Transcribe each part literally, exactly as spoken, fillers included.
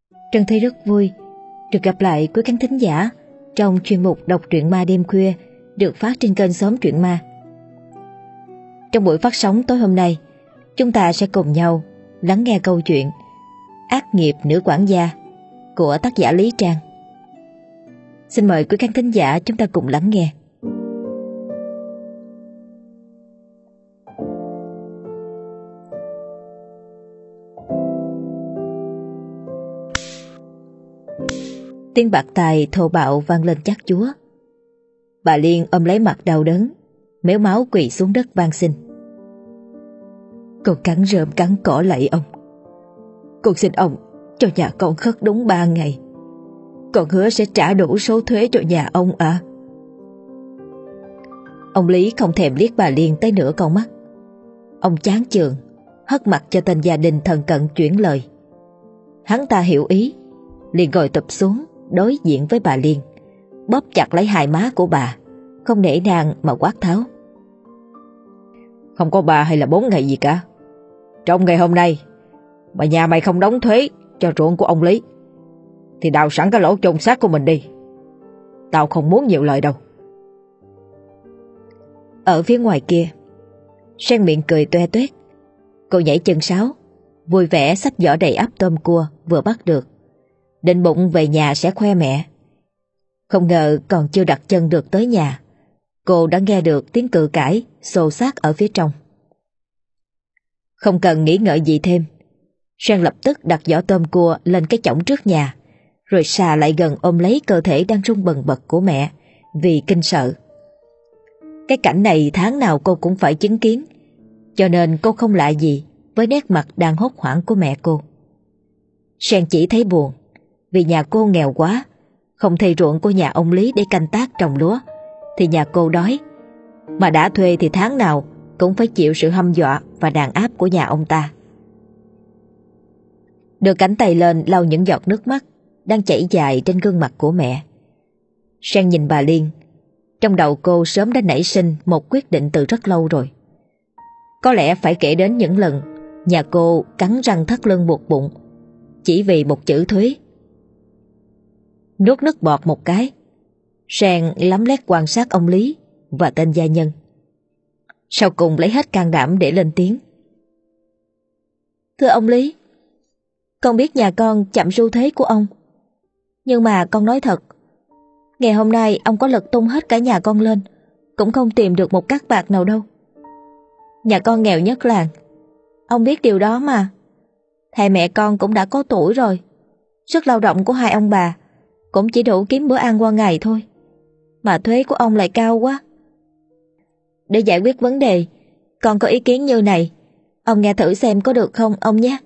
Trân thấy rất vui được gặp lại quý khán thính giả trong chuyên mục đọc truyện ma đêm khuya được phát trên kênh Xóm Truyện Ma. Trong buổi phát sóng tối hôm nay, chúng ta sẽ cùng nhau lắng nghe câu chuyện Ác nghiệp nữ quản gia của tác giả Lý Trang. Xin mời quý khán thính giả chúng ta cùng lắng nghe. Tiếng bạc tài thô bạo vang lên chát chúa. Bà Liên ôm lấy mặt đau đớn, méo máu quỳ xuống đất van xin. Con cắn rơm cắn cỏ lạy ông. Con xin ông cho nhà con khất đúng ba ngày. Con hứa sẽ trả đủ số thuế cho nhà ông ạ. À. Ông Lý không thèm liếc bà Liên tới nửa con mắt. Ông chán chường, hất mặt cho tên gia đình thân cận chuyển lời. Hắn ta hiểu ý, liền ngồi tập xuống đối diện với bà Liên, bóp chặt lấy hai má của bà, không nể nang mà quát tháo. Không có ba hay là bốn ngày gì cả. Trong ngày hôm nay mà nhà mày không đóng thuế cho ruộng của ông Lý thì đào sẵn cái lỗ chôn xác của mình đi. Tao không muốn nhiều lời đâu. Ở phía ngoài kia, Sen miệng cười toe toét. Cô nhảy chân sáo, vui vẻ xách giỏ đầy ắp tôm cua vừa bắt được, định bụng về nhà sẽ khoe mẹ. Không ngờ còn chưa đặt chân được tới nhà, cô đã nghe được tiếng cự cãi xô xát ở phía trong. Không cần nghĩ ngợi gì thêm, Sen lập tức đặt giỏ tôm cua lên cái chõng trước nhà, rồi xà lại gần ôm lấy cơ thể đang rung bần bật của mẹ vì kinh sợ. Cái cảnh này tháng nào cô cũng phải chứng kiến, cho nên cô không lạ gì với nét mặt đang hốt hoảng của mẹ cô. Sen chỉ thấy buồn vì nhà cô nghèo quá, không thuê ruộng của nhà ông Lý để canh tác trồng lúa thì nhà cô đói, mà đã thuê thì tháng nào cũng phải chịu sự hăm dọa và đàn áp của nhà ông ta. Đưa cánh tay lên lau những giọt nước mắt đang chảy dài trên gương mặt của mẹ, Sen nhìn bà Liên. Trong đầu cô sớm đã nảy sinh một quyết định từ rất lâu rồi. Có lẽ phải kể đến những lần nhà cô cắn răng thắt lưng buộc bụng chỉ vì một chữ thuế. Nuốt nước bọt một cái, Sen lấm lét quan sát ông Lý và tên gia nhân. Sau cùng lấy hết can đảm để lên tiếng. Thưa ông Lý, con biết nhà con chậm thu thuế của ông, nhưng mà con nói thật, ngày hôm nay ông có lật tung hết cả nhà con lên cũng không tìm được một cắc bạc nào đâu. Nhà con nghèo nhất làng, ông biết điều đó mà. Thầy mẹ con cũng đã có tuổi rồi, sức lao động của hai ông bà cũng chỉ đủ kiếm bữa ăn qua ngày thôi, mà thuế của ông lại cao quá. Để giải quyết vấn đề, con có ý kiến như này, ông nghe thử xem có được không ông nhé.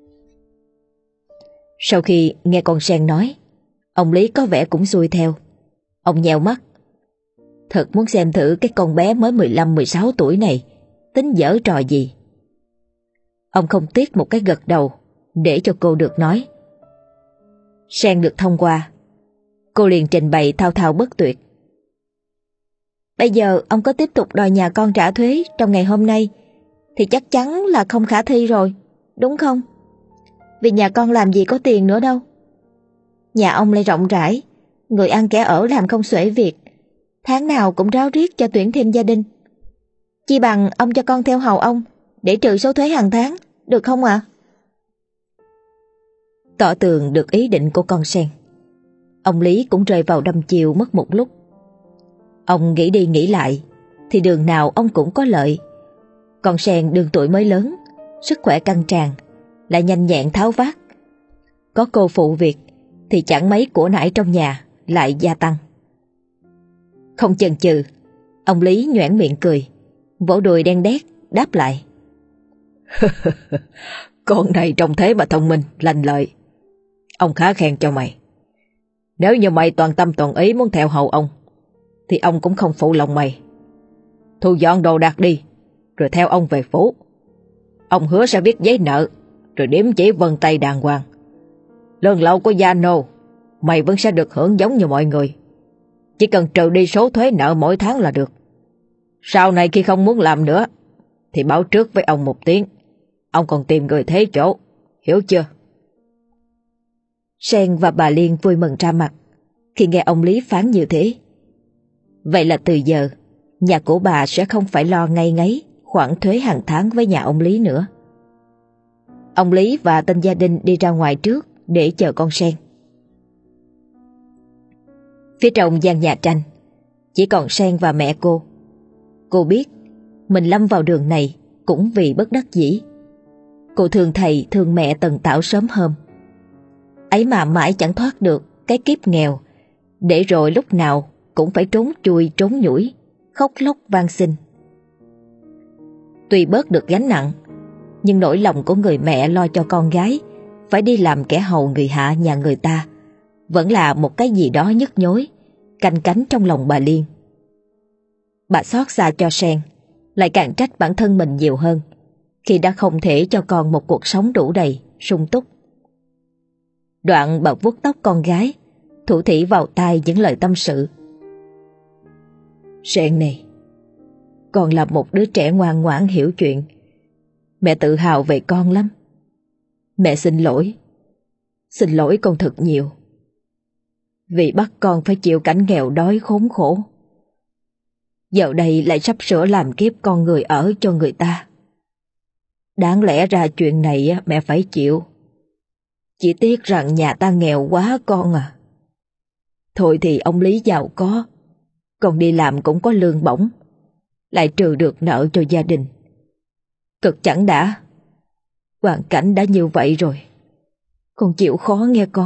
Sau khi nghe con Sen nói, ông Lý có vẻ cũng xuôi theo. Ông nheo mắt, thật muốn xem thử cái con bé mới mười lăm mười sáu tuổi này tính giở trò gì. Ông không tiếc một cái gật đầu để cho cô được nói. Sen được thông qua, cô liền trình bày thao thao bất tuyệt. Bây giờ ông có tiếp tục đòi nhà con trả thuế trong ngày hôm nay thì chắc chắn là không khả thi rồi, đúng không? Vì nhà con làm gì có tiền nữa đâu. Nhà ông lại rộng rãi, người ăn kẻ ở làm không xuể việc, tháng nào cũng ráo riết cho tuyển thêm gia đình. Chi bằng ông cho con theo hầu ông để trừ số thuế hàng tháng, được không ạ? À? Tỏ tường được ý định của con Sen, ông Lý cũng rơi vào đăm chiêu mất một lúc. Ông nghĩ đi nghĩ lại thì đường nào ông cũng có lợi. Con Sen đường tuổi mới lớn, sức khỏe căng tràn, lại nhanh nhẹn tháo vát. Có cô phụ việc thì chẳng mấy của nải trong nhà lại gia tăng. Không chần chừ, ông Lý nhoẻn miệng cười, vỗ đùi đen đét đáp lại. Con này trông thế mà thông minh, lanh lợi. Ông khá khen cho mày. Nếu như mày toàn tâm toàn ý muốn theo hầu ông thì ông cũng không phụ lòng mày. Thu dọn đồ đạc đi, rồi theo ông về phố. Ông hứa sẽ viết giấy nợ, rồi đếm chỉ vân tay đàng hoàng. Lương lậu của gia nô mày vẫn sẽ được hưởng giống như mọi người, chỉ cần trừ đi số thuế nợ mỗi tháng là được. Sau này khi không muốn làm nữa thì báo trước với ông một tiếng, ông còn tìm người thế chỗ, hiểu chưa? Sen và bà Liên vui mừng ra mặt khi nghe ông Lý phán như thế. Vậy là từ giờ, nhà của bà sẽ không phải lo ngây ngáy khoản thuế hàng tháng với nhà ông Lý nữa. Ông Lý và tên gia đình đi ra ngoài trước để chờ con Sen. Phía trong gian nhà tranh, chỉ còn Sen và mẹ cô. Cô biết mình lâm vào đường này cũng vì bất đắc dĩ. Cô thương thầy thương mẹ Tần Tảo sớm hôm. Ấy mà mãi chẳng thoát được cái kiếp nghèo, để rồi lúc nào cũng phải trốn chui trốn nhủi, khóc lóc van xin. Tuy bớt được gánh nặng, nhưng nỗi lòng của người mẹ lo cho con gái phải đi làm kẻ hầu người hạ nhà người ta vẫn là một cái gì đó nhức nhối, canh cánh trong lòng bà Liên. Bà xót xa cho Sen, lại càng trách bản thân mình nhiều hơn khi đã không thể cho con một cuộc sống đủ đầy, sung túc. Đoạn bà vuốt tóc con gái, thủ thỉ vào tai những lời tâm sự. Sen này, con là một đứa trẻ ngoan ngoãn hiểu chuyện. Mẹ tự hào về con lắm. Mẹ xin lỗi. Xin lỗi con thật nhiều. Vì bắt con phải chịu cảnh nghèo đói khốn khổ. Giờ đây lại sắp sửa làm kiếp con người ở cho người ta. Đáng lẽ ra chuyện này mẹ phải chịu. Chỉ tiếc rằng nhà ta nghèo quá con à. Thôi thì ông Lý giàu có, con đi làm cũng có lương bổng, lại trừ được nợ cho gia đình. Cực chẳng đã. Hoàn cảnh đã như vậy rồi, con chịu khó nghe con.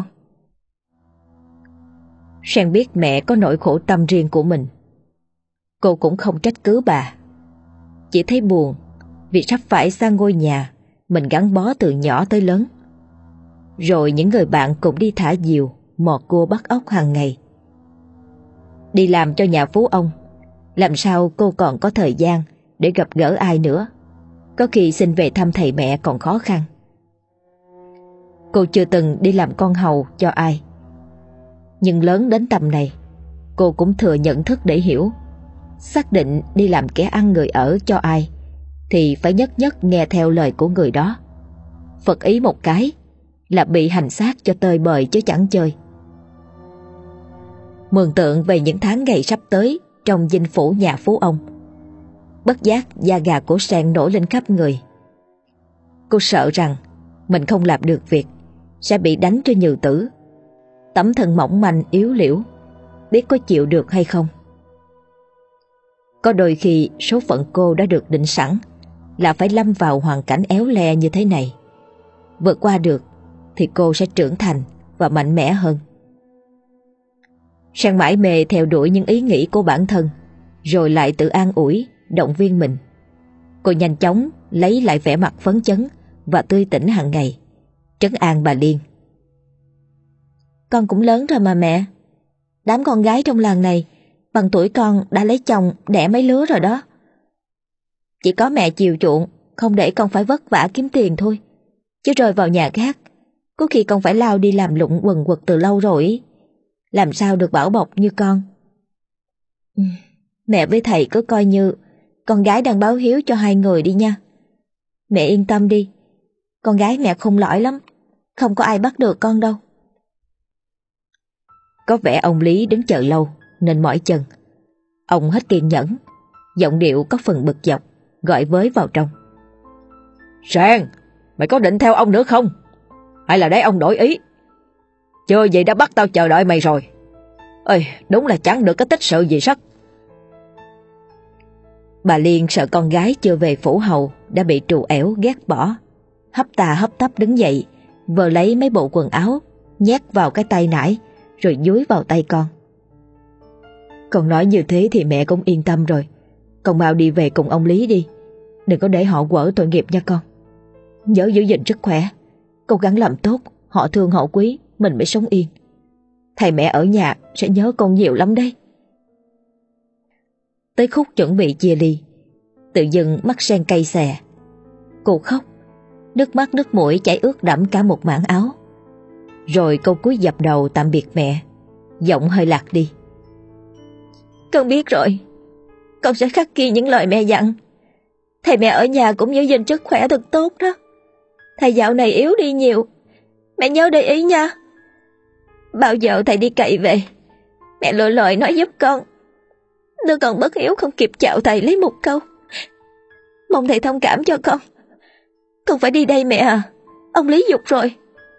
Sen biết mẹ có nỗi khổ tâm riêng của mình. Cô cũng không trách cứ bà, chỉ thấy buồn vì sắp phải xa ngôi nhà mình gắn bó từ nhỏ tới lớn. Rồi những người bạn cùng đi thả diều, mò cua bắt ốc hàng ngày. Đi làm cho nhà phú ông, làm sao cô còn có thời gian để gặp gỡ ai nữa. Có khi xin về thăm thầy mẹ còn khó khăn. Cô chưa từng đi làm con hầu cho ai, nhưng lớn đến tầm này, cô cũng thừa nhận thức để hiểu. Xác định đi làm kẻ ăn người ở cho ai thì phải nhất nhất nghe theo lời của người đó. Phật ý một cái là bị hành xác cho tơi bời chứ chẳng chơi. Mường tượng về những tháng ngày sắp tới trong dinh phủ nhà phú ông, bất giác da gà của Sen nổi lên khắp người. Cô sợ rằng mình không làm được việc sẽ bị đánh cho nhừ tử. Tấm thân mỏng manh yếu liễu, biết có chịu được hay không. Có đôi khi số phận cô đã được định sẵn là phải lâm vào hoàn cảnh éo le như thế này. Vượt qua được thì cô sẽ trưởng thành và mạnh mẽ hơn. Sen mãi mê theo đuổi những ý nghĩ của bản thân, rồi lại tự an ủi, động viên mình. Cô nhanh chóng lấy lại vẻ mặt phấn chấn và tươi tỉnh hàng ngày, trấn an bà Liên. Con cũng lớn rồi mà mẹ. Đám con gái trong làng này bằng tuổi con đã lấy chồng đẻ mấy lứa rồi đó. Chỉ có mẹ chiều chuộng, không để con phải vất vả kiếm tiền thôi. Chứ rơi vào nhà khác, có khi con phải lao đi làm lụng quần quật từ lâu rồi ý. Làm sao được bảo bọc như con. Mẹ với thầy cứ coi như con gái đang báo hiếu cho hai người đi nha. Mẹ yên tâm đi, con gái mẹ không lõi lắm, không có ai bắt được con đâu. Có vẻ ông Lý đứng chờ lâu nên mỏi chân. Ông hết kiên nhẫn, giọng điệu có phần bực dọc, gọi với vào trong. Sen, mày có định theo ông nữa không? Hay là để ông đổi ý? Chưa gì đã bắt tao chờ đợi mày rồi. Ơi, đúng là chẳng được cái tích sự gì sắc. Bà Liên sợ con gái chưa về phủ hầu đã bị trù ẻo ghét bỏ, hấp tà hấp tấp đứng dậy, vờ lấy mấy bộ quần áo nhét vào cái tay nải rồi dúi vào tay con. Con nói như thế thì mẹ cũng yên tâm rồi. Con mau đi về cùng ông Lý đi, đừng có để họ quở tội nghiệp nha con. Nhớ giữ gìn sức khỏe, cố gắng làm tốt, họ thương họ quý, mình mới sống yên. Thầy mẹ ở nhà sẽ nhớ con nhiều lắm đấy. Tới khúc chuẩn bị chia ly, tự dưng mắt Sen cay xè. Cô khóc, nước mắt nước mũi chảy ướt đẫm cả một mảng áo. Rồi cô cúi dập đầu tạm biệt mẹ, giọng hơi lạc đi. Con biết rồi, con sẽ khắc ghi những lời mẹ dặn. Thầy mẹ ở nhà cũng giữ gìn sức khỏe thật tốt đó. Thầy dạo này yếu đi nhiều, mẹ nhớ để ý nha. Bao giờ thầy đi cày về, mẹ lựa lời nói giúp con. Đứa con bất hiếu không kịp chào thầy lấy một câu. Mong thầy thông cảm cho con. Con phải đi đây mẹ à, ông Lý giục rồi.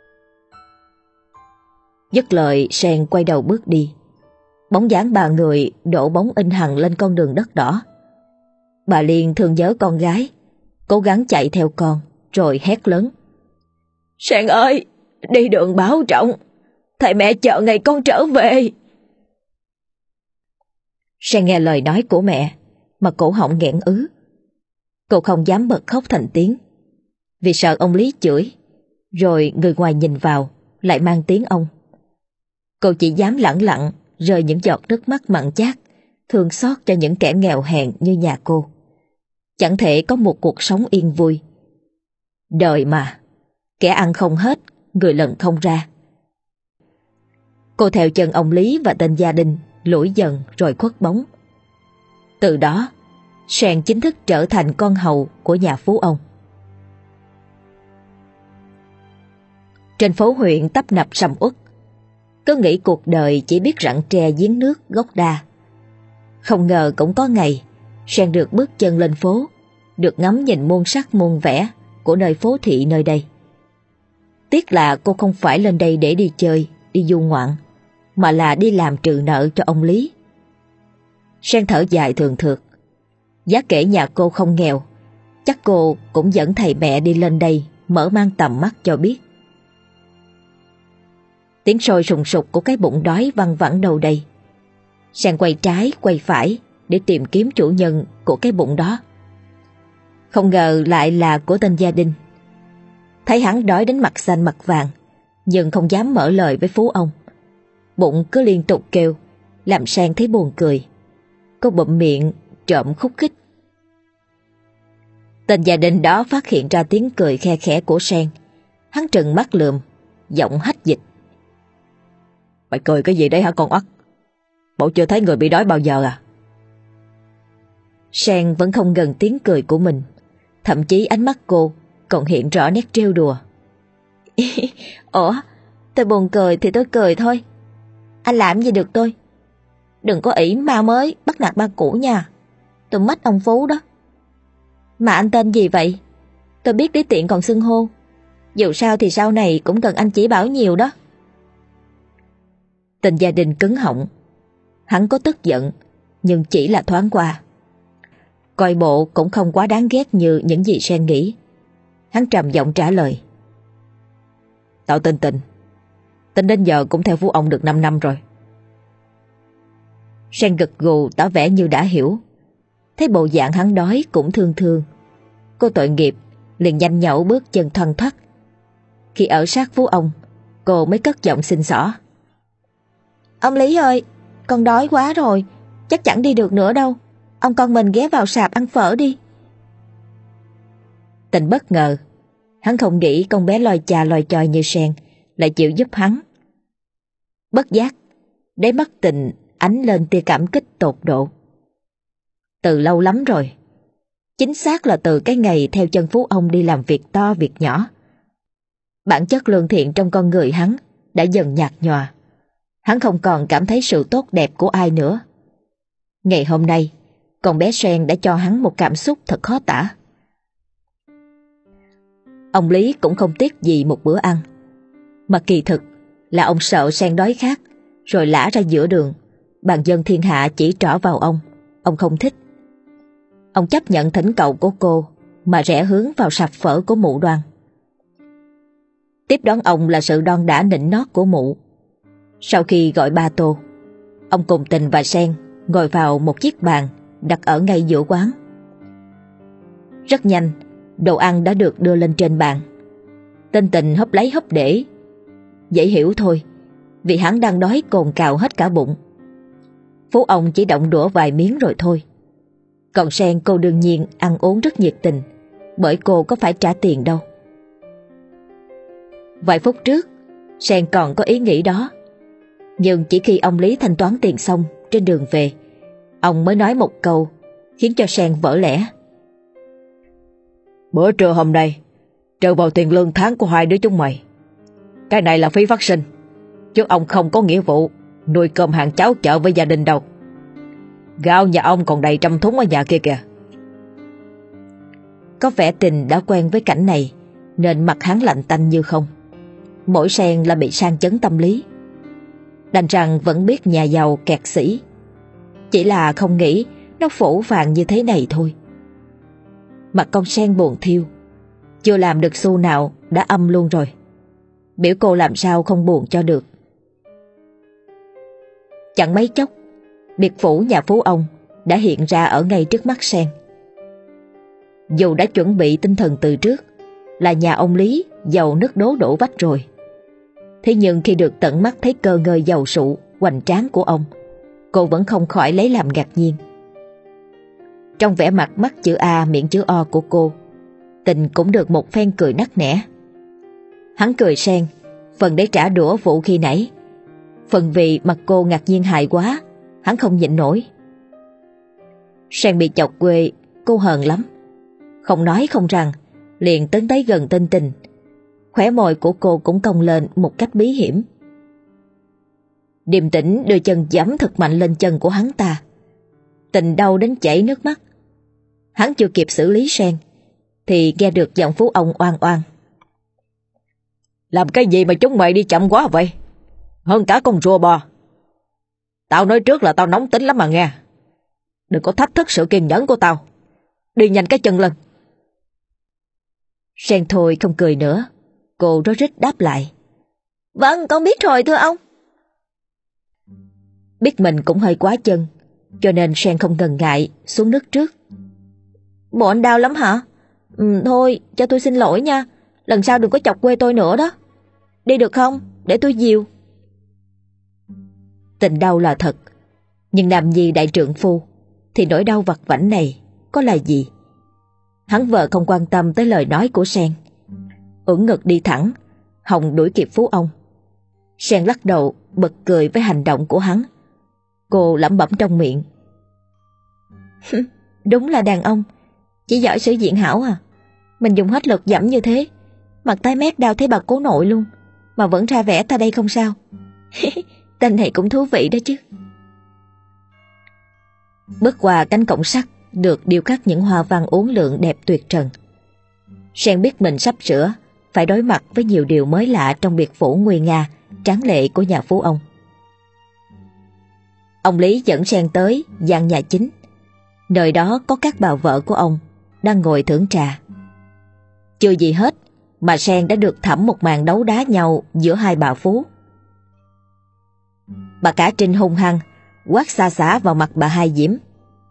Dứt lời, Sen quay đầu bước đi. Bóng dáng ba người đổ bóng in hằn lên con đường đất đỏ. Bà Liên thương nhớ con gái, cố gắng chạy theo con, rồi hét lớn: Sen ơi, đi đường bảo trọng, thầy mẹ chờ ngày con trở về. Sen nghe lời nói của mẹ mà cổ họng nghẹn ứ. Cô không dám bật khóc thành tiếng, vì sợ ông Lý chửi, rồi người ngoài nhìn vào lại mang tiếng ông. Cô chỉ dám lẳng lặng rơi những giọt nước mắt mặn chát, thương xót cho những kẻ nghèo hèn như nhà cô. Chẳng thể có một cuộc sống yên vui. Đời mà, kẻ ăn không hết, người lần không ra. Cô theo chân ông Lý và tên gia đình lủi dần rồi khuất bóng. Từ đó, Sen chính thức trở thành con hầu của nhà phú ông. Trên phố huyện tấp nập sầm uất, cứ nghĩ cuộc đời chỉ biết rặng tre giếng nước gốc đa. Không ngờ cũng có ngày Sen được bước chân lên phố, được ngắm nhìn muôn sắc muôn vẻ của nơi phố thị nơi đây. Tiếc là cô không phải lên đây để đi chơi, đi du ngoạn, mà là đi làm trừ nợ cho ông Lý. Sen thở dài thường thượt. Giá kể nhà cô không nghèo, chắc cô cũng dẫn thầy mẹ đi lên đây mở mang tầm mắt cho biết. Tiếng sôi sùng sục của cái bụng đói văng vẳng đâu đây. Sen quay trái quay phải để tìm kiếm chủ nhân của cái bụng đó. Không ngờ lại là của tên gia đình. Thấy hắn đói đến mặt xanh mặt vàng, nhưng không dám mở lời với phú ông. Bụng cứ liên tục kêu, làm Sen thấy buồn cười. Cô bụm miệng trộm khúc khích. Tên gia đình đó phát hiện ra tiếng cười khe khẽ của Sen. Hắn trừng mắt lườm, giọng hách dịch: Mày cười cái gì đấy hả con oắt? Bộ chưa thấy người bị đói bao giờ à? Sen vẫn không ngừng tiếng cười của mình, thậm chí ánh mắt cô còn hiện rõ nét trêu đùa. Ủa, tôi buồn cười thì tôi cười thôi. Anh làm gì được tôi? Đừng có ỷ ma mới bắt nạt ba cũ nha. Tôi mách ông Phú đó. Mà anh tên gì vậy? Tôi biết để tiện còn xưng hô. Dù sao thì sau này cũng cần anh chỉ bảo nhiều đó. Tên gia đình cứng họng. Hắn có tức giận, nhưng chỉ là thoáng qua. Coi bộ cũng không quá đáng ghét như những gì Sen nghĩ. Hắn trầm giọng trả lời: Tao tên Tình. Tính đến giờ cũng theo phú ông được năm năm rồi. Sen gật gù tỏ vẻ như đã hiểu. Thấy bộ dạng hắn đói cũng thương thương. Cô tội nghiệp liền nhanh nhẩu bước chân thoăn thoắt. Khi ở sát phú ông, cô mới cất giọng xinh xỏ: Ông Lý ơi, con đói quá rồi, chắc chẳng đi được nữa đâu. Ông con mình ghé vào sạp ăn phở đi. Tình bất ngờ. Hắn không nghĩ con bé loi chà loi choi như Sen lại chịu giúp hắn. Bất giác, đáy mắt Tình ánh lên tia cảm kích tột độ. Từ lâu lắm rồi, chính xác là từ cái ngày theo chân phú ông đi làm việc to việc nhỏ, bản chất lương thiện trong con người hắn đã dần nhạt nhòa. Hắn không còn cảm thấy sự tốt đẹp của ai nữa. Ngày hôm nay, con bé Sen đã cho hắn một cảm xúc thật khó tả. Ông Lý cũng không tiếc gì một bữa ăn, mà kỳ thực là ông sợ Sen đói khát, rồi lả ra giữa đường, bàn dân thiên hạ chỉ trỏ vào ông. Ông không thích. Ông chấp nhận thỉnh cầu của cô mà rẽ hướng vào sạp phở của mụ Đoan. Tiếp đón ông là sự đon đả nịnh nót của mụ. Sau khi gọi ba tô, ông cùng Tình và Sen ngồi vào một chiếc bàn đặt ở ngay giữa quán. Rất nhanh, đồ ăn đã được đưa lên trên bàn. Tên Tình húp lấy húp để. Dễ hiểu thôi, vì hắn đang đói cồn cào hết cả bụng. Phú ông chỉ động đũa vài miếng rồi thôi. Còn Sen cô đương nhiên ăn uống rất nhiệt tình, bởi cô có phải trả tiền đâu. Vài phút trước, Sen còn có ý nghĩ đó. Nhưng chỉ khi ông Lý thanh toán tiền xong trên đường về, ông mới nói một câu khiến cho Sen vỡ lẽ. Bữa trưa hôm nay trừ vào tiền lương tháng của hai đứa chúng mày, cái này là phí phát sinh, chứ ông không có nghĩa vụ nuôi cơm hàng cháo chợ với gia đình đâu. Gạo nhà ông còn đầy trăm thúng ở nhà kia kìa. Có vẻ Trình đã quen với cảnh này nên mặt hắn lạnh tanh như không. Mỗi sen là bị sang chấn tâm lý. Đành rằng vẫn biết nhà giàu kẹt sĩ, chỉ là không nghĩ nó phũ phàng như thế này thôi. Mặt con sen buồn thiêu, chưa làm được xu nào đã âm luôn rồi. Biểu cô làm sao không buồn cho được. Chẳng mấy chốc, biệt phủ nhà phú ông đã hiện ra ở ngay trước mắt Sen. Dù đã chuẩn bị tinh thần từ trước là nhà ông Lý giàu nứt đố đổ vách rồi, thế nhưng khi được tận mắt thấy cơ ngơi giàu sụ hoành tráng của ông, cô vẫn không khỏi lấy làm ngạc nhiên. Trong vẻ mặt mắt chữ A miệng chữ O của cô, Tình cũng được một phen cười nắc nẻ. Hắn cười Sen, phần để trả đũa vụ khi nãy, phần vì mặt cô ngạc nhiên hại quá, hắn không nhịn nổi. Sen bị chọc quê, cô hờn lắm, không nói không rằng, liền tới tới gần tên Tình. Khóe môi của cô cũng cong lên một cách bí hiểm. Điềm tĩnh đưa chân giẫm thật mạnh lên chân của hắn ta. Tình đau đến chảy nước mắt. Hắn chưa kịp xử lý Sen thì nghe được giọng phú ông oan oan: Làm cái gì mà chúng mày đi chậm quá vậy? Hơn cả con rùa bò. Tao nói trước là tao nóng tính lắm mà nghe. Đừng có thách thức sự kiên nhẫn của tao. Đi nhanh cái chân lên. Sen thôi không cười nữa. Cô rối rít đáp lại: Vâng, con biết rồi thưa ông. Biết mình cũng hơi quá chân, cho nên Sen không ngần ngại xuống nước trước. Bộ anh đau lắm hả? Ừ, thôi cho tôi xin lỗi nha, lần sau đừng có chọc quê tôi nữa đó. Đi được không? Để tôi dìu. Tình đau là thật, nhưng làm gì đại trượng phu thì nỗi đau vặt vãnh này có là gì? Hắn vợ không quan tâm tới lời nói của Sen, ưỡn ngực đi thẳng, hòng đuổi kịp phú ông. Sen lắc đầu bật cười với hành động của hắn. Cô lẩm bẩm trong miệng: Đúng là đàn ông, chỉ giỏi sử diện hảo à. Mình dùng hết lực dẫm như thế, mặt tái mét đau thấy bà cố nội luôn, mà vẫn ra vẻ ta đây không sao. Tên này cũng thú vị đó chứ. Bước qua cánh cổng sắt được điêu khắc những hoa văn uốn lượn đẹp tuyệt trần. Sen biết mình sắp sửa phải đối mặt với nhiều điều mới lạ trong biệt phủ nguy nga tráng lệ của nhà phú ông. Ông Lý dẫn Sen tới gian nhà chính. Nơi đó có các bà vợ của ông đang ngồi thưởng trà. Chưa gì hết mà Sen đã được thẩm một màn đấu đá nhau giữa hai bà phú. Bà cả Trinh hung hăng quát xa xả vào mặt bà Hai Diễm: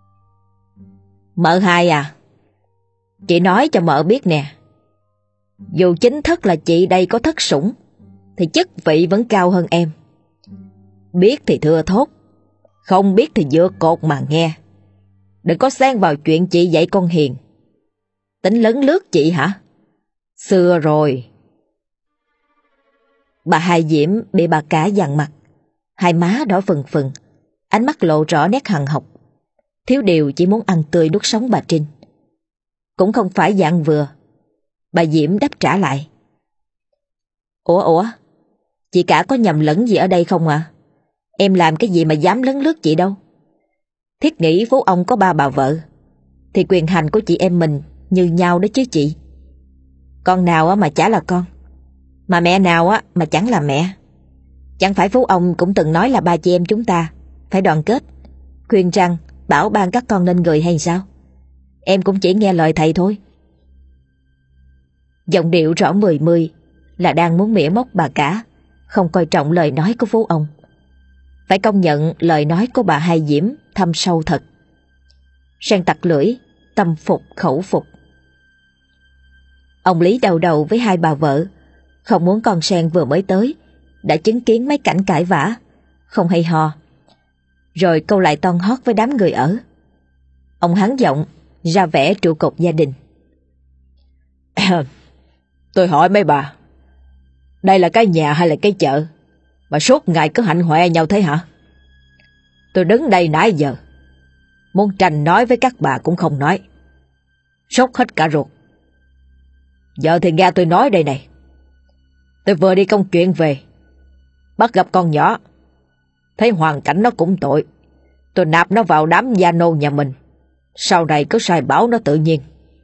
Mợ Hai à, chị nói cho mợ biết nè, dù chính thất là chị đây có thất sủng thì chức vị vẫn cao hơn em. Biết thì thưa thốt, không biết thì dựa cột mà nghe. Đừng có xen vào chuyện chị dạy con hiền. Tính lấn lướt chị hả? Xưa rồi. Bà Hai Diễm bị bà cả dằn mặt, hai má đỏ phừng phừng, ánh mắt lộ rõ nét hằn học. Thiếu điều chỉ muốn ăn tươi nuốt sống bà Trinh. Cũng không phải dạng vừa. Bà Diễm đáp trả lại: Ủa ủa, chị cả có nhầm lẫn gì ở đây không ạ? À? Em làm cái gì mà dám lấn lướt chị đâu. Thiết nghĩ phú ông có ba bà vợ thì quyền hành của chị em mình như nhau đó chứ chị. Con nào mà chả là con, mà mẹ nào mà chẳng là mẹ. Chẳng phải phú ông cũng từng nói là ba chị em chúng ta phải đoàn kết, khuyên rằng bảo ban các con nên người hay sao? Em cũng chỉ nghe lời thầy thôi. Giọng điệu rõ mười mươi là đang muốn mỉa móc bà cả, không coi trọng lời nói của phú ông. Phải công nhận lời nói của bà Hai Diễm thâm sâu thật. Sen tặc lưỡi, tâm phục khẩu phục. Ông Lý đau đầu với hai bà vợ, không muốn con Sen vừa mới tới đã chứng kiến mấy cảnh cãi vã không hay ho, rồi câu lại toan hót với đám người ở. Ông hắn giọng ra vẻ trụ cột gia đình: Tôi hỏi mấy bà, đây là cái nhà hay là cái chợ mà suốt ngày cứ hạnh hoẹ nhau thế hả? Tôi đứng đây nãy giờ, muốn tranh nói với các bà cũng không nói, sốt hết cả ruột. Giờ thì nghe tôi nói đây này. Tôi vừa đi công chuyện về, Bắt gặp con nhỏ, thấy hoàn cảnh nó cũng tội, tôi nạp nó vào đám gia nô nhà mình. Sau này cứ sai bảo nó tự nhiên.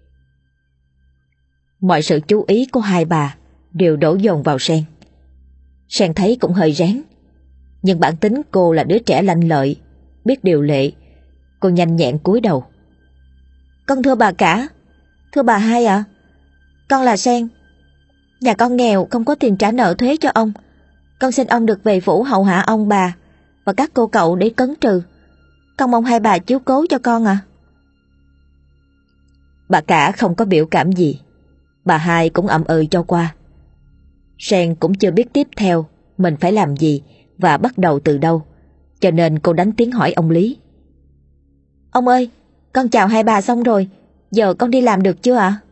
Mọi sự chú ý của hai bà đều đổ dồn vào Sen. Sen thấy cũng hơi rén, nhưng bản tính cô là đứa trẻ lanh lợi, biết điều lệ. Cô nhanh nhẹn cúi đầu. Con thưa bà cả, thưa bà hai ạ, à, con là Sen. Nhà con nghèo, không có tiền trả nợ thuế cho ông. Con xin ông được về phủ hầu hạ ông bà và các cô cậu để cấn trừ. Con mong hai bà chiếu cố cho con ạ. À. Bà cả không có biểu cảm gì, bà hai cũng ậm ừ cho qua. Sen cũng chưa biết tiếp theo mình phải làm gì và bắt đầu từ đâu, cho nên cô đánh tiếng hỏi ông Lý. Ông ơi, con chào hai bà xong rồi, giờ con đi làm được chưa ạ? À?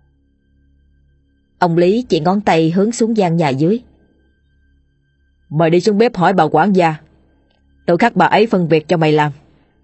Ông Lý chỉ ngón tay hướng xuống gian nhà dưới. Mày đi xuống bếp hỏi bà quản gia, tự khắc bà ấy phân việc cho mày làm.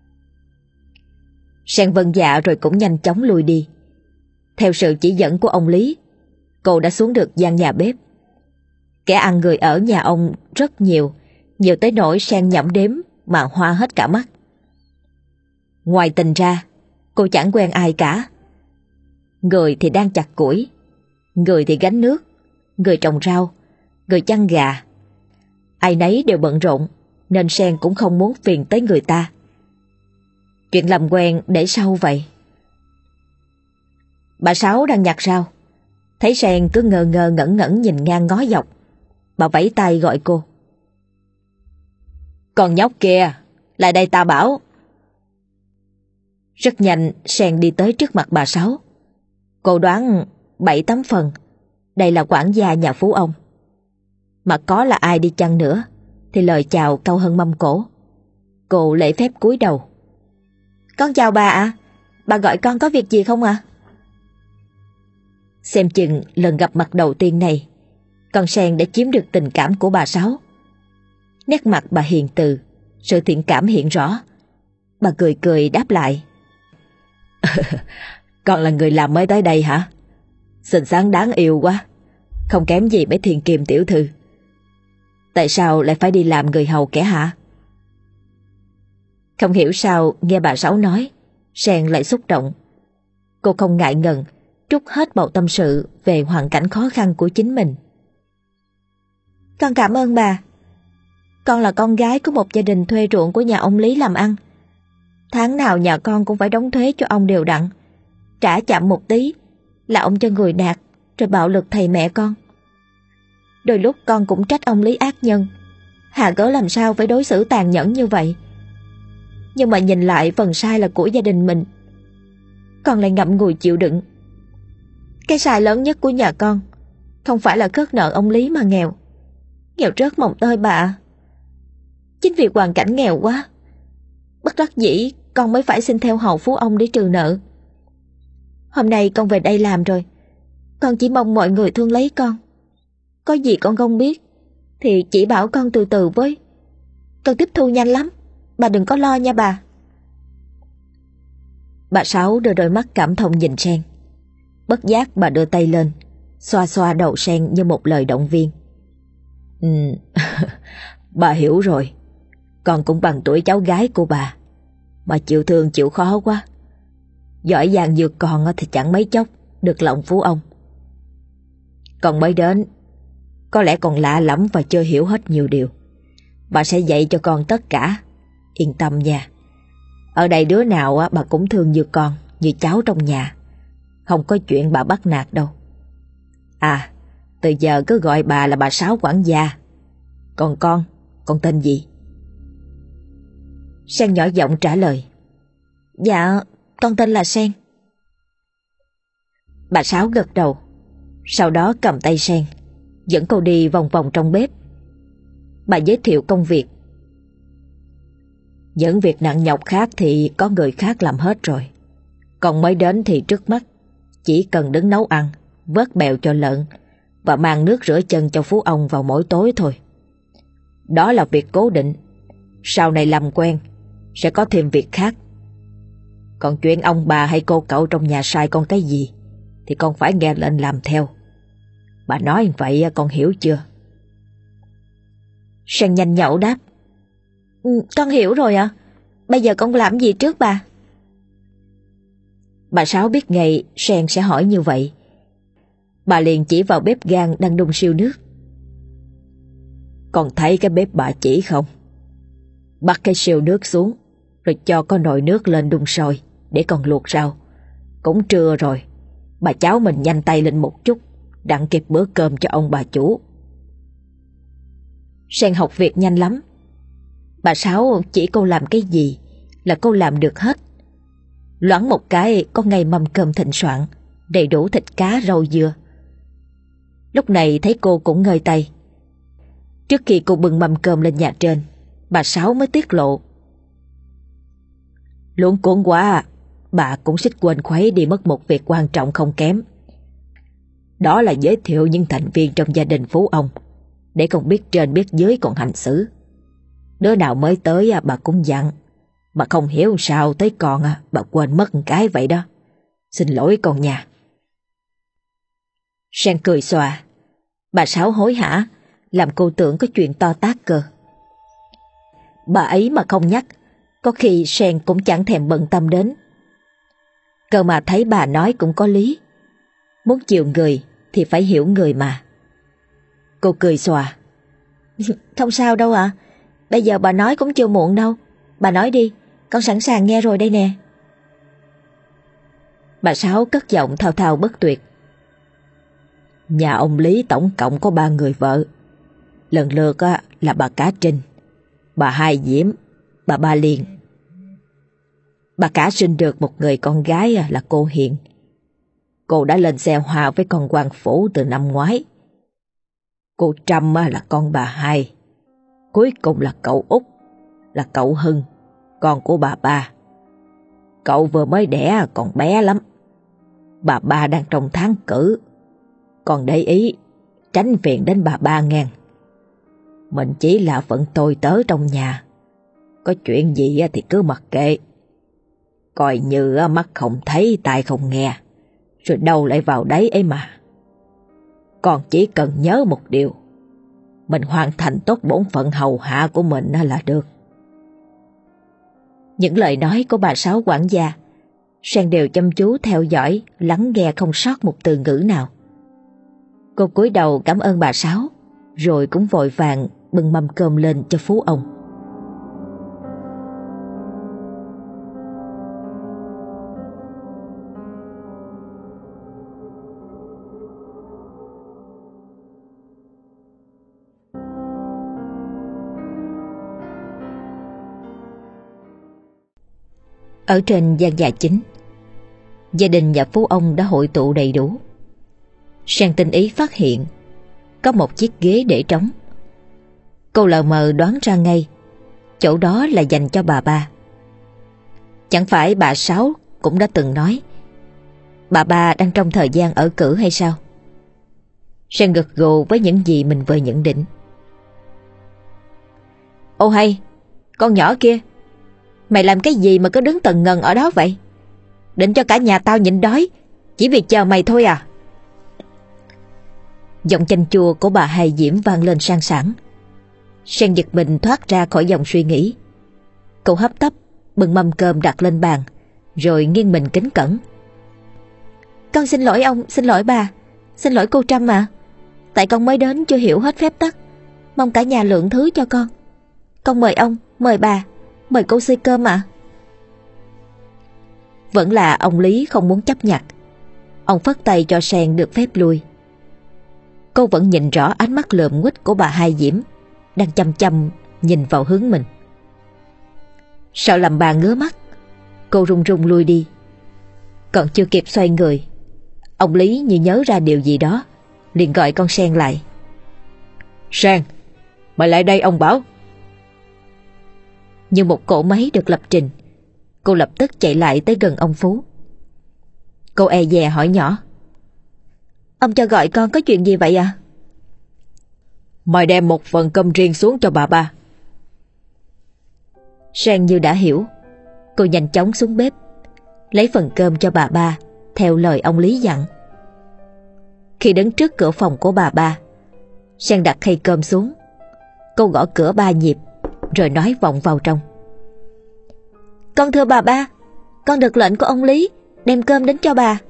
Sen vâng dạ rồi cũng nhanh chóng lui đi. Theo sự chỉ dẫn của ông Lý, cô đã xuống được gian nhà bếp. Kẻ ăn người ở nhà ông rất nhiều, nhiều tới nỗi Sen nhẩm đếm mà hoa hết cả mắt. Ngoài tình ra, cô chẳng quen ai cả. Người thì đang chặt củi, người thì gánh nước, người trồng rau, người chăn gà. Ai nấy đều bận rộn, nên Sen cũng không muốn phiền tới người ta. Chuyện làm quen để sau vậy. Bà Sáu đang nhặt rau, thấy Sen cứ ngơ ngơ ngẩn ngẩn nhìn ngang ngó dọc. Bà vẫy tay gọi cô. Con nhóc kia, lại đây ta bảo. Rất nhanh Sen đi tới trước mặt bà Sáu. Cô đoán bảy tám phần đây là quản gia nhà phú ông. Mà có là ai đi chăng nữa thì lời chào cao hơn mâm cổ. Cô lễ phép cúi đầu. Con chào bà ạ, à. Bà gọi con có việc gì không ạ? À? Xem chừng lần gặp mặt đầu tiên này, con Sen đã chiếm được tình cảm của bà Sáu. Nét mặt bà hiền từ, sự thiện cảm hiện rõ. Bà cười cười đáp lại. Con là người làm mới tới đây hả? Xinh xắn đáng yêu quá, không kém gì mấy thiên kiềm tiểu thư. Tại sao lại phải đi làm người hầu kẻ hạ? Không hiểu sao nghe bà Sáu nói, Sen lại xúc động. Cô không ngại ngần trút hết bầu tâm sự về hoàn cảnh khó khăn của chính mình. Con cảm ơn bà. Con là con gái của một gia đình thuê ruộng của nhà ông Lý làm ăn. Tháng nào nhà con cũng phải đóng thuế cho ông đều đặn. Trả chậm một tí là ông cho người nạt, rồi bạo lực thầy mẹ con. Đôi lúc con cũng trách ông Lý ác nhân, hà cớ làm sao phải đối xử tàn nhẫn như vậy. Nhưng mà nhìn lại phần sai là của gia đình mình, con lại ngậm ngùi chịu đựng. Cái sai lớn nhất của nhà con không phải là cất nợ ông Lý mà nghèo. Nghèo rớt mồng tơi bà. Chính vì hoàn cảnh nghèo quá, bất đắc dĩ con mới phải xin theo hầu phú ông để trừ nợ. Hôm nay con về đây làm rồi, con chỉ mong mọi người thương lấy con. Có gì con không biết thì chỉ bảo con từ từ với. Con tiếp thu nhanh lắm, bà đừng có lo nha bà. Bà Sáu đưa đôi mắt cảm thông nhìn Sen. Bất giác bà đưa tay lên, xoa xoa đầu Sen như một lời động viên. Ừ, bà hiểu rồi. Con cũng bằng tuổi cháu gái của bà, mà chịu thương chịu khó quá. Giỏi giang như con thì chẳng mấy chốc được lòng phú ông. Con mới đến, có lẽ còn lạ lắm và chưa hiểu hết nhiều điều. Bà sẽ dạy cho con tất cả, yên tâm nha. Ở đây đứa nào bà cũng thương như con, như cháu trong nhà. Không có chuyện bà bắt nạt đâu. À, từ giờ cứ gọi bà là bà Sáu quản gia. Còn con, con tên gì? Sen nhỏ giọng trả lời. Dạ, con tên là Sen. Bà Sáu gật đầu, sau đó cầm tay Sen, dẫn cô đi vòng vòng trong bếp. Bà giới thiệu công việc. Những việc nặng nhọc khác thì có người khác làm hết rồi. Còn mới đến thì trước mắt chỉ cần đứng nấu ăn, vớt bèo cho lợn và mang nước rửa chân cho phú ông vào mỗi tối thôi. Đó là việc cố định. Sau này làm quen sẽ có thêm việc khác. Còn chuyện ông bà hay cô cậu trong nhà sai con cái gì thì con phải nghe lệnh làm theo. Bà nói vậy con hiểu chưa? Sang nhanh nhậu đáp. Ừ, con hiểu rồi ạ. À? Bây giờ con làm gì trước bà? Bà Sáu biết ngay Sang sẽ hỏi như vậy. Bà liền chỉ vào bếp gang đang đun siêu nước. Con thấy cái bếp bà chỉ không? Bắt cái siêu nước xuống, rồi cho có nồi nước lên đun sôi để con luộc rau. Cũng trưa rồi, bà cháu mình nhanh tay lên một chút, đặng kịp bữa cơm cho ông bà chủ. Sang học việc nhanh lắm. Bà Sáu chỉ cô làm cái gì là cô làm được hết. Loáng một cái có ngay mâm cơm thịnh soạn, đầy đủ thịt cá rau dưa. Lúc này thấy cô cũng ngơi tay. Trước khi cô bưng mâm cơm lên nhà trên, bà Sáu mới tiết lộ. Luống cuốn quá, bà cũng xích quên khuấy đi mất một việc quan trọng không kém. Đó là giới thiệu những thành viên trong gia đình Phú ông, để con biết trên biết dưới còn hành xử. Đứa nào mới tới bà cũng dặn, bà không hiểu sao tới con bà quên mất một cái vậy đó. Xin lỗi con nha. Sang cười xòa. Bà Sáu hối hả, làm cô tưởng có chuyện to tát cơ. Bà ấy mà không nhắc, có khi Sang cũng chẳng thèm bận tâm đến. Cơ mà thấy bà nói cũng có lý. Muốn chiều người thì phải hiểu người mà. Cô cười xòa. Không sao đâu ạ. À. Bây giờ bà nói cũng chưa muộn đâu. Bà nói đi, con sẵn sàng nghe rồi đây nè. Bà Sáu cất giọng thao thao bất tuyệt. Nhà ông Lý tổng cộng có ba người vợ. Lần lượt là bà Cá Trinh, bà Hai Diễm, bà Ba Liên. Bà Cả sinh được một người con gái là cô Hiền. Cô đã lên xe hoa với con quan phủ từ năm ngoái. Cô Trâm là con bà Hai. Cuối cùng là cậu Út, là cậu Hưng, con của bà Ba. Cậu vừa mới đẻ còn bé lắm. Bà Ba đang trong tháng cử. Còn để ý, tránh phiền đến bà Ba ngàn. Mình chỉ là phận tôi tớ trong nhà. Có chuyện gì thì cứ mặc kệ. Coi như mắt không thấy tai không nghe, rồi đâu lại vào đấy ấy mà. Còn chỉ cần nhớ một điều, mình hoàn thành tốt bổn phận hầu hạ của mình là được. Những lời nói của bà Sáu quản gia, Sang đều chăm chú theo dõi, lắng nghe không sót một từ ngữ nào. Cô cúi đầu cảm ơn bà Sáu, rồi cũng vội vàng bưng mâm cơm lên cho Phú ông. Ở trên gian nhà chính, gia đình nhà Phú ông đã hội tụ đầy đủ. Sang tinh ý phát hiện có một chiếc ghế để trống. Cô lờ mờ đoán ra ngay chỗ đó là dành cho bà Ba. Chẳng phải bà Sáu cũng đã từng nói bà Ba đang trong thời gian ở cử hay sao? Sang gật gù với những gì mình vừa nhận định. Ô hay, con nhỏ kia, mày làm cái gì mà cứ đứng tần ngần ở đó vậy? Định cho cả nhà tao nhịn đói chỉ vì chờ mày thôi à? Giọng chanh chua của bà Hai Diễm vang lên sang sảng. Sang giật mình thoát ra khỏi dòng suy nghĩ. Cô hấp tấp bưng mâm cơm đặt lên bàn, rồi nghiêng mình kính cẩn. Con xin lỗi ông, xin lỗi bà, xin lỗi cô Trâm à. Tại con mới đến chưa hiểu hết phép tắc, mong cả nhà lượng thứ cho con. Con mời ông, mời bà, mời cô xơi cơm ạ. À. Vẫn là ông Lý không muốn chấp nhặt. Ông phất tay cho Sang được phép lui. Cô vẫn nhìn rõ ánh mắt lườm nguýt của bà Hai Diễm đang chăm chăm nhìn vào hướng mình. Sợ làm bà ngứa mắt, cô run run lui đi. Còn chưa kịp xoay người, ông Lý như nhớ ra điều gì đó, liền gọi con Sang lại. Sang, mày lại đây ông bảo. Như một cỗ máy được lập trình, cô lập tức chạy lại tới gần ông Phú. Cô e dè hỏi nhỏ. Ông cho gọi con có chuyện gì vậy à? Mày đem một phần cơm riêng xuống cho bà Ba. Sang như đã hiểu, cô nhanh chóng xuống bếp, lấy phần cơm cho bà Ba theo lời ông Lý dặn. Khi đứng trước cửa phòng của bà Ba, Sang đặt khay cơm xuống. Cô gõ cửa ba nhịp rồi nói vọng vào trong: "Con thưa bà ba, con được lệnh của ông Lý đem cơm đến cho bà."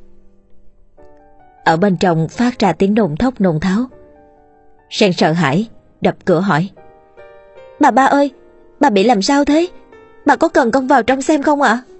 Ở bên trong phát ra tiếng nôn thốc nôn tháo. Sen sợ hãi đập cửa hỏi: "Bà ba ơi, bà bị làm sao thế? Bà có cần con vào trong xem không ạ?"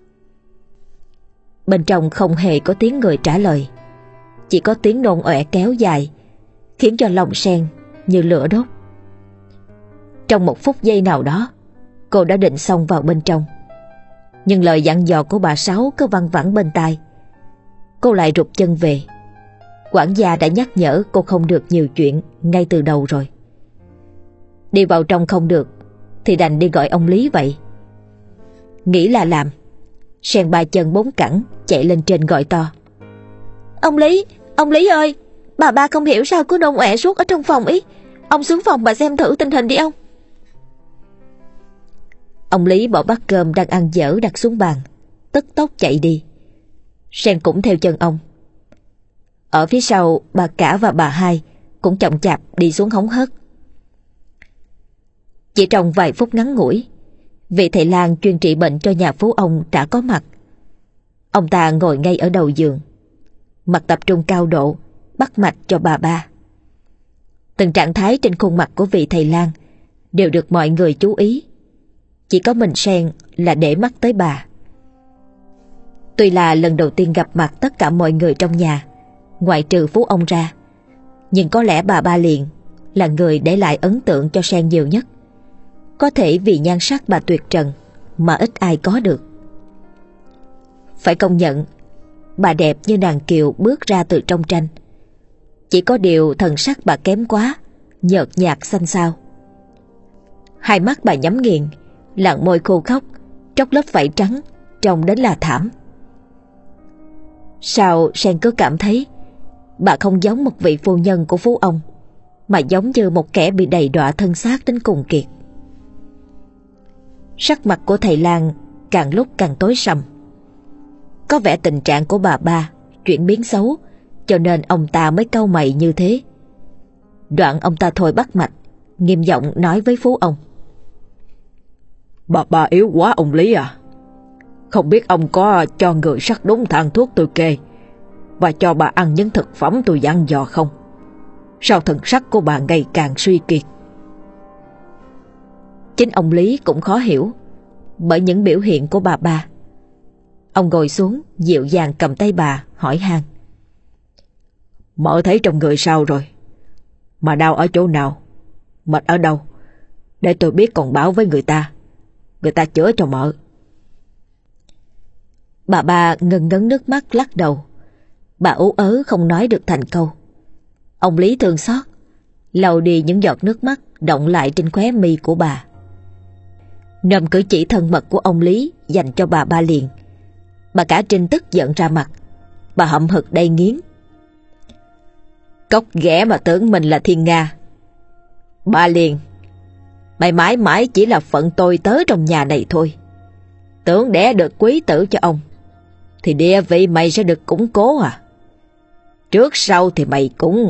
Bên trong không hề có tiếng người trả lời, chỉ có tiếng nôn ọe kéo dài, khiến cho lòng Sen như lửa đốt. Trong một phút giây nào đó, cô đã định xông vào bên trong, nhưng lời dặn dò của bà Sáu cứ văng vẳng bên tai. Cô lại rụt chân về. Quản gia đã nhắc nhở cô không được nhiều chuyện ngay từ đầu rồi. Đi vào trong không được thì đành đi gọi ông Lý vậy. Nghĩ là làm, Sen ba chân bốn cẳng chạy lên trên gọi to: "Ông Lý, ông Lý ơi, bà ba không hiểu sao cứ nôn ọe suốt ở trong phòng ý. Ông xuống phòng bà xem thử tình hình đi ông." Ông Lý bỏ bát cơm đang ăn dở đặt xuống bàn, tức tốc chạy đi. Sen cũng theo chân ông. Ở phía sau, bà cả và bà hai cũng chậm chạp đi xuống hóng hớt. Chỉ trong vài phút ngắn ngủi, vị thầy lang chuyên trị bệnh cho nhà phú ông đã có mặt. Ông ta ngồi ngay ở đầu giường, mặt tập trung cao độ, bắt mạch cho bà ba. Từng trạng thái trên khuôn mặt của vị thầy lang đều được mọi người chú ý. Chỉ có mình Sen là để mắt tới bà. Tuy là lần đầu tiên gặp mặt tất cả mọi người trong nhà, ngoại trừ phú ông ra, nhưng có lẽ bà Ba Liền là người để lại ấn tượng cho Sen nhiều nhất. Có thể vì nhan sắc bà tuyệt trần mà ít ai có được. Phải công nhận, bà đẹp như nàng kiều bước ra từ trong tranh. Chỉ có điều thần sắc bà kém quá, nhợt nhạt xanh xao. Hai mắt bà nhắm nghiền, làn môi khô khốc, tróc lớp vảy trắng, trông đến là thảm. Sao Sen cứ cảm thấy bà không giống một vị phu nhân của phú ông, mà giống như một kẻ bị đầy đọa thân xác đến cùng kiệt. Sắc mặt của thầy lang càng lúc càng tối sầm. Có vẻ tình trạng của bà ba chuyển biến xấu, cho nên ông ta mới cau mày như thế. Đoạn ông ta thôi bắt mạch, nghiêm giọng nói với phú ông: "Bà ba yếu quá ông Lý à. Không biết ông có cho người sắc đúng thang thuốc tôi kê và cho bà ăn những thực phẩm tôi dặn dò không? Sao thần sắc của bà ngày càng suy kiệt?" Chính ông Lý cũng khó hiểu bởi những biểu hiện của bà ba. Ông ngồi xuống dịu dàng cầm tay bà hỏi han: "Mợ thấy trong người sao rồi? Mà đau ở chỗ nào? Mệt ở đâu? Để tôi biết còn báo với người ta. Người ta chữa cho mợ." Bà ba ngân ngấn nước mắt lắc đầu. Bà ú ớ không nói được thành câu. Ông Lý thương xót, lau đi những giọt nước mắt đọng lại trên khóe mi của bà. Nôm cử chỉ thân mật của ông Lý dành cho bà Ba Liền, bà cả Trinh tức giận ra mặt. Bà hậm hực đay nghiến: "Cóc ghẻ mà tưởng mình là thiên nga. Ba Liền, mày mãi mãi chỉ là phận tôi tớ trong nhà này thôi. Tưởng đẻ được quý tử cho ông thì địa vị mày sẽ được củng cố à? Trước sau thì mày cũng..."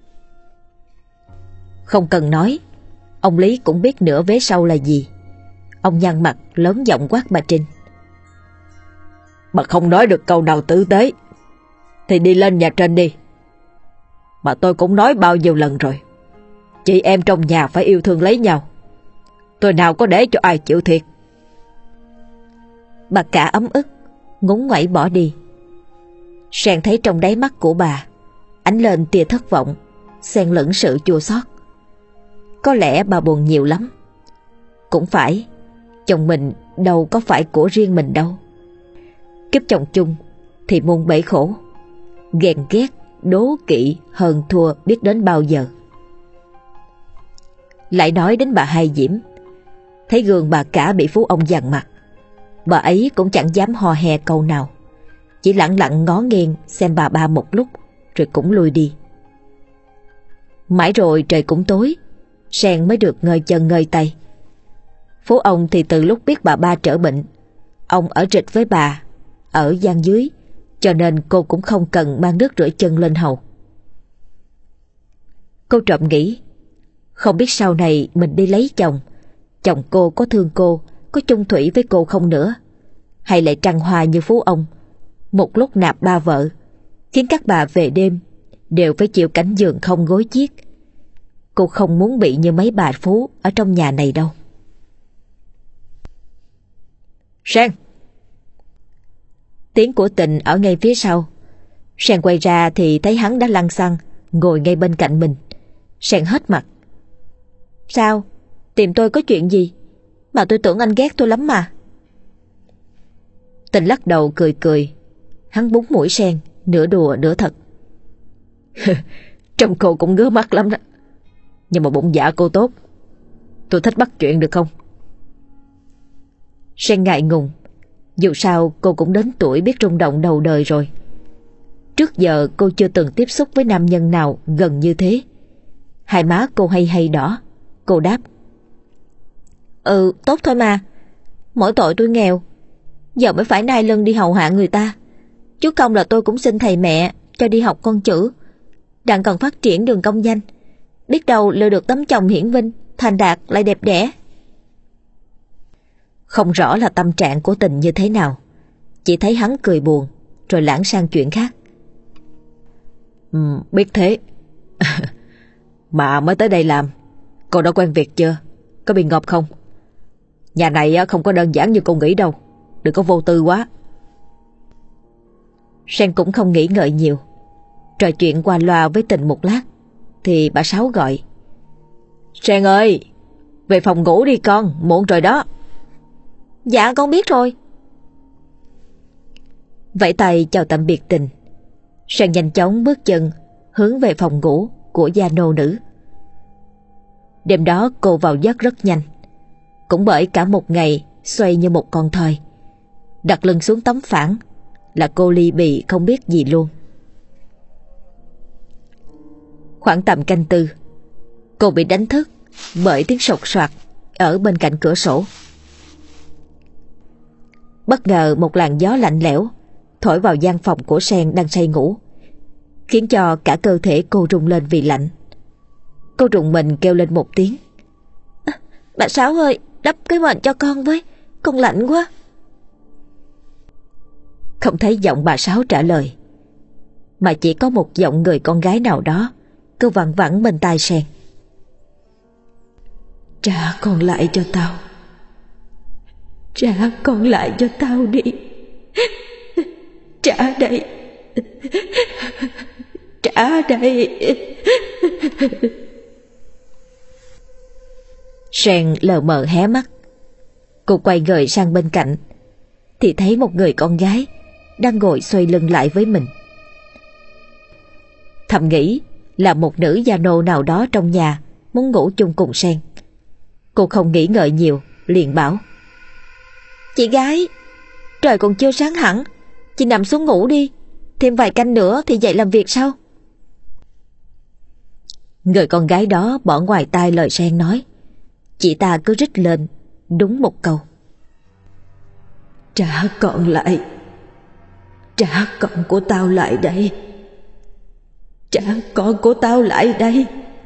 Không cần nói, ông Lý cũng biết nửa vế sau là gì. Ông nhăn mặt lớn giọng quát bà Trinh: "Bà không nói được câu nào tử tế thì đi lên nhà trên đi. Mà tôi cũng nói bao nhiêu lần rồi, chị em trong nhà phải yêu thương lấy nhau. Tôi nào có để cho ai chịu thiệt." Bà cả ấm ức, ngúng ngoẩy bỏ đi. Sen thấy trong đáy mắt của bà ánh lên tia thất vọng, xen lẫn sự chua xót. Có lẽ bà buồn nhiều lắm. Cũng phải, chồng mình đâu có phải của riêng mình đâu. Kiếp chồng chung thì muôn bể khổ, ghen ghét, đố kỵ, hờn thua biết đến bao giờ. Lại nói đến bà Hai Diễm, thấy gương bà cả bị phú ông dằn mặt, bà ấy cũng chẳng dám hò hè câu nào, chỉ lặng lặng ngó nghiêng xem bà ba một lúc rồi cũng lui đi. Mãi rồi trời cũng tối, Sen mới được ngơi chân ngơi tay. Phú ông thì từ lúc biết bà ba trở bệnh, ông ở trịch với bà ở gian dưới, cho nên cô cũng không cần mang nước rửa chân lên hầu. Cô trộm nghĩ, Không biết sau này mình đi lấy chồng, chồng cô có thương cô, có chung thủy với cô không nữa, hay lại trăng hoa như phú ông, một lúc nạp ba vợ, khiến các bà về đêm đều phải chịu cảnh giường không gối chiếc. Cô không muốn bị như mấy bà phú ở trong nhà này đâu. Sen! Tiếng của Tình ở ngay phía sau. Sen quay ra thì thấy hắn đã lăn xăng ngồi ngay bên cạnh mình. Sen hết mặt. Sao? Tìm tôi có chuyện gì? Mà tôi tưởng anh ghét tôi lắm mà. Tình lắc đầu cười cười. Hắn búng mũi Sen, nửa đùa nửa thật. Trông cô cũng ngứa mắt lắm đó. Nhưng mà bụng dạ cô tốt. Tôi thích bắt chuyện được không? Sen ngại ngùng. Dù sao cô cũng đến tuổi biết rung động đầu đời rồi. Trước giờ cô chưa từng tiếp xúc với nam nhân nào gần như thế. Hai má cô hay hay đỏ. Cô đáp: Ừ, tốt thôi mà. Mỗi tội tôi nghèo, giờ mới phải nai lưng đi hầu hạ người ta. Chứ không là tôi cũng xin thầy mẹ cho đi học con chữ. Đang cần phát triển đường công danh, biết đâu lừa được tấm chồng hiển vinh, thành đạt lại đẹp đẽ. Không rõ là tâm trạng của Tình như thế nào, chỉ thấy hắn cười buồn rồi lãng sang chuyện khác. Ừ, biết thế. Mà mới tới đây làm, cô đã quen việc chưa? Có bị ngợp không? Nhà này không có đơn giản như cô nghĩ đâu. Đừng có vô tư quá. Sen cũng không nghĩ ngợi nhiều, trò chuyện qua loa với Tình một lát thì bà Sáu gọi: Sen ơi, về phòng ngủ đi con, muộn rồi đó. Dạ con biết rồi. Vẫy tay chào tạm biệt Tình, Sen nhanh chóng bước chân hướng về phòng ngủ của gia nô nữ. Đêm đó cô vào giấc rất nhanh, cũng bởi cả một ngày xoay như một con thoi. Đặt lưng xuống tấm phản là cô ly bì không biết gì luôn. Khoảng tầm canh tư, cô bị đánh thức bởi tiếng sột soạt ở bên cạnh cửa sổ. Bất ngờ một làn gió lạnh lẽo thổi vào gian phòng của Sen đang say ngủ, khiến cho cả cơ thể cô rung lên vì lạnh. Cô rùng mình kêu lên một tiếng: à, Bà Sáu ơi, đắp cái mền cho con với, con lạnh quá. Không thấy giọng bà Sáu trả lời, mà chỉ có một giọng người con gái nào đó cứ vẳng vẳng bên tai Sen: Trả con lại cho tao. Trả con lại cho tao đi. Trả đây. Trả đây. Sen lờ mờ hé mắt. Cô quay người sang bên cạnh thì thấy một người con gái đang ngồi xoay lưng lại với mình. Thầm nghĩ là một nữ gia nô nào đó trong nhà muốn ngủ chung cùng Sen. Cô không nghĩ ngợi nhiều, liền bảo: Chị gái, trời còn chưa sáng hẳn, chị nằm xuống ngủ đi, thêm vài canh nữa thì dậy làm việc sau. Người con gái đó bỏ ngoài tai lời Sen nói. Chị ta cứ rít lên đúng một câu: Trả con lại. Trả con của tao lại đây. Trả con của tao lại đây.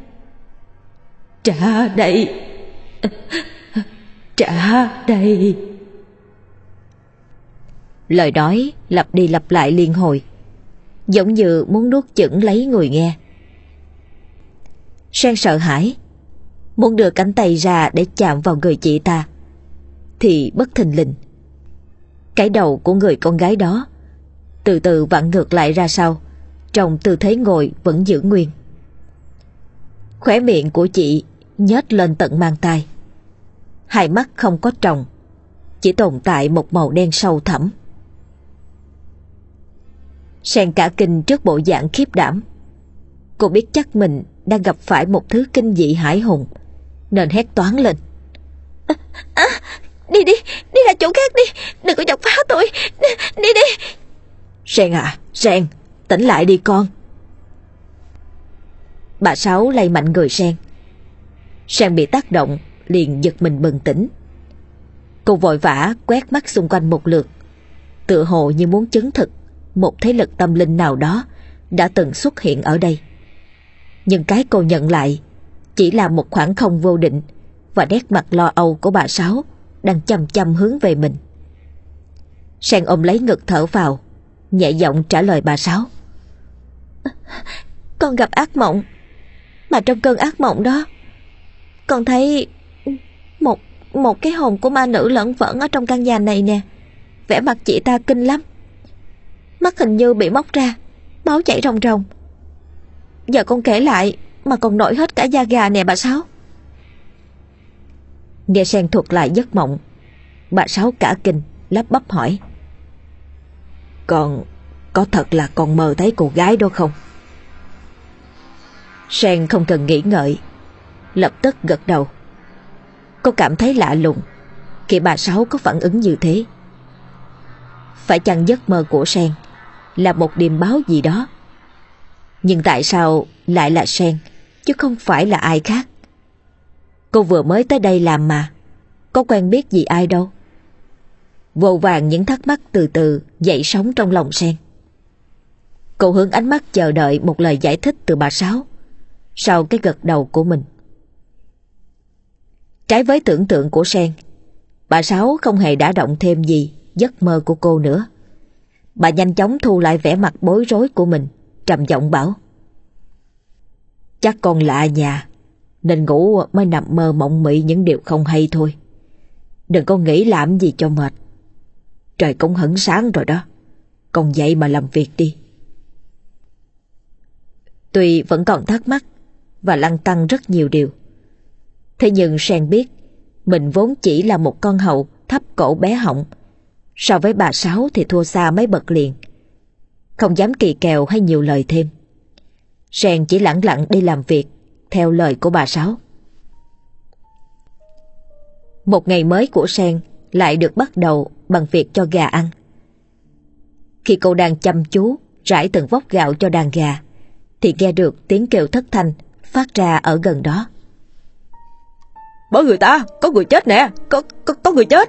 Trả đây. Trả đây. Lời nói lặp đi lặp lại liên hồi, giống như muốn nuốt chửng lấy người nghe. Sen sợ hãi, muốn đưa cánh tay ra để chạm vào người chị ta, thì bất thình lình cái đầu của người con gái đó từ từ vặn ngược lại ra sau, trong tư thế ngồi vẫn giữ nguyên. Khóe miệng của chị nhếch lên tận mang tai, hai mắt không có tròng, chỉ tồn tại một màu đen sâu thẳm. Sen cả kinh trước bộ dạng khiếp đảm. Cô biết chắc mình đang gặp phải một thứ kinh dị hãi hùng, nên hét toáng lên: à, à, Đi đi, đi ra chỗ khác đi, đừng có chọc phá tôi, đi đi, đi. Sen à, Sen, tỉnh lại đi con. Bà Sáu lay mạnh người Sen. Sen bị tác động liền giật mình bừng tỉnh. Cô vội vã quét mắt xung quanh một lượt, tựa hồ như muốn chứng thực một thế lực tâm linh nào đó đã từng xuất hiện ở đây. Nhưng cái cô nhận lại chỉ là một khoảng không vô định và nét mặt lo âu của bà Sáu đang chăm chăm hướng về mình. Sen ôm lấy ngực thở vào, nhẹ giọng trả lời bà Sáu. Con gặp ác mộng, mà trong cơn ác mộng đó con thấy một một cái hồn của ma nữ lởn vởn ở trong căn nhà này nè. Vẻ mặt chị ta kinh lắm, mắt hình như bị móc ra, máu chảy ròng ròng. Giờ con kể lại mà còn nổi hết cả da gà nè bà Sáu. Nghe Sen thuật lại giấc mộng, bà Sáu cả kinh lắp bắp hỏi: Con có thật là con mơ thấy cô gái đó không? Sen không cần nghĩ ngợi, lập tức gật đầu. Cô cảm thấy lạ lùng khi bà Sáu có phản ứng như thế. Phải chăng giấc mơ của Sen là một điềm báo gì đó? Nhưng tại sao lại là Sen chứ không phải là ai khác? Cô vừa mới tới đây làm mà, có quen biết gì ai đâu. Vô vàn những thắc mắc từ từ dậy sóng trong lòng Sen. Cô hướng ánh mắt chờ đợi một lời giải thích từ bà Sáu sau cái gật đầu của mình. Trái với tưởng tượng của Sen, bà Sáu không hề đả động thêm gì giấc mơ của cô nữa. Bà nhanh chóng thu lại vẻ mặt bối rối của mình, trầm giọng bảo: Chắc con lạ nhà nên ngủ mới nằm mơ mộng mị những điều không hay thôi. Đừng có nghĩ làm gì cho mệt. Trời cũng hửng sáng rồi đó, con dậy mà làm việc đi. Tuy vẫn còn thắc mắc và lăn tăn rất nhiều điều, thế nhưng Sen biết mình vốn chỉ là một con hầu thấp cổ bé họng, so với bà Sáu thì thua xa mấy bậc liền. Không dám kỳ kèo hay nhiều lời thêm, Sen chỉ lẳng lặng đi làm việc theo lời của bà Sáu. Một ngày mới của Sen lại được bắt đầu bằng việc cho gà ăn. Khi cô đang chăm chú rải từng vốc gạo cho đàn gà thì nghe được tiếng kêu thất thanh phát ra ở gần đó. Mọi người ta, có người chết nè, có, có, có người chết.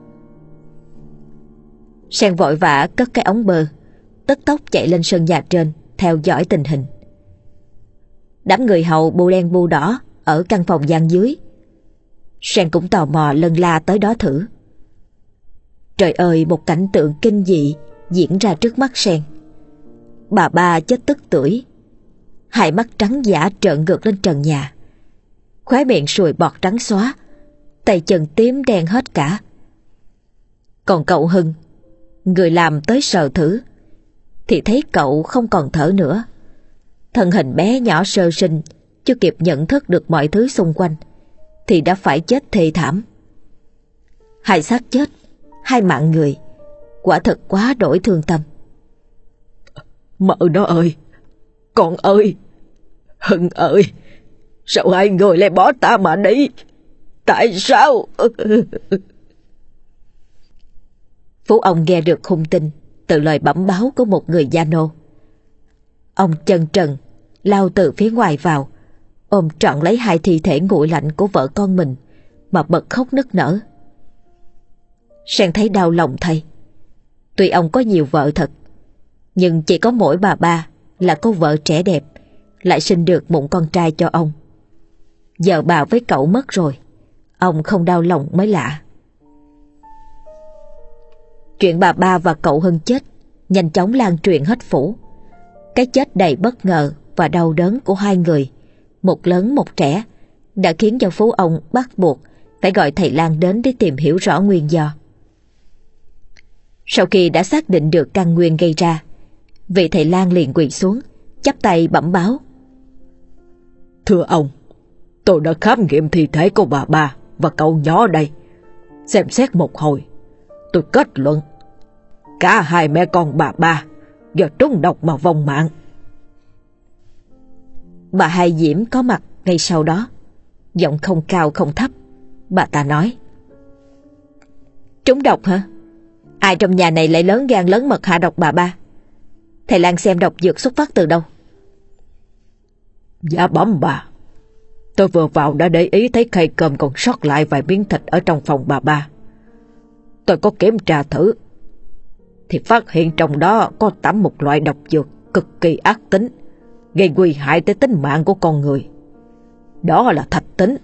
Sen vội vã cất cái ống bơ, tức tốc chạy lên sân nhà trên theo dõi tình hình. Đám người hầu bu đen bu đỏ ở căn phòng gian dưới. Sen cũng tò mò lân la tới đó thử. Trời ơi, một cảnh tượng kinh dị diễn ra trước mắt Sen. Bà ba chết tức tưởi, hai mắt trắng dã trợn ngược lên trần nhà, khóe miệng sùi bọt trắng xóa, tay chân tím đen hết cả. Còn cậu Hưng, người làm tới sờ thử, thì thấy cậu không còn thở nữa. Thân hình bé nhỏ sơ sinh, chưa kịp nhận thức được mọi thứ xung quanh thì đã phải chết thê thảm. Hai xác chết, hai mạng người, quả thật quá đổi thương tâm. Mợ nó ơi, con ơi, Hưng ơi, sao hai người lại bỏ ta mà đi? Tại sao? Phú ông nghe được hung tin từ lời bẩm báo của một người gia nô. Ông chân trần lao từ phía ngoài vào, ôm trọn lấy hai thi thể nguội lạnh của vợ con mình mà bật khóc nức nở. Sen thấy đau lòng thay. Tuy ông có nhiều vợ thật, nhưng chỉ có mỗi bà ba là có vợ trẻ đẹp, lại sinh được một con trai cho ông. Giờ bà với cậu mất rồi, ông không đau lòng mới lạ. Chuyện bà ba và cậu Hưng chết nhanh chóng lan truyền hết phủ. Cái chết đầy bất ngờ và đau đớn của hai người, một lớn một trẻ, đã khiến cho Phú ông bắt buộc phải gọi thầy lang đến để tìm hiểu rõ nguyên do. Sau khi đã xác định được căn nguyên gây ra, vị thầy lang liền quỳ xuống, chắp tay bẩm báo: Thưa ông, tôi đã khám nghiệm thi thể của bà ba và cậu nhỏ đây. Xem xét một hồi, tôi kết luận cả hai mẹ con bà ba do trúng độc mà vong mạng. Bà Hai Diễm có mặt ngay sau đó, giọng không cao không thấp. Bà ta nói: Trúng độc hả? Ai trong nhà này lại lớn gan lớn mật hạ độc bà ba? Thầy lang xem độc dược xuất phát từ đâu? Dạ bẩm bà, tôi vừa vào đã để ý thấy khay cơm còn sót lại vài miếng thịt ở trong phòng bà ba. Tôi có kiểm tra thử thì phát hiện trong đó có tẩm một loại độc dược cực kỳ ác tính, gây nguy hại tới tính mạng của con người. Đó là thạch tính.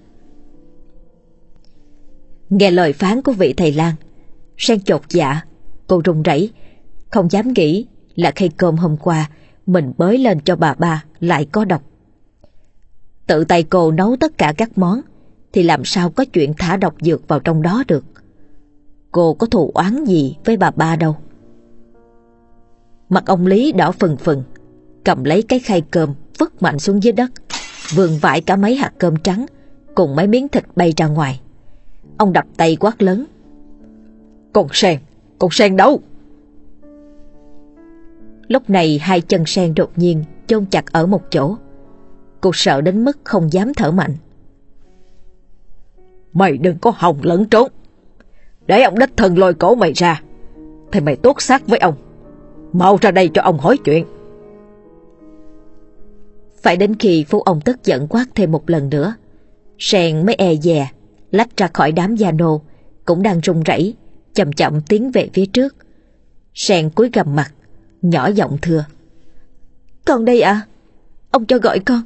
Nghe lời phán của vị thầy lang, Sen chột dạ. Cô run rẩy, không dám nghĩ là khay cơm hôm qua mình bới lên cho bà ba lại có độc. Tự tay cô nấu tất cả các món thì làm sao có chuyện thả độc dược vào trong đó được. Cô có thù oán gì với bà ba đâu. Mặt ông Lý đỏ phừng phừng, cầm lấy cái khay cơm vứt mạnh xuống dưới đất, vườn vãi cả mấy hạt cơm trắng cùng mấy miếng thịt bay ra ngoài. Ông đập tay quát lớn: Con Sen, con Sen đâu? Lúc này hai chân Sen đột nhiên chôn chặt ở một chỗ. Cô sợ đến mức không dám thở mạnh. Mày đừng có hòng lẫn trốn, để ông đích thân lôi cổ mày ra, thì mày tốt xác với ông. Mau ra đây cho ông hỏi chuyện. Phải đến khi Phú ông tức giận quát thêm một lần nữa, Sen mới e dè lách ra khỏi đám gia nô cũng đang run rẩy, chậm chậm tiến về phía trước. Sen cúi gằm mặt, nhỏ giọng thưa: Con đây ạ, à? Ông cho gọi con.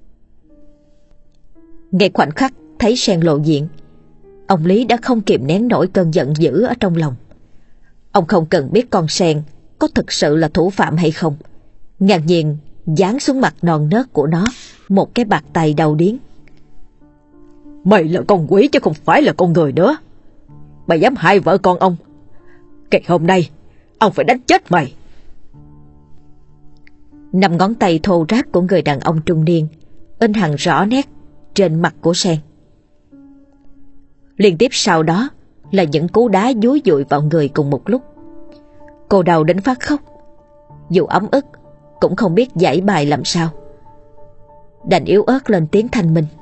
Ngay khoảnh khắc thấy Sen lộ diện, ông Lý đã không kìm nén nổi cơn giận dữ ở trong lòng. Ông không cần biết con Sen có thực sự là thủ phạm hay không, ngạc nhiên giáng xuống mặt non nớt của nó một cái bạt tay đau điếng. Mày là con quỷ chứ không phải là con người nữa. Mày dám hại vợ con ông, ngày hôm nay ông phải đánh chết mày. Năm ngón tay thô ráp của người đàn ông trung niên in hằn rõ nét trên mặt của Sen. Liên tiếp sau đó là những cú đá dúi dụi vào người cùng một lúc. Cô đau đến phát khóc, dù ấm ức cũng không biết giải bài làm sao, đành yếu ớt lên tiếng thanh minh: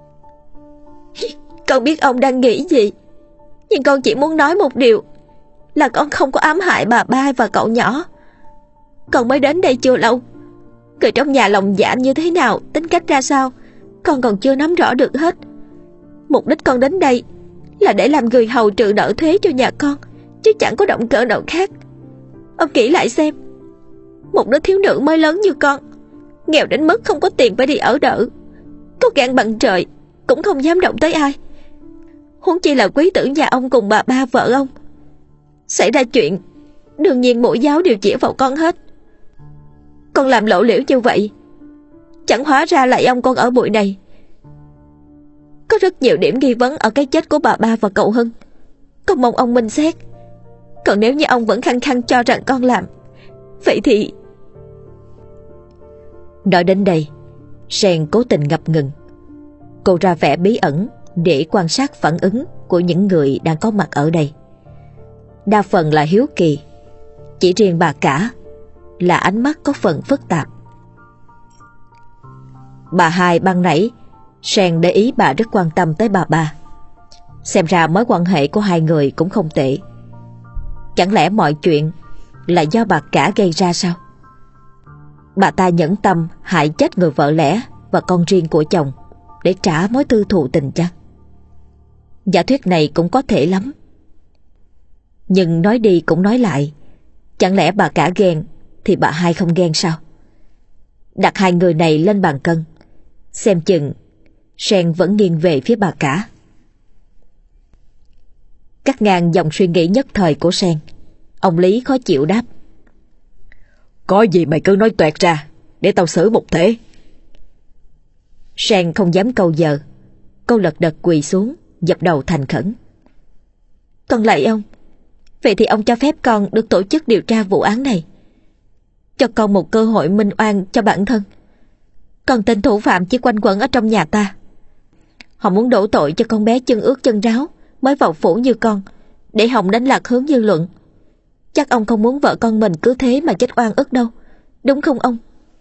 Con biết ông đang nghĩ gì, nhưng con chỉ muốn nói một điều, là con không có ám hại bà ba và cậu nhỏ. Con mới đến đây chưa lâu, người trong nhà lòng dạ như thế nào, tính cách ra sao, con còn chưa nắm rõ được hết. Mục đích con đến đây là để làm người hầu trừ nợ thuế cho nhà con, chứ chẳng có động cơ nào khác. Ông nghĩ lại xem, một đứa thiếu nữ mới lớn như con, nghèo đến mức không có tiền phải đi ở đợ, có gan bằng trời cũng không dám động tới ai, huống chi là quý tử nhà ông cùng bà ba vợ ông. Xảy ra chuyện, đương nhiên mỗi giáo đều chỉ vào con hết. Con làm lộ liễu như vậy, chẳng hóa ra lại ông con ở bụi này. Có rất nhiều điểm nghi vấn ở cái chết của bà ba và cậu Hưng, con mong ông minh xét. Còn nếu như ông vẫn khăng khăng cho rằng con làm, vậy thì... Nói đến đây, Sen cố tình ngập ngừng. Cô ra vẻ bí ẩn để quan sát phản ứng của những người đang có mặt ở đây. Đa phần là hiếu kỳ, chỉ riêng bà cả là ánh mắt có phần phức tạp. Bà hai ban nãy, Sen để ý bà rất quan tâm tới bà ba. Xem ra mối quan hệ của hai người cũng không tệ. Chẳng lẽ mọi chuyện là do bà cả gây ra sao? Bà ta nhẫn tâm hại chết người vợ lẽ và con riêng của chồng để trả mối tư thù tình chăng? Giả thuyết này cũng có thể lắm. Nhưng nói đi cũng nói lại, chẳng lẽ bà cả ghen thì bà hai không ghen sao? Đặt hai người này lên bàn cân, xem chừng Sen vẫn nghiêng về phía bà cả. Cắt ngang dòng suy nghĩ nhất thời của Sen, ông Lý khó chịu đáp: Có gì mày cứ nói toẹt ra, để tao xử một thể. Sen không dám câu giờ, cô lật đật quỳ xuống, dập đầu thành khẩn: Con lạy ông, vậy thì ông cho phép con được tổ chức điều tra vụ án này, cho con một cơ hội minh oan cho bản thân. Còn tên thủ phạm chỉ quanh quẩn ở trong nhà ta. Họ muốn đổ tội cho con bé chân ướt chân ráo mới vào phủ như con, để hòng đánh lạc hướng dư luận. Chắc ông không muốn vợ con mình cứ thế mà chết oan ức đâu, đúng không ông?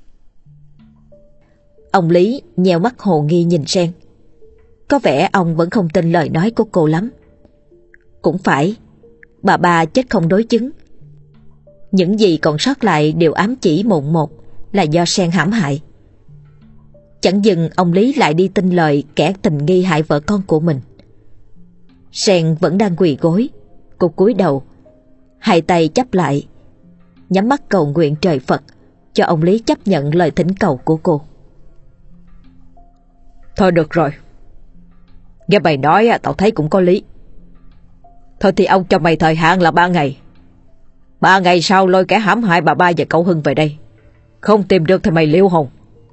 Ông Lý nheo mắt hồ nghi nhìn Sen. Có vẻ ông vẫn không tin lời nói của cô lắm. Cũng phải, bà ba chết không đối chứng. Những gì còn sót lại đều ám chỉ mồn một là do Sen hãm hại. Chẳng dừng ông Lý lại đi tin lời kẻ tình nghi hại vợ con của mình. Sen vẫn đang quỳ gối, cô cúi đầu, hai tay chắp lại, nhắm mắt cầu nguyện trời Phật cho ông Lý chấp nhận lời thỉnh cầu của cô. Thôi được rồi. Nghe mày nói tao thấy cũng có lý. Thôi thì ông cho mày thời hạn là ba ngày. Ba ngày sau lôi kẻ hãm hại bà ba và cậu Hưng về đây. Không tìm được thì mày liêu hồn.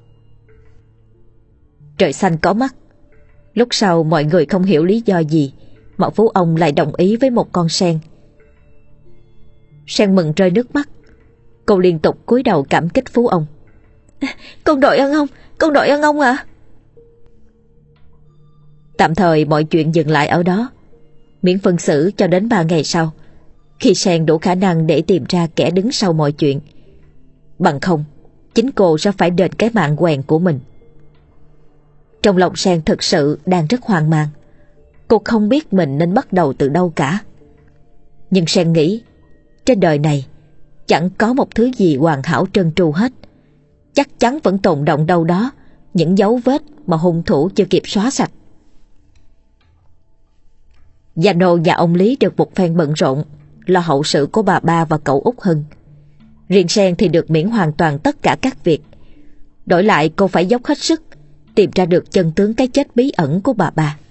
Trời xanh có mắt. Lúc sau mọi người không hiểu lý do gì mà Phú ông lại đồng ý với một con sen. Sen mừng rơi nước mắt. Cô liên tục cúi đầu cảm kích Phú ông. Con đội ơn ông, con đội ơn ông ạ. Tạm thời mọi chuyện dừng lại ở đó, miễn phân xử cho đến ba ngày sau, khi Sen đủ khả năng để tìm ra kẻ đứng sau mọi chuyện. Bằng không, chính cô sẽ phải đền cái mạng quèn của mình. Trong lòng Sen thực sự đang rất hoang mang. Cô không biết mình nên bắt đầu từ đâu cả. Nhưng Sen nghĩ, trên đời này chẳng có một thứ gì hoàn hảo trơn tru hết. Chắc chắn vẫn tồn động đâu đó những dấu vết mà hung thủ chưa kịp xóa sạch. Gia nô nhà ông Lý được một phen bận rộn lo hậu sự của bà ba và cậu Út Hưng. Riêng Sen thì được miễn hoàn toàn tất cả các việc. Đổi lại cô phải dốc hết sức tìm ra được chân tướng cái chết bí ẩn của bà ba.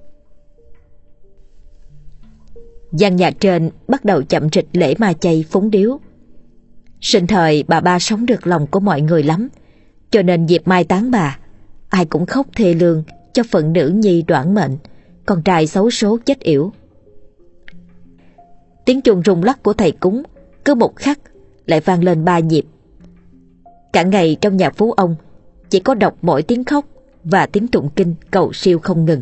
Gian nhà trên bắt đầu chậm trịch lễ ma chay phúng điếu. Sinh thời bà ba sống được lòng của mọi người lắm, cho nên dịp mai táng bà, ai cũng khóc thê lương cho phận nữ nhi đoản mệnh, con trai xấu số chết yểu. Tiếng chuông rung lắc của thầy cúng cứ một khắc lại vang lên ba nhịp. Cả ngày trong nhà Phú ông chỉ có đọc mỗi tiếng khóc và tiếng tụng kinh cầu siêu không ngừng.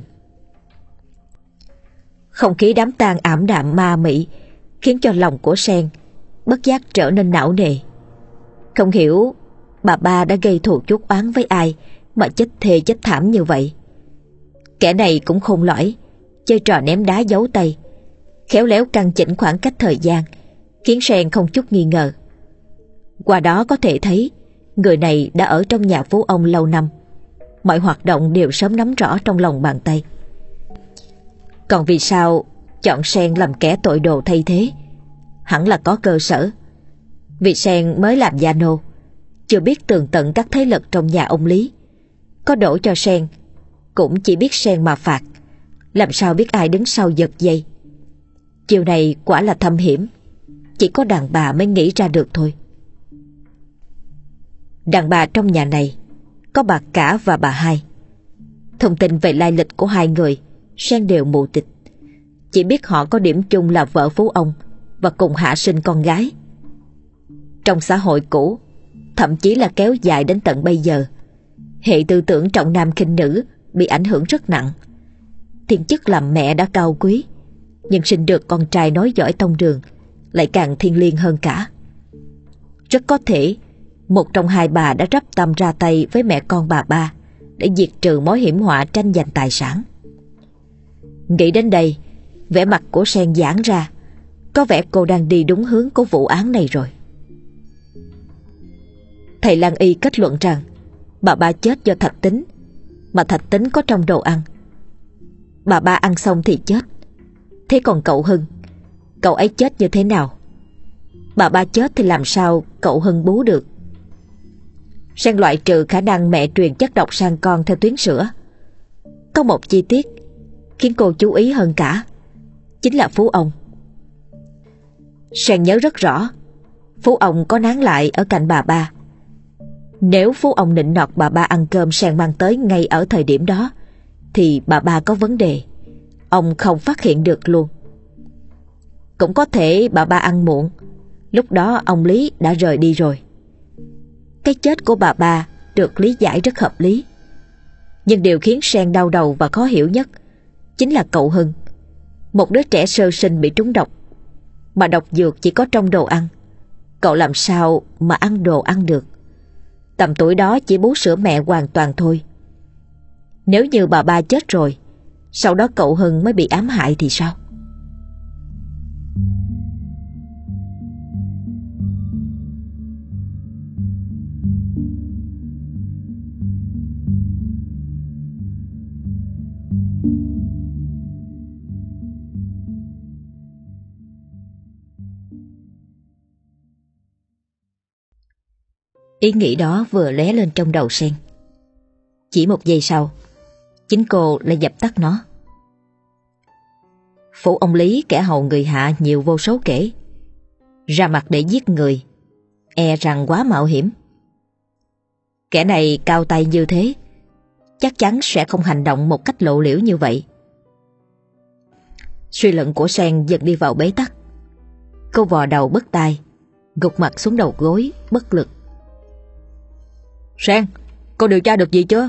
Không khí đám tang ảm đạm ma mị khiến cho lòng của Sen bất giác trở nên não nề. Không hiểu bà ba đã gây thù chuốc oán với ai mà chết thê chết thảm như vậy. Kẻ này cũng khôn lỏi, chơi trò ném đá giấu tay, khéo léo căn chỉnh khoảng cách thời gian, khiến Sen không chút nghi ngờ. Qua đó có thể thấy người này đã ở trong nhà Phú ông lâu năm, mọi hoạt động đều sớm nắm rõ trong lòng bàn tay. Còn vì sao chọn Sen làm kẻ tội đồ thay thế, hẳn là có cơ sở. Vì Sen mới làm gia nô, chưa biết tường tận các thế lực trong nhà ông Lý. Có đổ cho Sen cũng chỉ biết Sen mà phạt, làm sao biết ai đứng sau giật dây. Chiều này quả là thâm hiểm, chỉ có đàn bà mới nghĩ ra được thôi. Đàn bà trong nhà này có bà Cả và bà Hai. Thông tin về lai lịch của hai người Sen đều mù tịt, chỉ biết họ có điểm chung là vợ Phú ông và cùng hạ sinh con gái. Trong xã hội cũ, thậm chí là kéo dài đến tận bây giờ, hệ tư tưởng trọng nam khinh nữ bị ảnh hưởng rất nặng. Thiên chức làm mẹ đã cao quý, nhưng sinh được con trai nói giỏi tông đường lại càng thiêng liêng hơn cả. Rất có thể một trong hai bà đã rắp tâm ra tay với mẹ con bà ba để diệt trừ mối hiểm họa tranh giành tài sản. Nghĩ đến đây, vẻ mặt của Sen giãn ra, có vẻ cô đang đi đúng hướng của vụ án này rồi. Thầy Lan Y kết luận rằng bà ba chết do thạch tín, mà thạch tín có trong đồ ăn. Bà ba ăn xong thì chết. Thế còn cậu Hưng, cậu ấy chết như thế nào? Bà ba chết thì làm sao cậu Hưng bú được? Sen loại trừ khả năng mẹ truyền chất độc sang con theo tuyến sữa. Có một chi tiết khiến cô chú ý hơn cả, chính là Phú ông. Sen nhớ rất rõ, Phú ông có nán lại ở cạnh bà ba. Nếu Phú ông nịnh nọt bà ba ăn cơm Sen mang tới ngay ở thời điểm đó, thì bà ba có vấn đề, ông không phát hiện được luôn. Cũng có thể bà ba ăn muộn, lúc đó ông Lý đã rời đi rồi. Cái chết của bà ba được lý giải rất hợp lý. Nhưng điều khiến Sen đau đầu và khó hiểu nhất chính là cậu Hưng, một đứa trẻ sơ sinh bị trúng độc, mà độc dược chỉ có trong đồ ăn. Cậu làm sao mà ăn đồ ăn được? Tầm tuổi đó chỉ bú sữa mẹ hoàn toàn thôi. Nếu như bà ba chết rồi, sau đó cậu Hưng mới bị ám hại thì sao? Ý nghĩ đó vừa lóe lên trong đầu Sen. Chỉ một giây sau, chính cô lại dập tắt nó. Phủ ông Lý kẻ hầu người hạ nhiều vô số kể, ra mặt để giết người, e rằng quá mạo hiểm. Kẻ này cao tay như thế, chắc chắn sẽ không hành động một cách lộ liễu như vậy. Suy luận của Sen dần đi vào bế tắc. Cô vò đầu bứt tai, gục mặt xuống đầu gối, bất lực. Sen, cô điều tra được gì chưa?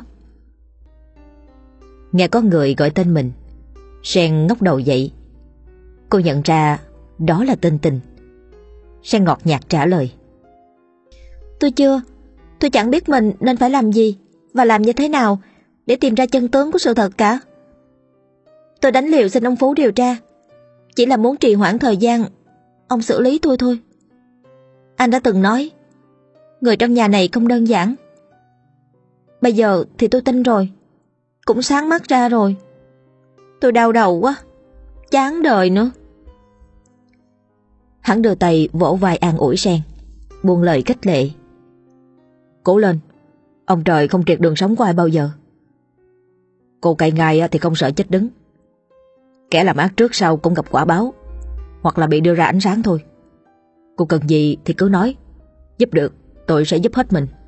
Nghe có người gọi tên mình, Sen ngóc đầu dậy. Cô nhận ra đó là tên Tình. Sen ngọt nhạt trả lời. Tôi chưa, tôi chẳng biết mình nên phải làm gì và làm như thế nào để tìm ra chân tướng của sự thật cả. Tôi đánh liều xin ông Phú điều tra, chỉ là muốn trì hoãn thời gian ông xử lý tôi thôi. Anh đã từng nói, người trong nhà này không đơn giản. Bây giờ thì tôi tin rồi, cũng sáng mắt ra rồi. Tôi đau đầu quá, chán đời nữa. Hắn đưa tay vỗ vai an ủi Sen, buông lời khích lệ. Cố lên, ông trời không triệt đường sống của ai bao giờ. Cô cày ngài thì không sợ chết đứng. Kẻ làm ác trước sau cũng gặp quả báo, hoặc là bị đưa ra ánh sáng thôi. Cô cần gì thì cứ nói, giúp được tôi sẽ giúp hết mình.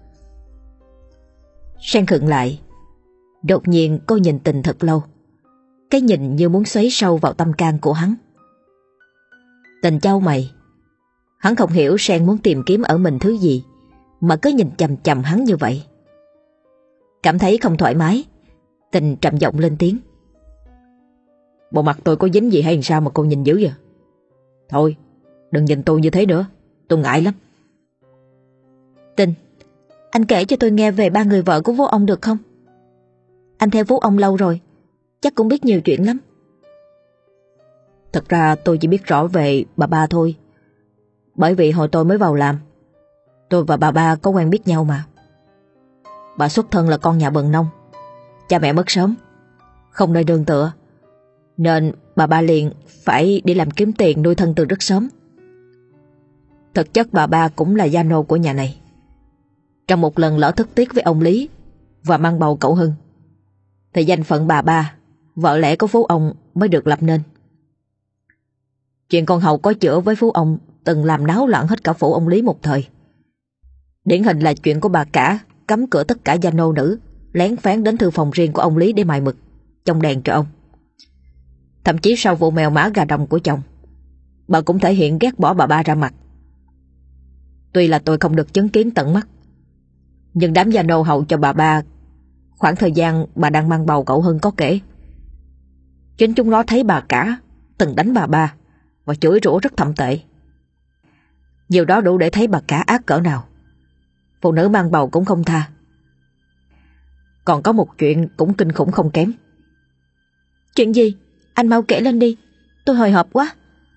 Sen khựng lại. Đột nhiên cô nhìn Tình thật lâu. Cái nhìn như muốn xoáy sâu vào tâm can của hắn. Tình chau mày. Hắn không hiểu Sen muốn tìm kiếm ở mình thứ gì mà cứ nhìn chằm chằm hắn như vậy. Cảm thấy không thoải mái, Tình trầm giọng lên tiếng. Bộ mặt tôi có dính gì hay sao mà cô nhìn dữ vậy? Thôi, đừng nhìn tôi như thế nữa, tôi ngại lắm. Tình, anh kể cho tôi nghe về ba người vợ của Phú ông được không? Anh theo Phú ông lâu rồi, chắc cũng biết nhiều chuyện lắm. Thật ra tôi chỉ biết rõ về bà ba thôi. Bởi vì hồi tôi mới vào làm, tôi và bà ba có quen biết nhau mà. Bà xuất thân là con nhà bần nông, cha mẹ mất sớm, không nơi nương tựa, nên bà ba liền phải đi làm kiếm tiền nuôi thân từ rất sớm. Thực chất bà ba cũng là gia nô của nhà này. Trong một lần lỡ thất tiếc với ông Lý và mang bầu cậu Hưng, thì danh phận bà ba, vợ lẽ của Phú ông mới được lập nên. Chuyện con hầu có chữa với Phú ông từng làm náo loạn hết cả phủ ông Lý một thời. Điển hình là chuyện của bà cả cấm cửa tất cả gia nô nữ lén phén đến thư phòng riêng của ông Lý để mài mực, trông đèn cho ông. Thậm chí sau vụ mèo mã gà đồng của chồng, bà cũng thể hiện ghét bỏ bà ba ra mặt. Tuy là tôi không được chứng kiến tận mắt, nhưng đám gia nô hầu cho bà ba khoảng thời gian bà đang mang bầu cậu Hưng có kể. Chính chúng nó thấy bà cả từng đánh bà ba và chửi rủa rất thậm tệ. Nhiều đó đủ để thấy bà cả ác cỡ nào. Phụ nữ mang bầu cũng không tha. Còn có một chuyện cũng kinh khủng không kém. Chuyện gì? Anh mau kể lên đi, tôi hồi hộp quá.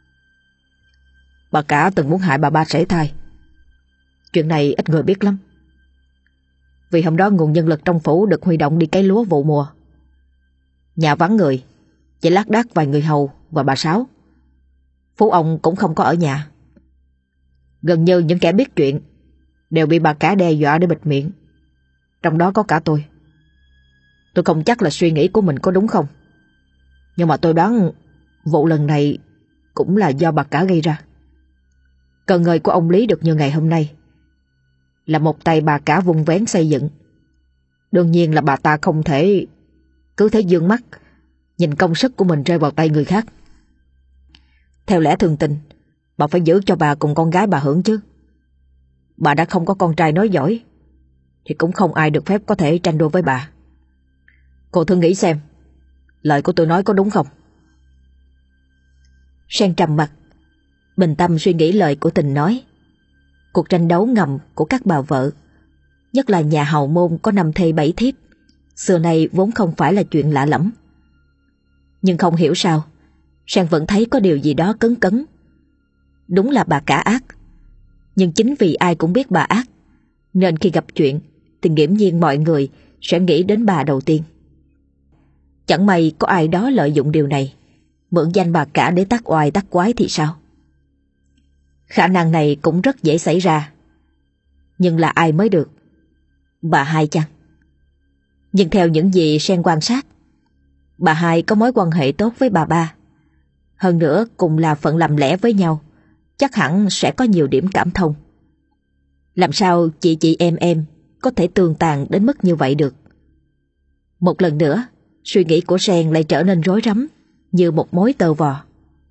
Bà cả từng muốn hại bà ba sảy thai. Chuyện này ít người biết lắm. Vì hôm đó nguồn nhân lực trong phủ được huy động đi cấy lúa vụ mùa. Nhà vắng người, chỉ lác đác vài người hầu và bà Sáu. Phú ông cũng không có ở nhà. Gần như những kẻ biết chuyện đều bị bà cả đe dọa để bịt miệng. Trong đó có cả tôi. Tôi không chắc là suy nghĩ của mình có đúng không, nhưng mà tôi đoán vụ lần này cũng là do bà cả gây ra. Cơn ngơi của ông Lý được như ngày hôm nay là một tay bà cả vun vén xây dựng. Đương nhiên là bà ta không thể cứ thế dương mắt nhìn công sức của mình rơi vào tay người khác. Theo lẽ thường tình, bà phải giữ cho bà cùng con gái bà hưởng chứ. Bà đã không có con trai nói giỏi thì cũng không ai được phép có thể tranh đua với bà. Cô thử nghĩ xem, lời của tôi nói có đúng không? Sen trầm mặt, bình tâm suy nghĩ lời của Tình nói. Cuộc tranh đấu ngầm của các bà vợ, nhất là nhà hầu môn có năm thê bảy thiếp, xưa nay vốn không phải là chuyện lạ lẫm. Nhưng không hiểu sao, Sen vẫn thấy có điều gì đó cấn cấn. Đúng là bà cả ác, nhưng chính vì ai cũng biết bà ác, nên khi gặp chuyện thì nghiễm nhiên mọi người sẽ nghĩ đến bà đầu tiên. Chẳng may có ai đó lợi dụng điều này, mượn danh bà cả để tác oai tác quái thì sao? Khả năng này cũng rất dễ xảy ra. Nhưng là ai mới được? Bà hai chăng? Nhưng theo những gì Sen quan sát, Bà hai có mối quan hệ tốt với bà ba. Hơn nữa cùng là phận làm lẽ với nhau, chắc hẳn sẽ có nhiều điểm cảm thông. Làm sao chị chị em em có thể tương tàn đến mức như vậy được? Một lần nữa, suy nghĩ của Sen lại trở nên rối rắm như một mối tơ vò.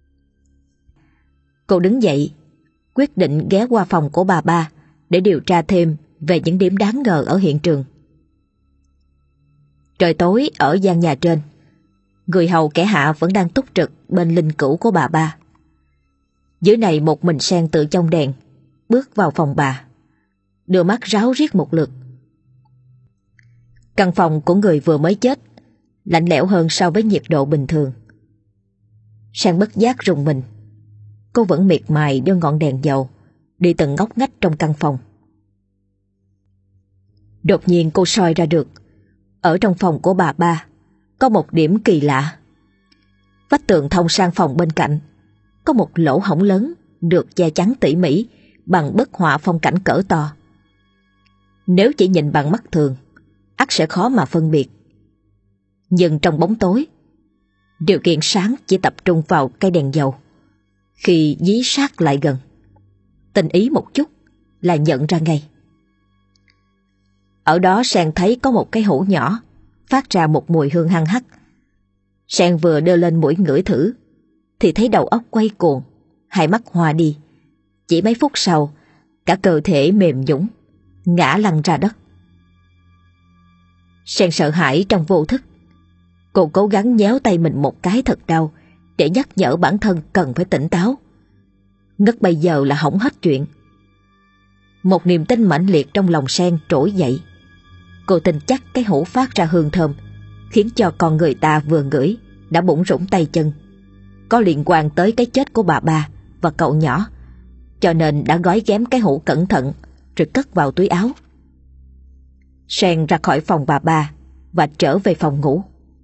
Cô đứng dậy, quyết định ghé qua phòng của bà ba để điều tra thêm về những điểm đáng ngờ ở hiện trường. Trời tối ở gian nhà trên, người hầu kẻ hạ vẫn đang túc trực bên linh cữu của bà ba. Dưới này một mình Sen tự trong đèn, bước vào phòng bà, đưa mắt ráo riết một lượt. Căn phòng của người vừa mới chết lạnh lẽo hơn so với nhiệt độ bình thường. Sen bất giác rùng mình. Cô vẫn miệt mài đưa ngọn đèn dầu đi từng ngóc ngách trong căn phòng. Đột nhiên cô soi ra được, ở trong phòng của bà ba có một điểm kỳ lạ. Vách tường thông sang phòng bên cạnh có một lỗ hổng lớn được che chắn tỉ mỉ bằng bức họa phong cảnh cỡ to. Nếu chỉ nhìn bằng mắt thường, ắt sẽ khó mà phân biệt. Nhưng trong bóng tối, điều kiện sáng chỉ tập trung vào cây đèn dầu. Khi dí sát lại gần, tinh ý một chút là nhận ra ngay. Ở đó Sen thấy có một cái hũ nhỏ phát ra một mùi hương hăng hắc. Sen vừa đưa lên mũi ngửi thử thì thấy đầu óc quay cuồng, hai mắt hoa đi. Chỉ mấy phút sau, cả cơ thể mềm nhũn, ngã lăn ra đất. Sen sợ hãi trong vô thức. Cô cố gắng nhéo tay mình một cái thật đau để nhắc nhở bản thân cần phải tỉnh táo. Ngất bây giờ là hỏng hết chuyện. Một niềm tin mãnh liệt trong lòng Sen trỗi dậy. Cô tin chắc cái hũ phát ra hương thơm khiến cho con người ta vừa ngửi đã bủn rủn tay chân, có liên quan tới cái chết của bà ba và cậu nhỏ, cho nên đã gói ghém cái hũ cẩn thận rồi cất vào túi áo. Sen ra khỏi phòng bà ba và trở về phòng ngủ.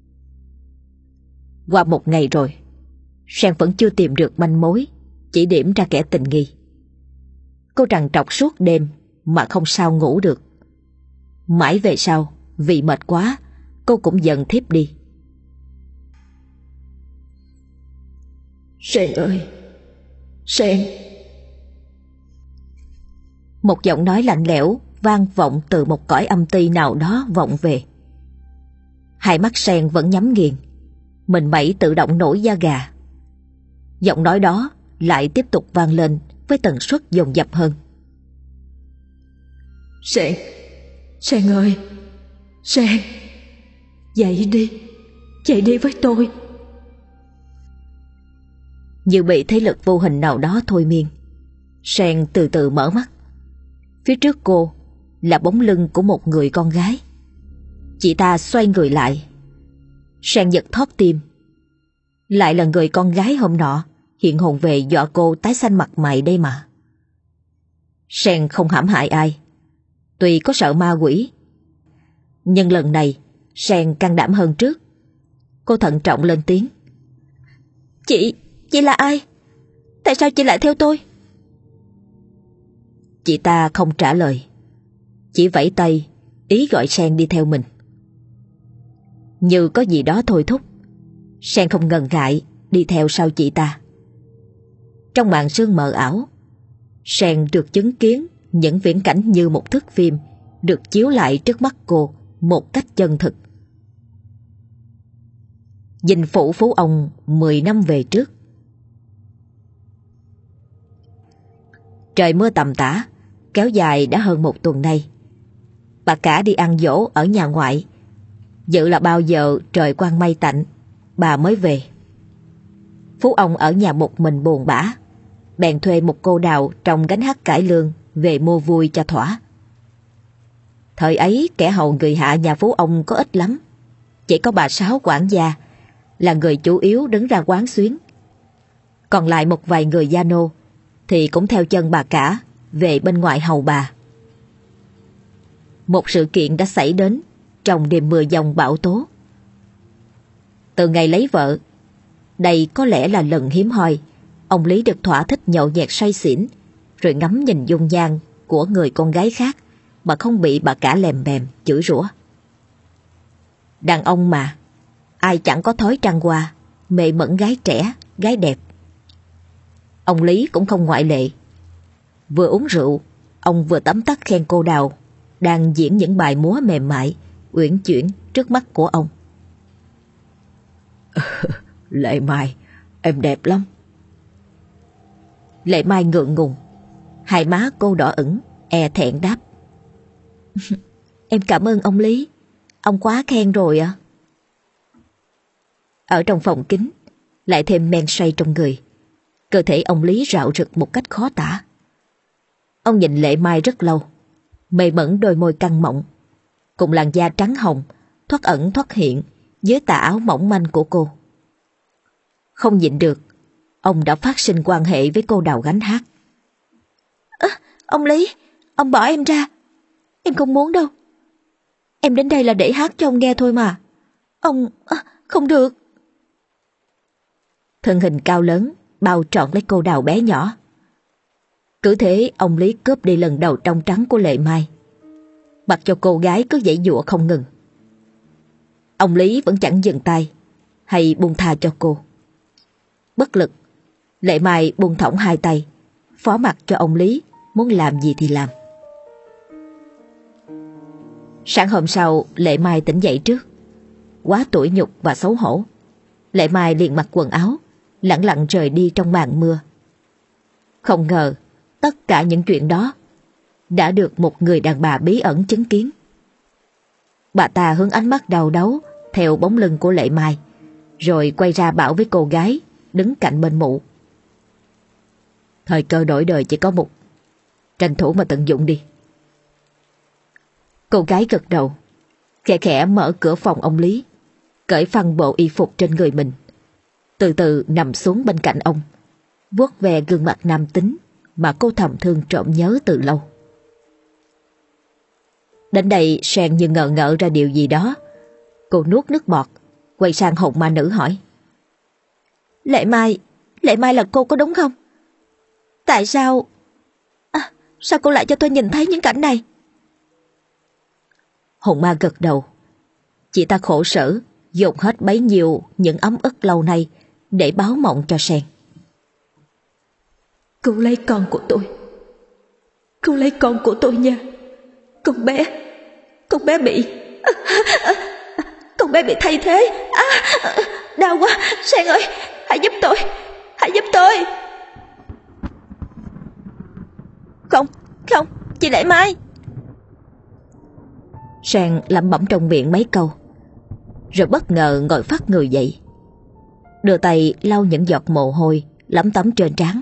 Qua một ngày rồi, Sen vẫn chưa tìm được manh mối chỉ điểm ra kẻ tình nghi. Cô trằn trọc suốt đêm mà không sao ngủ được. Mãi về sau, vì mệt quá, cô cũng dần thiếp đi. Sen ơi, Sen. Một giọng nói lạnh lẽo vang vọng từ một cõi âm ti nào đó vọng về. Hai mắt Sen vẫn nhắm nghiền, mình mẩy tự động nổi da gà. Giọng nói đó lại tiếp tục vang lên với tần suất dồn dập hơn. Sen, Sen ơi, Sen, dậy đi, dậy đi với tôi. Như bị thế lực vô hình nào đó thôi miên, Sen từ từ mở mắt. Phía trước cô là bóng lưng của một người con gái. Chị ta xoay người lại. Sen giật thót tim. Lại là người con gái hôm nọ hiện hồn về dọa cô tái xanh mặt mày đây mà. Sen không hãm hại ai, tuy có sợ ma quỷ, nhưng lần này Sen can đảm hơn trước. Cô thận trọng lên tiếng. Chị, chị là ai? Tại sao chị lại theo tôi? Chị ta không trả lời, chỉ vẫy tay ý gọi Sen đi theo mình. Như có gì đó thôi thúc, Sen không ngần ngại đi theo sau chị ta. Trong màn sương mờ ảo, Sen được chứng kiến những viễn cảnh như một thước phim được chiếu lại trước mắt cô một cách chân thực. Dinh phủ Phú Ông mười năm về trước. Trời mưa tầm tã, kéo dài đã hơn một tuần nay. Bà cả đi ăn dỗ ở nhà ngoại, dự là bao giờ trời quang mây tạnh bà mới về. Phú Ông ở nhà một mình buồn bã, bèn thuê một cô đào trồng gánh hát cải lương về mua vui cho thỏa. Thời ấy kẻ hầu người hạ nhà Phú Ông có ít lắm, chỉ có bà Sáu quản gia là người chủ yếu đứng ra quán xuyến. Còn lại một vài người gia nô thì cũng theo chân bà cả về bên ngoài hầu bà. Một sự kiện đã xảy đến trong đêm mưa giông bão tố. Từ ngày lấy vợ, đây có lẽ là lần hiếm hoi ông Lý được thỏa thích nhậu nhẹt say xỉn rồi ngắm nhìn dung nhan của người con gái khác mà không bị bà cả lèm bèm chửi rủa. Đàn ông mà, ai chẳng có thói trăng hoa, mê mẩn gái trẻ, gái đẹp. Ông Lý cũng không ngoại lệ. Vừa uống rượu, ông vừa tấm tắc khen cô Đào đang diễn những bài múa mềm mại, uyển chuyển trước mắt của ông. Lệ Mai, em đẹp lắm. Lệ Mai ngượng ngùng, hai má cô đỏ ửng, e thẹn đáp. Em cảm ơn ông Lý, ông quá khen rồi ạ. À? Ở trong phòng kín, lại thêm men say trong người, cơ thể ông Lý rạo rực một cách khó tả. Ông nhìn Lệ Mai rất lâu, mê mẩn đôi môi căng mọng, cùng làn da trắng hồng, thoát ẩn thoát hiện dưới tà áo mỏng manh của cô. Không nhịn được, ông đã phát sinh quan hệ với cô Đào gánh hát. À, ông Lý, ông bỏ em ra. Em không muốn đâu. Em đến đây là để hát cho ông nghe thôi mà. Ông... À, không được. Thân hình cao lớn bao trọn lấy cô Đào bé nhỏ. Cứ thế ông Lý cướp đi lần đầu trong trắng của Lệ Mai, mặc cho cô gái cứ giãy giụa không ngừng. Ông Lý vẫn chẳng dừng tay hay buông tha cho cô. Bất lực, Lệ Mai buông thõng hai tay, phó mặc cho ông Lý muốn làm gì thì làm. Sáng hôm sau, Lệ Mai tỉnh dậy trước. Quá tủi nhục và xấu hổ, Lệ Mai liền mặc quần áo, lẳng lặng rời đi trong màn mưa. Không ngờ, tất cả những chuyện đó đã được một người đàn bà bí ẩn chứng kiến. Bà ta hướng ánh mắt đau đớn theo bóng lưng của Lệ Mai, rồi quay ra bảo với cô gái đứng cạnh bên mụ. Thời cơ đổi đời chỉ có một, tranh thủ mà tận dụng đi. Cô gái gật đầu, khẽ khẽ mở cửa phòng ông Lý, cởi phăng bộ y phục trên người mình, từ từ nằm xuống bên cạnh ông, vuốt ve gương mặt nam tính mà cô thầm thương trộm nhớ từ lâu. Đến đây Sen như ngờ ngợ ra điều gì đó. Cô nuốt nước bọt, quay sang hồn ma nữ hỏi. Lệ Mai, Lệ Mai là cô có đúng không? Tại sao... À, sao cô lại cho tôi nhìn thấy những cảnh này? Hồn ma gật đầu. Chị ta khổ sở, dồn hết bấy nhiêu những ấm ức lâu nay để báo mộng cho Sen. Cứu lấy con của tôi. Cứu lấy con của tôi nha. Con bé, con bé bị... À, à, con bé bị thay thế. À, à, đau quá. Sen ơi, hãy giúp tôi. Hãy giúp tôi. Không, không, chị Lệ Mai. Sen lẩm bẩm trong miệng mấy câu, rồi bất ngờ ngồi phắt người dậy, đưa tay lau những giọt mồ hôi lấm tấm trên trán.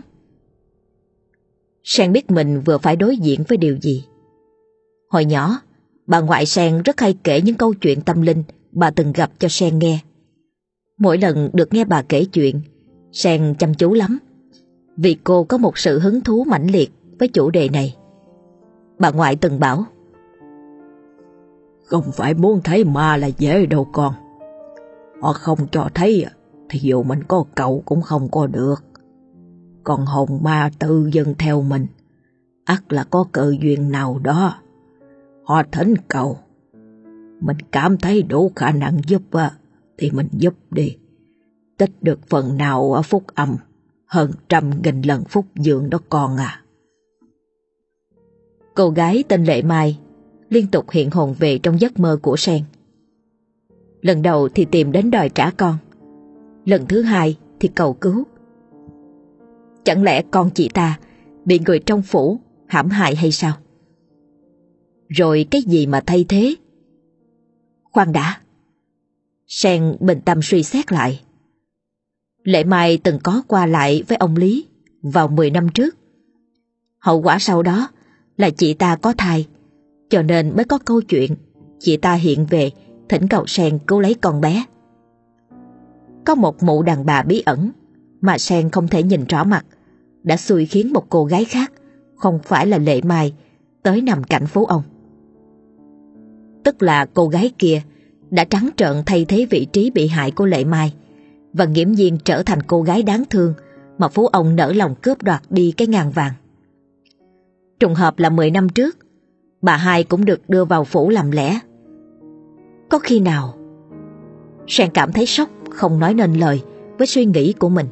Sen biết mình vừa phải đối diện với điều gì. Hồi nhỏ, bà ngoại Sen rất hay kể những câu chuyện tâm linh bà từng gặp cho Sen nghe. Mỗi lần được nghe bà kể chuyện, Sen chăm chú lắm, vì cô có một sự hứng thú mãnh liệt với chủ đề này. Bà ngoại từng bảo, không phải muốn thấy ma là dễ đâu con. Họ không cho thấy thì dù mình có cầu cũng không có được. Còn hồn ma tự dưng theo mình, ắt là có cơ duyên nào đó. Họ thỉnh cầu, mình cảm thấy đủ khả năng giúp thì mình giúp đi. Tích được phần nào ở phúc âm hơn trăm nghìn lần phúc dương đó con à. Cô gái tên Lệ Mai liên tục hiện hồn về trong giấc mơ của Sen. Lần đầu thì tìm đến đòi trả con, lần thứ hai thì cầu cứu. Chẳng lẽ con chị ta bị người trong phủ hãm hại hay sao? Rồi cái gì mà thay thế? Khoan đã. Sen bình tâm suy xét lại. Lệ Mai từng có qua lại với ông Lý vào mười năm trước. Hậu quả sau đó là chị ta có thai, cho nên mới có câu chuyện chị ta hiện về thỉnh cầu Sen cứu lấy con bé. Có một mụ đàn bà bí ẩn mà Sen không thể nhìn rõ mặt đã xui khiến một cô gái khác, không phải là Lệ Mai, tới nằm cạnh phố ông. Tức là cô gái kia đã trắng trợn thay thế vị trí bị hại của Lệ Mai và nghiễm nhiên trở thành cô gái đáng thương mà phú ông nỡ lòng cướp đoạt đi cái ngàn vàng. Trùng hợp là mười năm trước, bà hai cũng được đưa vào phủ làm lẽ. Có khi nào Sen cảm thấy sốc, không nói nên lời với suy nghĩ của mình.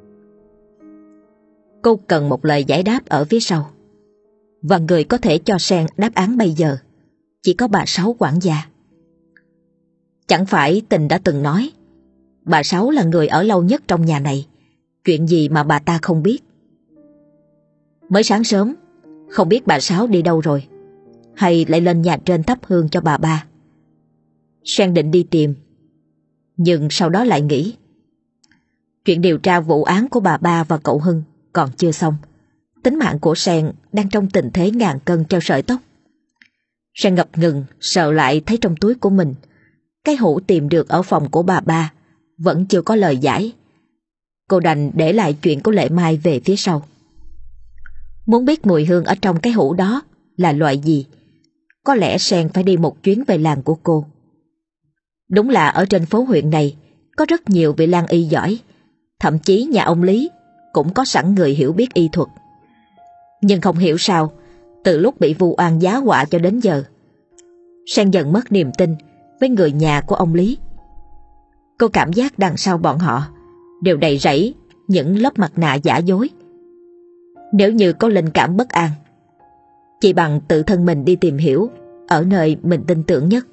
Cô cần một lời giải đáp ở phía sau, và người có thể cho Sen đáp án bây giờ chỉ có bà Sáu quản gia. Chẳng phải Tình đã từng nói bà Sáu là người ở lâu nhất trong nhà này, chuyện gì mà bà ta không biết. Mới sáng sớm, không biết bà Sáu đi đâu rồi, hay lại lên nhà trên thắp hương cho bà ba. Sen định đi tìm, nhưng sau đó lại nghĩ chuyện điều tra vụ án của bà ba và cậu Hưng còn chưa xong. Tính mạng của Sen đang trong tình thế ngàn cân treo sợi tóc. Sen ngập ngừng sợ lại thấy trong túi của mình cái hũ tìm được ở phòng của bà ba vẫn chưa có lời giải. Cô đành để lại chuyện của Lệ Mai về phía sau. Muốn biết mùi hương ở trong cái hũ đó là loại gì, có lẽ Sen phải đi một chuyến về làng của cô. Đúng là ở trên phố huyện này có rất nhiều vị lang y giỏi, thậm chí nhà ông Lý cũng có sẵn người hiểu biết y thuật. Nhưng không hiểu sao, từ lúc bị vu oan giá họa cho đến giờ, Sen dần mất niềm tin với người nhà của ông Lý. Cô cảm giác đằng sau bọn họ đều đầy rẫy những lớp mặt nạ giả dối. Nếu như có linh cảm bất an, chỉ bằng tự thân mình đi tìm hiểu ở nơi mình tin tưởng nhất.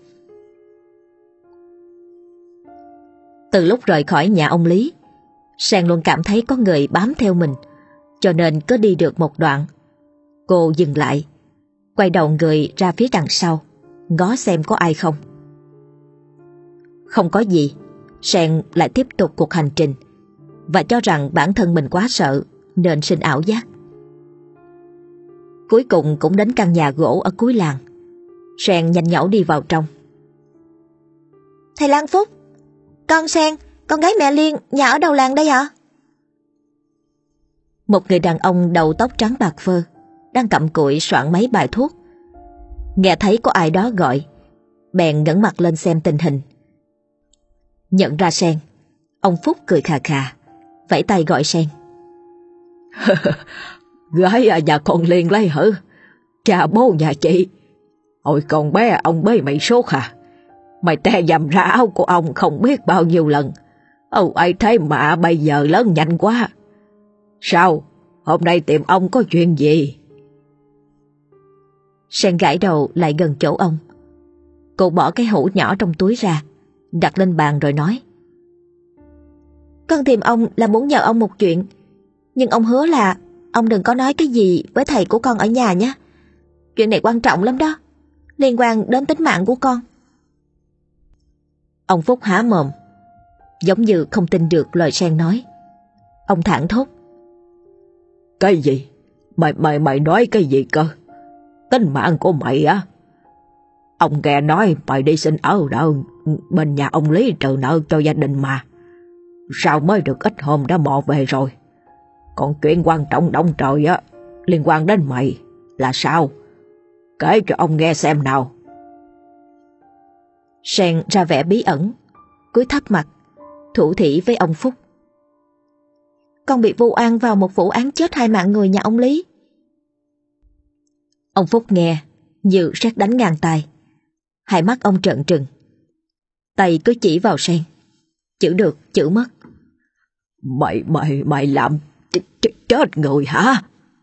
Từ lúc rời khỏi nhà ông Lý, Sen luôn cảm thấy có người bám theo mình, cho nên cứ đi được một đoạn, cô dừng lại, quay đầu người ra phía đằng sau, ngó xem có ai không. Không có gì, Sen lại tiếp tục cuộc hành trình và cho rằng bản thân mình quá sợ nên sinh ảo giác. Cuối cùng cũng đến căn nhà gỗ ở cuối làng. Sen nhanh nhẩu đi vào trong. Thầy Lan Phúc, con Sen, con gái mẹ Liên, nhà ở đầu làng đây hả? Một người đàn ông đầu tóc trắng bạc phơ đang cặm cụi soạn mấy bài thuốc. Nghe thấy có ai đó gọi, bèn ngẩng mặt lên xem tình hình. Nhận ra Sen, ông Phúc cười khà khà, vẫy tay gọi Sen. Gái à, nhà con Liên lấy hử? Cha bố nhà chị. Hồi còn bé ông bế mày sốt hả? Mày te dầm ra áo của ông không biết bao nhiêu lần. Ông ai thấy mà bây giờ lớn nhanh quá. Sao? Hôm nay tìm ông có chuyện gì? Sen gãi đầu lại gần chỗ ông. Cô bỏ cái hũ nhỏ trong túi ra, đặt lên bàn rồi nói. Con tìm ông là muốn nhờ ông một chuyện, nhưng ông hứa là ông đừng có nói cái gì với thầy của con ở nhà nhé. Chuyện này quan trọng lắm đó, liên quan đến tính mạng của con. Ông Phúc há mồm, giống như không tin được lời Sen nói. Ông thảng thốt. Cái gì? Mày mày mày nói cái gì cơ? Tính mạng của mày á? Ông nghe nói mày đi xin ở đâu bên nhà ông Lý trừ nợ cho gia đình mà. Sao mới được ít hôm đã mò về rồi? Còn chuyện quan trọng động trời á, liên quan đến mày là sao? Kể cho ông nghe xem nào. Sen ra vẻ bí ẩn, cúi thấp mặt, thủ thỉ với ông Phúc. Con bị vu oan vào một vụ án chết hai mạng người nhà ông Lý. Ông Phúc nghe như sét đánh ngang tai, hai mắt ông trợn trừng, tay cứ chỉ vào Sen, chữ được chữ mất. Mày mày mày làm ch ch chết người hả?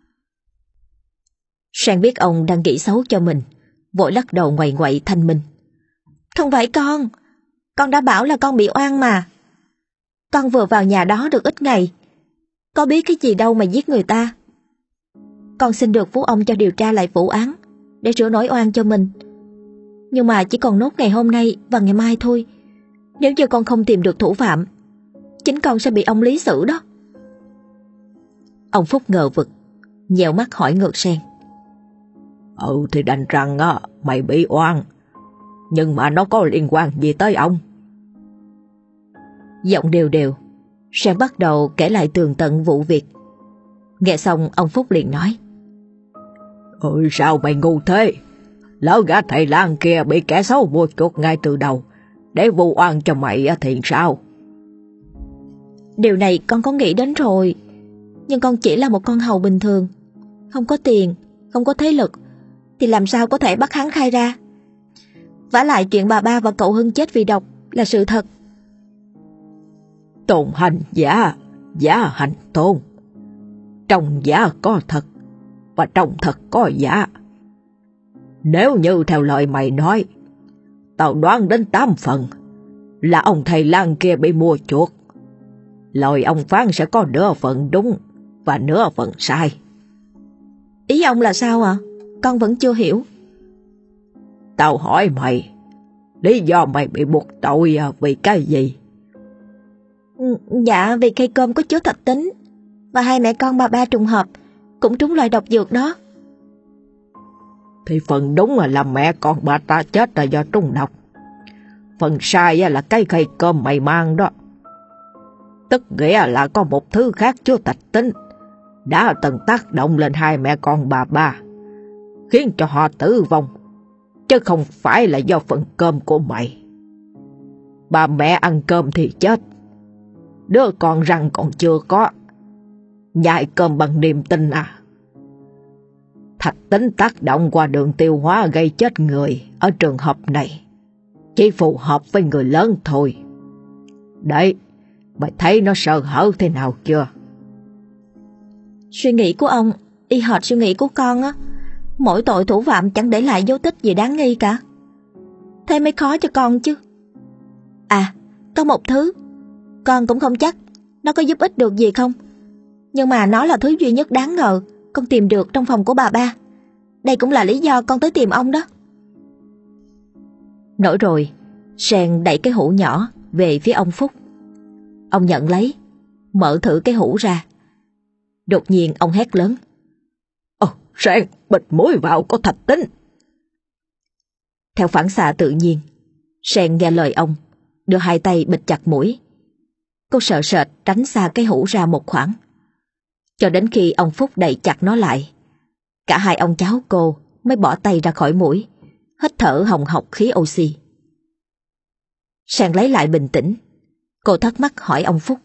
Sen biết ông đang nghĩ xấu cho mình, vội lắc đầu ngoại ngoại thanh minh. Không phải con, con đã bảo là con bị oan mà. Con vừa vào nhà đó được ít ngày, có biết cái gì đâu mà giết người ta. Con xin được phú ông cho điều tra lại vụ án để sửa nỗi oan cho mình. Nhưng mà chỉ còn nốt ngày hôm nay và ngày mai thôi. Nếu như con không tìm được thủ phạm, chính con sẽ bị ông Lý xử đó. Ông Phúc ngờ vực, nhèo mắt hỏi ngược Sen. Ừ thì đành rằng á, mày bị oan, nhưng mà nó có liên quan gì tới ông? Giọng đều đều, Sen bắt đầu kể lại tường tận vụ việc. Nghe xong ông Phúc liền nói. Ừ sao mày ngu thế? Lỡ gã thầy Lan kia bị kẻ xấu mua chuộc ngay từ đầu để vu oan cho mày thì sao? Điều này con có nghĩ đến rồi, nhưng con chỉ là một con hầu bình thường, không có tiền, không có thế lực, thì làm sao có thể bắt hắn khai ra. Vả lại chuyện bà ba và cậu Hưng chết vì độc là sự thật, Tôn hành giả, giả hành tôn. Trong giả có thật, và trong thật có giả. Nếu như theo lời mày nói, tao đoán đến tám phần là ông thầy lang kia bị mua chuộc. Lời ông phán sẽ có nửa phần đúng và nửa phần sai. Ý ông là sao ạ? À? Con vẫn chưa hiểu. Tao hỏi mày, lý do mày bị buộc tội vì cái gì? Dạ, vì cây cơm có chứa thạch tín, và hai mẹ con bà ba trùng hợp cũng trúng loại độc dược đó. Thì phần đúng là, là mẹ con bà ta chết là do trúng độc. Phần sai là cái cây cơm mày mang đó. Tức nghĩa là có một thứ khác chứa thạch tín đã từng tác động lên hai mẹ con bà ba, khiến cho họ tử vong, chứ không phải là do phần cơm của mày. Bà mẹ ăn cơm thì chết, đứa con răng còn chưa có, nhai cơm bằng niềm tin à? Thạch tín tác động qua đường tiêu hóa gây chết người ở trường hợp này chỉ phù hợp với người lớn thôi. Đấy, mày thấy nó sơ hở thế nào chưa? Suy nghĩ của ông y hệt suy nghĩ của con á. Mỗi tội thủ phạm chẳng để lại dấu tích gì đáng nghi cả. Thế mới khó cho con chứ. À, có một thứ con cũng không chắc nó có giúp ích được gì không, nhưng mà nó là thứ duy nhất đáng ngờ con tìm được trong phòng của bà ba. Đây cũng là lý do con tới tìm ông đó. Nói rồi, Sen đẩy cái hũ nhỏ về phía ông Phúc. Ông nhận lấy, mở thử cái hũ ra. Đột nhiên ông hét lớn: Ồ, Sen, bịt mũi vào có thạch tín. Theo phản xạ tự nhiên, Sen nghe lời ông, đưa hai tay bịt chặt mũi. Cô sợ sệt tránh xa cái hũ ra một khoảng, cho đến khi ông Phúc đẩy chặt nó lại. Cả hai ông cháu cô mới bỏ tay ra khỏi mũi, hít thở hồng hộc khí oxy. Sen lấy lại bình tĩnh, cô thắc mắc hỏi ông Phúc: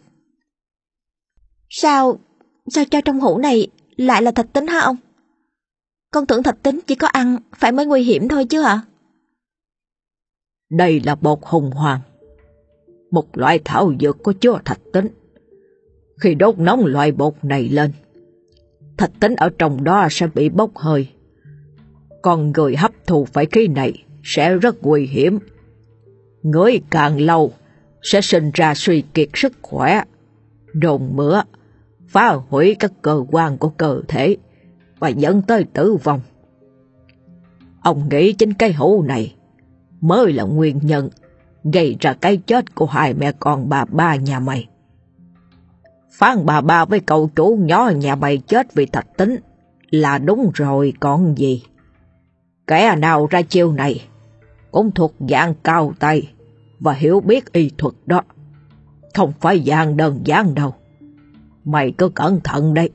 Sao, sao cho trong hũ này lại là thạch tín hả ông? Con tưởng thạch tín chỉ có ăn phải mới nguy hiểm thôi chứ hả? Đây là bột hùng hoàng, một loại thảo dược có chứa thạch tín. Khi đốt nóng loại bột này lên, thạch tín ở trong đó sẽ bị bốc hơi. Còn người hấp thụ phải khí này sẽ rất nguy hiểm. Ngửi càng lâu sẽ sinh ra suy kiệt sức khỏe, đồn mửa, phá hủy các cơ quan của cơ thể và dẫn tới tử vong. Ông nghĩ chính cái hũ này mới là nguyên nhân gây ra cái chết của hai mẹ con bà ba nhà mày. Phán bà ba với cậu chủ nhỏ nhà mày chết vì thạch tín là đúng rồi còn gì. Kẻ nào ra chiêu này cũng thuộc dạng cao tay và hiểu biết y thuật đó, không phải dạng đơn giản đâu. Mày cứ cẩn thận đấy.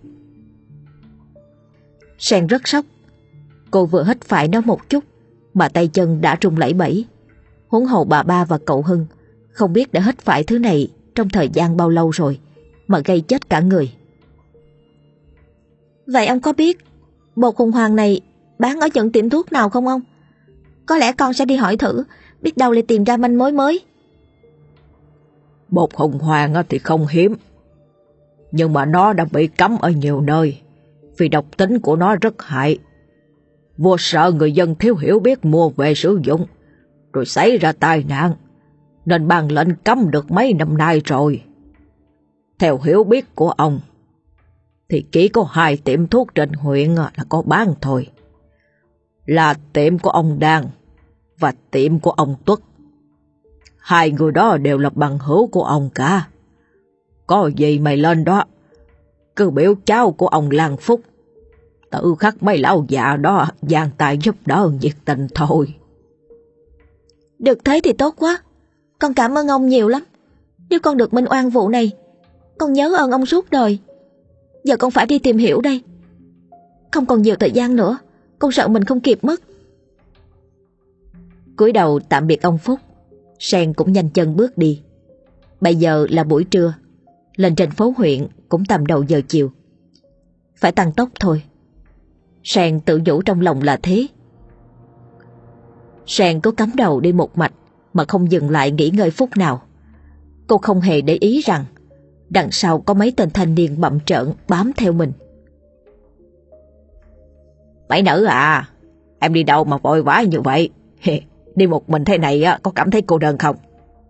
Sen rất sốc. Cô vừa hít phải nó một chút mà tay chân đã run lẩy bẩy. Huống hồ bà ba và cậu Hưng không biết đã hít phải thứ này trong thời gian bao lâu rồi mà gây chết cả người. Vậy ông có biết bột hùng hoàng này bán ở những tiệm thuốc nào không ông? Có lẽ con sẽ đi hỏi thử, biết đâu lại tìm ra manh mối mới. Bột hùng hoàng thì không hiếm, nhưng mà nó đã bị cấm ở nhiều nơi vì độc tính của nó rất hại. Vua sợ người dân thiếu hiểu biết mua về sử dụng rồi xảy ra tai nạn, nên ban lệnh cấm được mấy năm nay rồi. Theo hiểu biết của ông thì chỉ có hai tiệm thuốc trên huyện là có bán thôi, là tiệm của ông Đan và tiệm của ông Tuất. Hai người đó đều là bằng hữu của ông cả. Có gì mày lên đó cứ biểu cháu của ông Lan Phúc tự khắc mấy lão già đó giang tay giúp đỡ nhiệt tình thôi. Được thế thì tốt quá, con cảm ơn ông nhiều lắm. Nếu con được minh oan vụ này, con nhớ ơn ông suốt đời. Giờ con phải đi tìm hiểu đây, không còn nhiều thời gian nữa, con sợ mình không kịp mất. Cúi đầu tạm biệt ông Phúc, Sen cũng nhanh chân bước đi. Bây giờ là buổi trưa, lên trên phố huyện cũng tầm đầu giờ chiều. Phải tăng tốc thôi. Sen tự nhủ trong lòng là thế. Sen có cắm đầu đi một mạch mà không dừng lại nghỉ ngơi phút nào. Cô không hề để ý rằng đằng sau có mấy tên thanh niên bặm trợn bám theo mình. Bảy nữ à, em đi đâu mà vội vã như vậy? Đi một mình thế này có cảm thấy cô đơn không?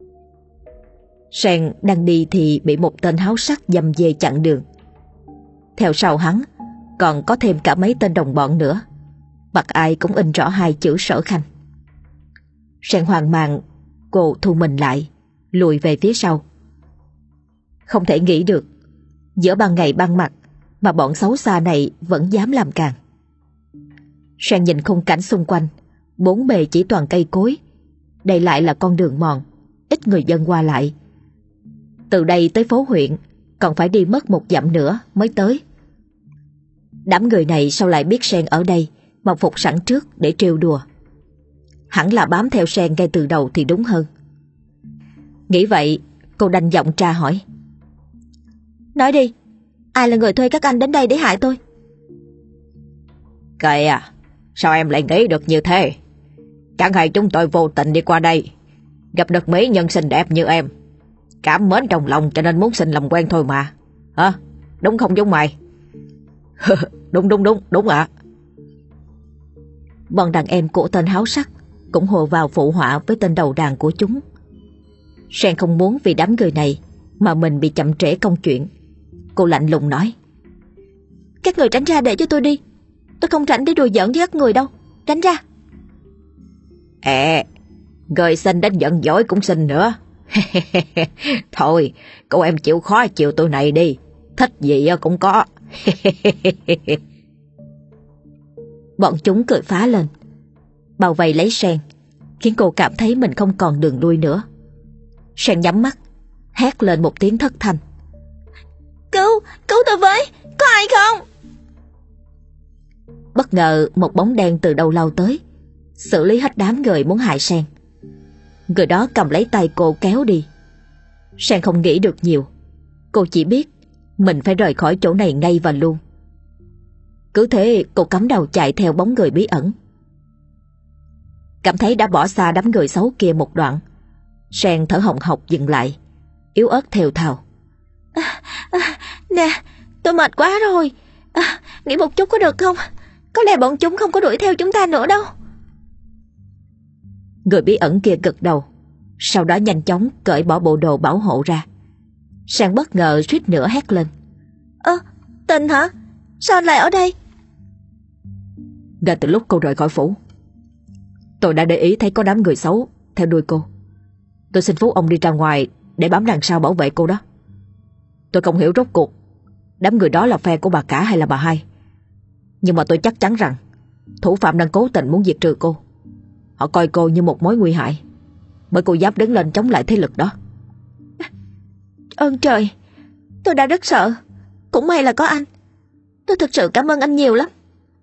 Sen đang đi thì bị một tên háo sắc giầm về chặn đường. Theo sau hắn còn có thêm cả mấy tên đồng bọn nữa, mặt ai cũng in rõ hai chữ Sở Khanh. Sen hoang mang, cô thu mình lại, lùi về phía sau. Không thể nghĩ được giữa ban ngày ban mặt mà bọn xấu xa này vẫn dám làm càn. Sen nhìn khung cảnh xung quanh, bốn bề chỉ toàn cây cối, đây lại là con đường mòn, ít người dân qua lại. Từ đây tới phố huyện còn phải đi mất một dặm nữa mới tới. Đám người này sao lại biết Sen ở đây mà phục sẵn trước để trêu đùa? Hẳn là bám theo Sen ngay từ đầu thì đúng hơn. Nghĩ vậy, cô đanh giọng tra hỏi. Nói đi, ai là người thuê các anh đến đây để hại tôi? Kìa, sao em lại nghĩ được như thế? Chẳng hay chúng tôi vô tình đi qua đây, gặp được mỹ nhân xinh đẹp như em, cảm mến trong lòng cho nên muốn xin làm quen thôi mà. Hả? Đúng không chúng mày? Đúng đúng đúng, đúng ạ. À. Bọn đàn em của tên háo sắc cũng hồ vào phụ họa với tên đầu đàn của chúng. Sen không muốn vì đám người này mà mình bị chậm trễ công chuyện. Cô lạnh lùng nói. Các người tránh ra để cho tôi đi. Tôi không rảnh để đùa giỡn với các người đâu. Tránh ra. Ê, người xin đến giận dỗi cũng xin nữa. Thôi, cô em chịu khó chịu tôi này đi. Thích gì cũng có. Bọn chúng cười phá lên, bao vây lấy Sen, khiến cô cảm thấy mình không còn đường lui nữa. Sen nhắm mắt, hét lên một tiếng thất thanh. Cứu, cứu tôi với, có ai không? Bất ngờ một bóng đen từ đâu lao tới, xử lý hết đám người muốn hại Sen. Người đó cầm lấy tay cô kéo đi. Sen không nghĩ được nhiều, cô chỉ biết mình phải rời khỏi chỗ này ngay và luôn. Cứ thế cô cắm đầu chạy theo bóng người bí ẩn. Cảm thấy đã bỏ xa đám người xấu kia một đoạn, Sen thở hồng hộc dừng lại, yếu ớt thều thào. À, à, nè, tôi mệt quá rồi, à, nghỉ một chút có được không? Có lẽ bọn chúng không có đuổi theo chúng ta nữa đâu. Người bí ẩn kia gật đầu, sau đó nhanh chóng cởi bỏ bộ đồ bảo hộ ra. Sen bất ngờ suýt nữa hét lên. Ơ, à, Tình hả? Sao anh lại ở đây? Ngay từ lúc cô rời khỏi phủ, tôi đã để ý thấy có đám người xấu theo đuôi cô. Tôi xin phú ông đi ra ngoài để bám đằng sau bảo vệ cô đó. Tôi không hiểu rốt cuộc đám người đó là phe của bà cả hay là bà hai, nhưng mà tôi chắc chắn rằng thủ phạm đang cố tình muốn diệt trừ cô. Họ coi cô như một mối nguy hại, bởi cô dám đứng lên chống lại thế lực đó. Ơn trời, tôi đã rất sợ. Cũng may là có anh. Tôi thực sự cảm ơn anh nhiều lắm.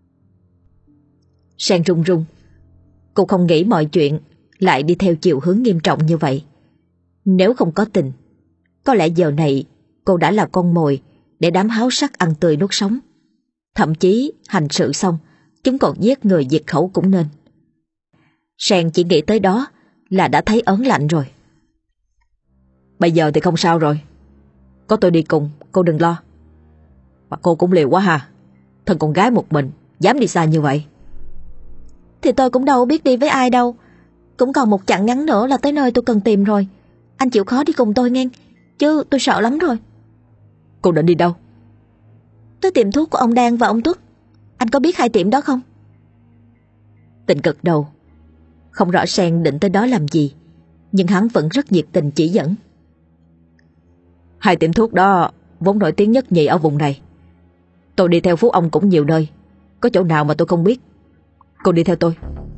Sen run run. Cô không nghĩ mọi chuyện lại đi theo chiều hướng nghiêm trọng như vậy. Nếu không có Tình, có lẽ giờ này cô đã là con mồi để đám háo sắc ăn tươi nuốt sống. Thậm chí hành sự xong, chúng còn giết người diệt khẩu cũng nên. Sen chỉ nghĩ tới đó là đã thấy ớn lạnh rồi. Bây giờ thì không sao rồi, có tôi đi cùng, cô đừng lo. Mà cô cũng liều quá ha, thân con gái một mình dám đi xa như vậy. Thì tôi cũng đâu biết đi với ai đâu. Cũng còn một chặng ngắn nữa là tới nơi tôi cần tìm rồi. Anh chịu khó đi cùng tôi nghe, chứ tôi sợ lắm rồi. Cô định đi đâu? Tới tiệm thuốc của ông Đan và ông Tuất. Anh có biết hai tiệm đó không? Tình gật đầu. Không rõ Sen định tới đó làm gì, nhưng hắn vẫn rất nhiệt tình chỉ dẫn. Hai tiệm thuốc đó vốn nổi tiếng nhất nhì ở vùng này. Tôi đi theo Phú ông cũng nhiều nơi, có chỗ nào mà tôi không biết. Cô đi theo tôi.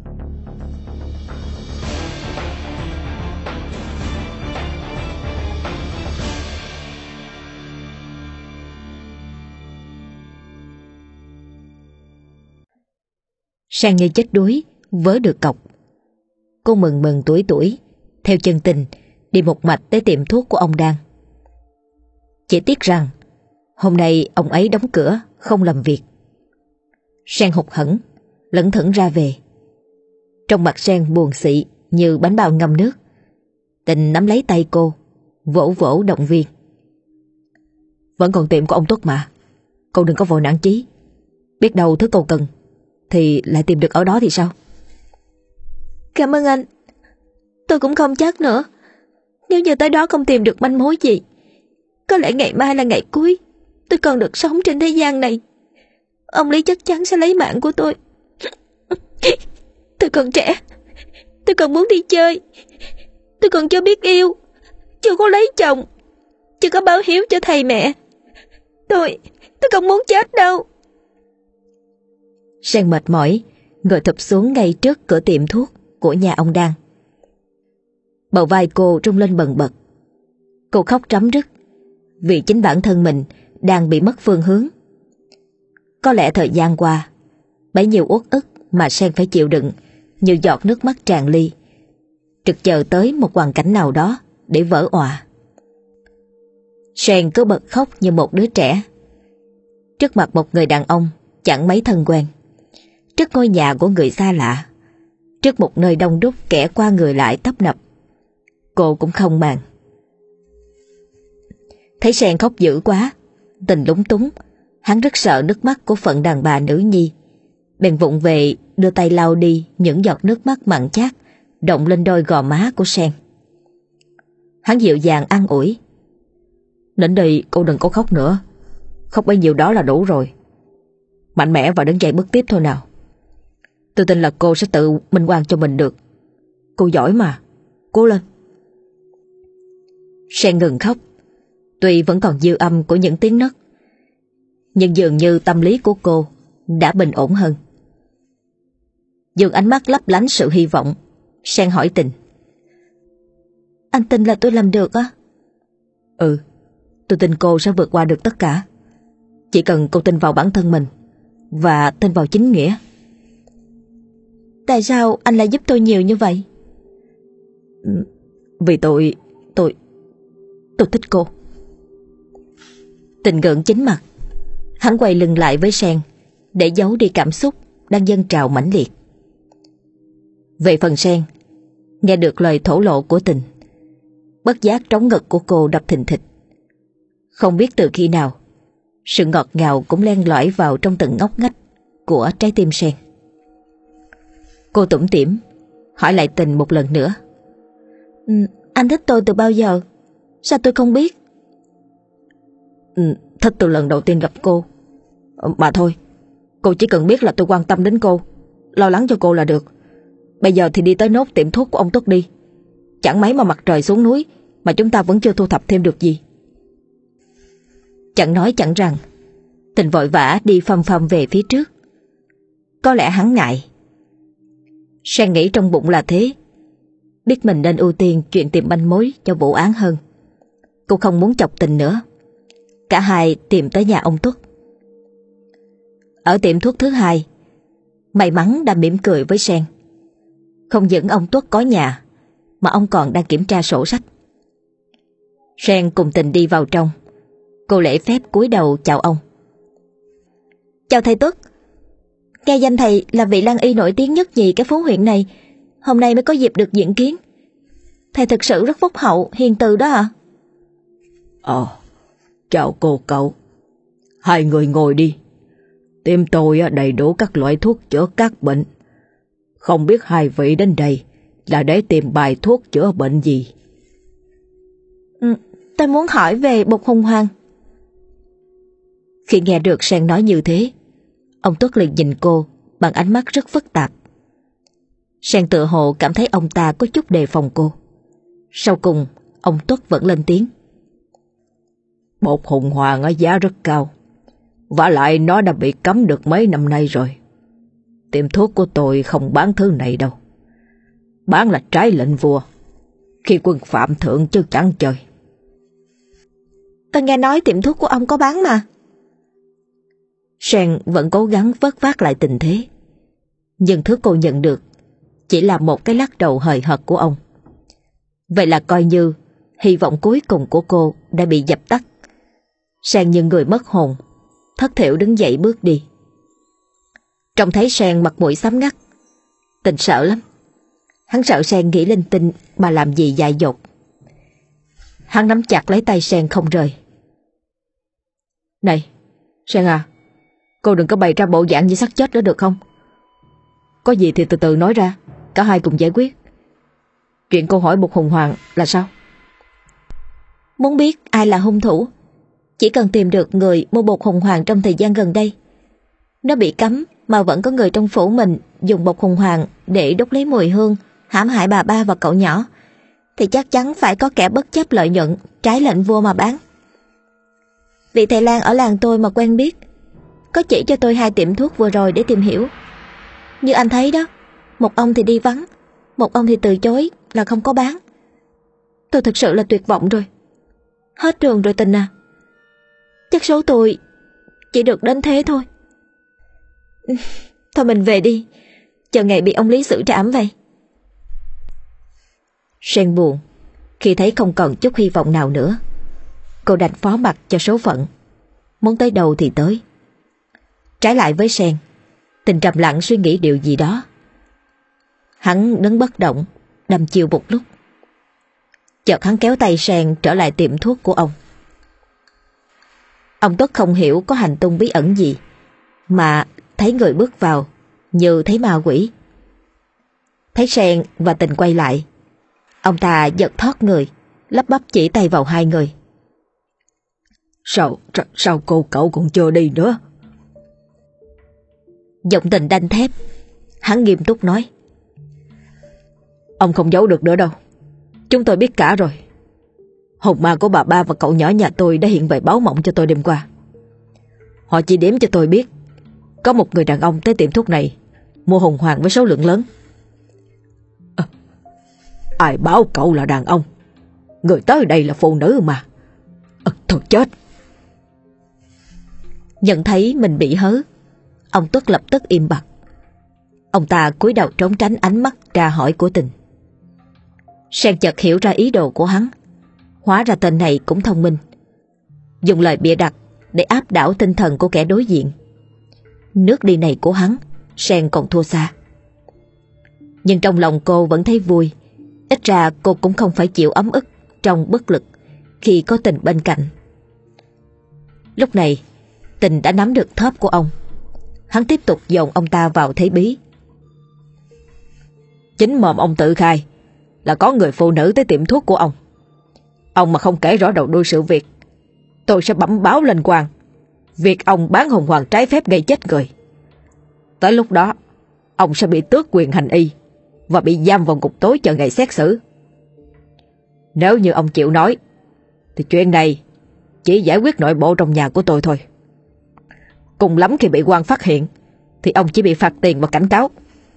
Sen như chết đuối vớ được cọc. Cô mừng mừng tuổi tuổi theo chân Tình đi một mạch tới tiệm thuốc của ông Đan. Chỉ tiếc rằng hôm nay ông ấy đóng cửa không làm việc. Sen hụt hẫng lững thững ra về. Trong mặt Sen buồn xị như bánh bao ngâm nước. Tình nắm lấy tay cô, vỗ vỗ động viên. Vẫn còn tiệm của ông Tuất mà, cô đừng có vội nản chí. Biết đâu thứ cô cần thì lại tìm được ở đó thì sao? Cảm ơn anh. Tôi cũng không chắc nữa. Nếu như tới đó không tìm được manh mối gì, có lẽ ngày mai là ngày cuối tôi còn được sống trên thế gian này. Ông Lý chắc chắn sẽ lấy mạng của tôi. Tôi còn trẻ, tôi còn muốn đi chơi, tôi còn chưa biết yêu, chưa có lấy chồng, chưa có báo hiếu cho thầy mẹ. Tôi, tôi không muốn chết đâu. Sen mệt mỏi ngồi thụp xuống ngay trước cửa tiệm thuốc của nhà ông Đan. Bầu vai cô rung lên bần bật. Cô khóc rắm rứt vì chính bản thân mình đang bị mất phương hướng. Có lẽ thời gian qua, bấy nhiêu uất ức mà Sen phải chịu đựng như giọt nước mắt tràn ly, trực chờ tới một hoàn cảnh nào đó để vỡ òa. Sen cứ bật khóc như một đứa trẻ trước mặt một người đàn ông chẳng mấy thân quen, trước ngôi nhà của người xa lạ, trước một nơi đông đúc kẻ qua người lại tấp nập. Cô cũng không màng. Thấy Sen khóc dữ quá, Tình lúng túng, hắn rất sợ nước mắt của phận đàn bà nữ nhi, bèn vụng về đưa tay lau đi những giọt nước mắt mặn chát đọng lên đôi gò má của Sen. Hắn dịu dàng an ủi: "Đến đây cô đừng có khóc nữa, khóc bấy nhiêu đó là đủ rồi. Mạnh mẽ và đứng dậy bước tiếp thôi nào. Tôi tin là cô sẽ tự minh oan cho mình được. Cô giỏi mà, cố lên." Sen ngừng khóc, tuy vẫn còn dư âm của những tiếng nấc, nhưng dường như tâm lý của cô đã bình ổn hơn. Dùng ánh mắt lấp lánh sự hy vọng, Sen hỏi Tình: "Anh tin là tôi làm được á?" "Ừ, tôi tin cô sẽ vượt qua được tất cả. Chỉ cần cô tin vào bản thân mình và tin vào chính nghĩa." "Tại sao anh lại giúp tôi nhiều như vậy?" "Vì tôi, tôi, tôi thích cô." Tình gượng chính mặt, hắn quay lưng lại với Sen để giấu đi cảm xúc đang dâng trào mãnh liệt. Về phần Sen, nghe được lời thổ lộ của Tình, bất giác trống ngực của cô đập thình thịch. Không biết từ khi nào, sự ngọt ngào cũng len lỏi vào trong từng ngóc ngách của trái tim Sen. Cô tủm tỉm hỏi lại Tình một lần nữa: ừ, "Anh thích tôi từ bao giờ? Sao tôi không biết?" ừ, "Thích từ lần đầu tiên gặp cô. Mà thôi, cô chỉ cần biết là tôi quan tâm đến cô, lo lắng cho cô là được. Bây giờ thì đi tới nốt tiệm thuốc của ông Tuất đi. Chẳng mấy mà mặt trời xuống núi mà chúng ta vẫn chưa thu thập thêm được gì." Chẳng nói chẳng rằng, Tình vội vã đi phăm phăm về phía trước. Có lẽ hắn ngại. Sen nghĩ trong bụng là thế, biết mình nên ưu tiên chuyện tìm manh mối cho vụ án hơn. Cô không muốn chọc Tình nữa. Cả hai tìm tới nhà ông Tuất. Ở tiệm thuốc thứ hai, may mắn đã mỉm cười với Sen. Không những ông Tuất có nhà, mà ông còn đang kiểm tra sổ sách. Sen cùng Tình đi vào trong. Cô lễ phép cúi đầu chào ông. "Chào thầy Tuất. Nghe danh thầy là vị lăng y nổi tiếng nhất nhì cái phố huyện này, hôm nay mới có dịp được diện kiến. Thầy thực sự rất phúc hậu, hiền từ đó ạ." Ờ, chào cô cậu. Hai người ngồi đi. Tiệm tôi đầy đủ các loại thuốc chữa các bệnh. Không biết hai vị đến đây là để tìm bài thuốc chữa bệnh gì? Ừ, tôi muốn hỏi về bột hùng hoàng. Khi nghe được Sen nói như thế, ông Tuất liền nhìn cô bằng ánh mắt rất phức tạp. Sen tựa hồ cảm thấy ông ta có chút đề phòng cô. Sau cùng, ông Tuất vẫn lên tiếng: Bột hùng hoàng ở giá rất cao. Vả lại nó đã bị cấm được mấy năm nay rồi. Tiệm thuốc của tôi không bán thứ này đâu. Bán là trái lệnh vua. Khi quân phạm thượng chứ chẳng chơi. Tôi nghe nói tiệm thuốc của ông có bán mà. Sen vẫn cố gắng vớt vát lại tình thế. Nhưng thứ cô nhận được chỉ là một cái lắc đầu hời hợt của ông. Vậy là coi như hy vọng cuối cùng của cô đã bị dập tắt. Sen như người mất hồn, thất thểu đứng dậy bước đi. Trông thấy Sen mặt mũi xám ngắt, Tình sợ lắm. Hắn sợ Sen nghĩ linh tinh mà làm gì dại dột. Hắn nắm chặt lấy tay Sen không rời. Này, Sen à, cô đừng có bày ra bộ dạng như xác chết đó được không? Có gì thì từ từ nói ra, cả hai cùng giải quyết. Chuyện cô hỏi Bục Hùng Hoàng là sao? Muốn biết ai là hung thủ, chỉ cần tìm được người mua bột hùng hoàng trong thời gian gần đây. Nó bị cấm mà vẫn có người trong phủ mình dùng bột hùng hoàng để đốt lấy mùi hương, hãm hại bà ba và cậu nhỏ, thì chắc chắn phải có kẻ bất chấp lợi nhuận, trái lệnh vua mà bán. Vị thầy lang ở làng tôi mà quen biết, có chỉ cho tôi hai tiệm thuốc vừa rồi để tìm hiểu. Như anh thấy đó, một ông thì đi vắng, một ông thì từ chối là không có bán. Tôi thực sự là tuyệt vọng rồi. Hết đường rồi Tình à. Chắc số tôi chỉ được đến thế thôi. Thôi mình về đi, chờ ngày bị ông Lý xử trảm vậy. Sen buồn khi thấy không còn chút hy vọng nào nữa. Cô đành phó mặc cho số phận, muốn tới đâu thì tới. Trái lại với Sen, Tình trầm lặng suy nghĩ điều gì đó. Hắn đứng bất động, đăm chiêu một lúc. Chợt hắn kéo tay Sen trở lại tiệm thuốc của ông. Ông Tuất không hiểu có hành tung bí ẩn gì, mà thấy người bước vào như thấy ma quỷ. Thấy Sen và Tình quay lại, ông ta giật thoát người, lắp bắp chỉ tay vào hai người. Sao, sao, sao cô cậu còn chưa đi nữa? Giọng Tình đanh thép, hắn nghiêm túc nói. Ông không giấu được nữa đâu, chúng tôi biết cả rồi. Hồn ma của bà ba và cậu nhỏ nhà tôi đã hiện về báo mộng cho tôi đêm qua. Họ chỉ đếm cho tôi biết có một người đàn ông tới tiệm thuốc này mua hùng hoàng với số lượng lớn. À, ai báo cậu là đàn ông? Người tới đây là phụ nữ mà. À, thôi chết. Nhận thấy mình bị hớ, ông Tuất lập tức im bặt. Ông ta cúi đầu trốn tránh ánh mắt tra hỏi của Tình. Sen chợt hiểu ra ý đồ của hắn. Hóa ra tên này cũng thông minh, dùng lời bịa đặt để áp đảo tinh thần của kẻ đối diện. Nước đi này của hắn, Sen còn thua xa. Nhưng trong lòng cô vẫn thấy vui. Ít ra cô cũng không phải chịu ấm ức trong bất lực khi có Tình bên cạnh. Lúc này Tình đã nắm được thóp của ông. Hắn tiếp tục dồn ông ta vào thế bí. Chính mồm ông tự khai là có người phụ nữ tới tiệm thuốc của ông. Ông mà không kể rõ đầu đuôi sự việc, tôi sẽ bẩm báo lên quan việc ông bán hùng hoàng trái phép gây chết người. Tới lúc đó ông sẽ bị tước quyền hành y và bị giam vào ngục tối chờ ngày xét xử. Nếu như ông chịu nói thì chuyện này chỉ giải quyết nội bộ trong nhà của tôi thôi. Cùng lắm khi bị quan phát hiện thì ông chỉ bị phạt tiền và cảnh cáo.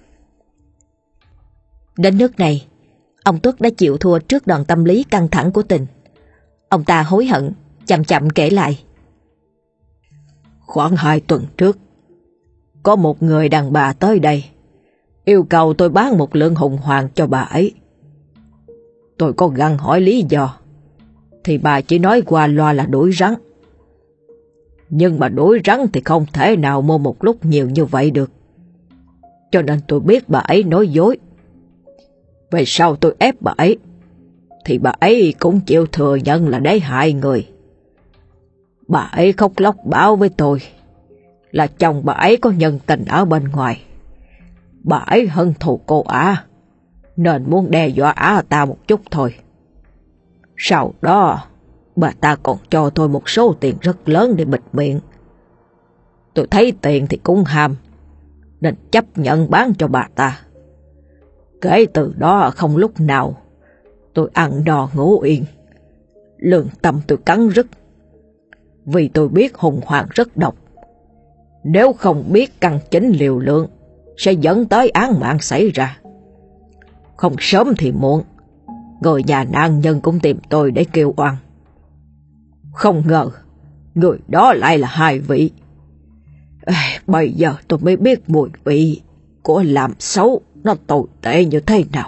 Đến nước này, ông Tuất đã chịu thua trước đòn tâm lý căng thẳng của Tình. Ông ta hối hận, chậm chậm kể lại. Khoảng hai tuần trước, có một người đàn bà tới đây, yêu cầu tôi bán một lượng hùng hoàng cho bà ấy. Tôi có gặng hỏi lý do, thì bà chỉ nói qua loa là đuổi rắn. Nhưng mà đuổi rắn thì không thể nào mua một lúc nhiều như vậy được. Cho nên tôi biết bà ấy nói dối. Về sau tôi ép bà ấy, thì bà ấy cũng chịu thừa nhận là để hại người. Bà ấy khóc lóc báo với tôi là chồng bà ấy có nhân tình ở bên ngoài. Bà ấy hận thù cô ả, nên muốn đe dọa ả ta một chút thôi. Sau đó, bà ta còn cho tôi một số tiền rất lớn để bịt miệng. Tôi thấy tiền thì cũng ham, nên chấp nhận bán cho bà ta. Kể từ đó không lúc nào tôi ăn no ngủ yên. Lương tâm tôi cắn rứt, vì tôi biết hùng hoàng rất độc. Nếu không biết căn chính liều lượng sẽ dẫn tới án mạng xảy ra. Không sớm thì muộn, người nhà nạn nhân cũng tìm tôi để kêu oan. Không ngờ người đó lại là hai vị. Ê, bây giờ tôi mới biết mùi vị của làm xấu nó tồi tệ như thế nào.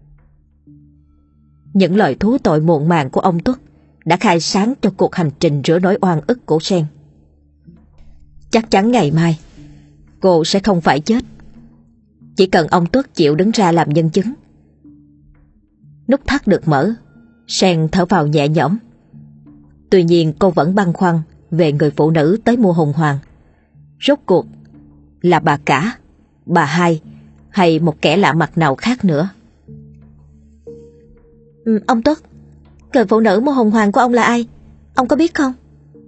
Những lời thú tội muộn màng của ông Tuất đã khai sáng cho cuộc hành trình rửa nỗi oan ức của Sen. Chắc chắn ngày mai cô sẽ không phải chết, chỉ cần ông Tuất chịu đứng ra làm nhân chứng. Nút thắt được mở, Sen thở vào nhẹ nhõm. Tuy nhiên cô vẫn băn khoăn về người phụ nữ tới mua hồng hoàng. Rốt cuộc là bà cả, bà hai hay một kẻ lạ mặt nào khác nữa? Ừ, ông Tuất, người phụ nữ mua hồng hoàng của ông là ai? Ông có biết không?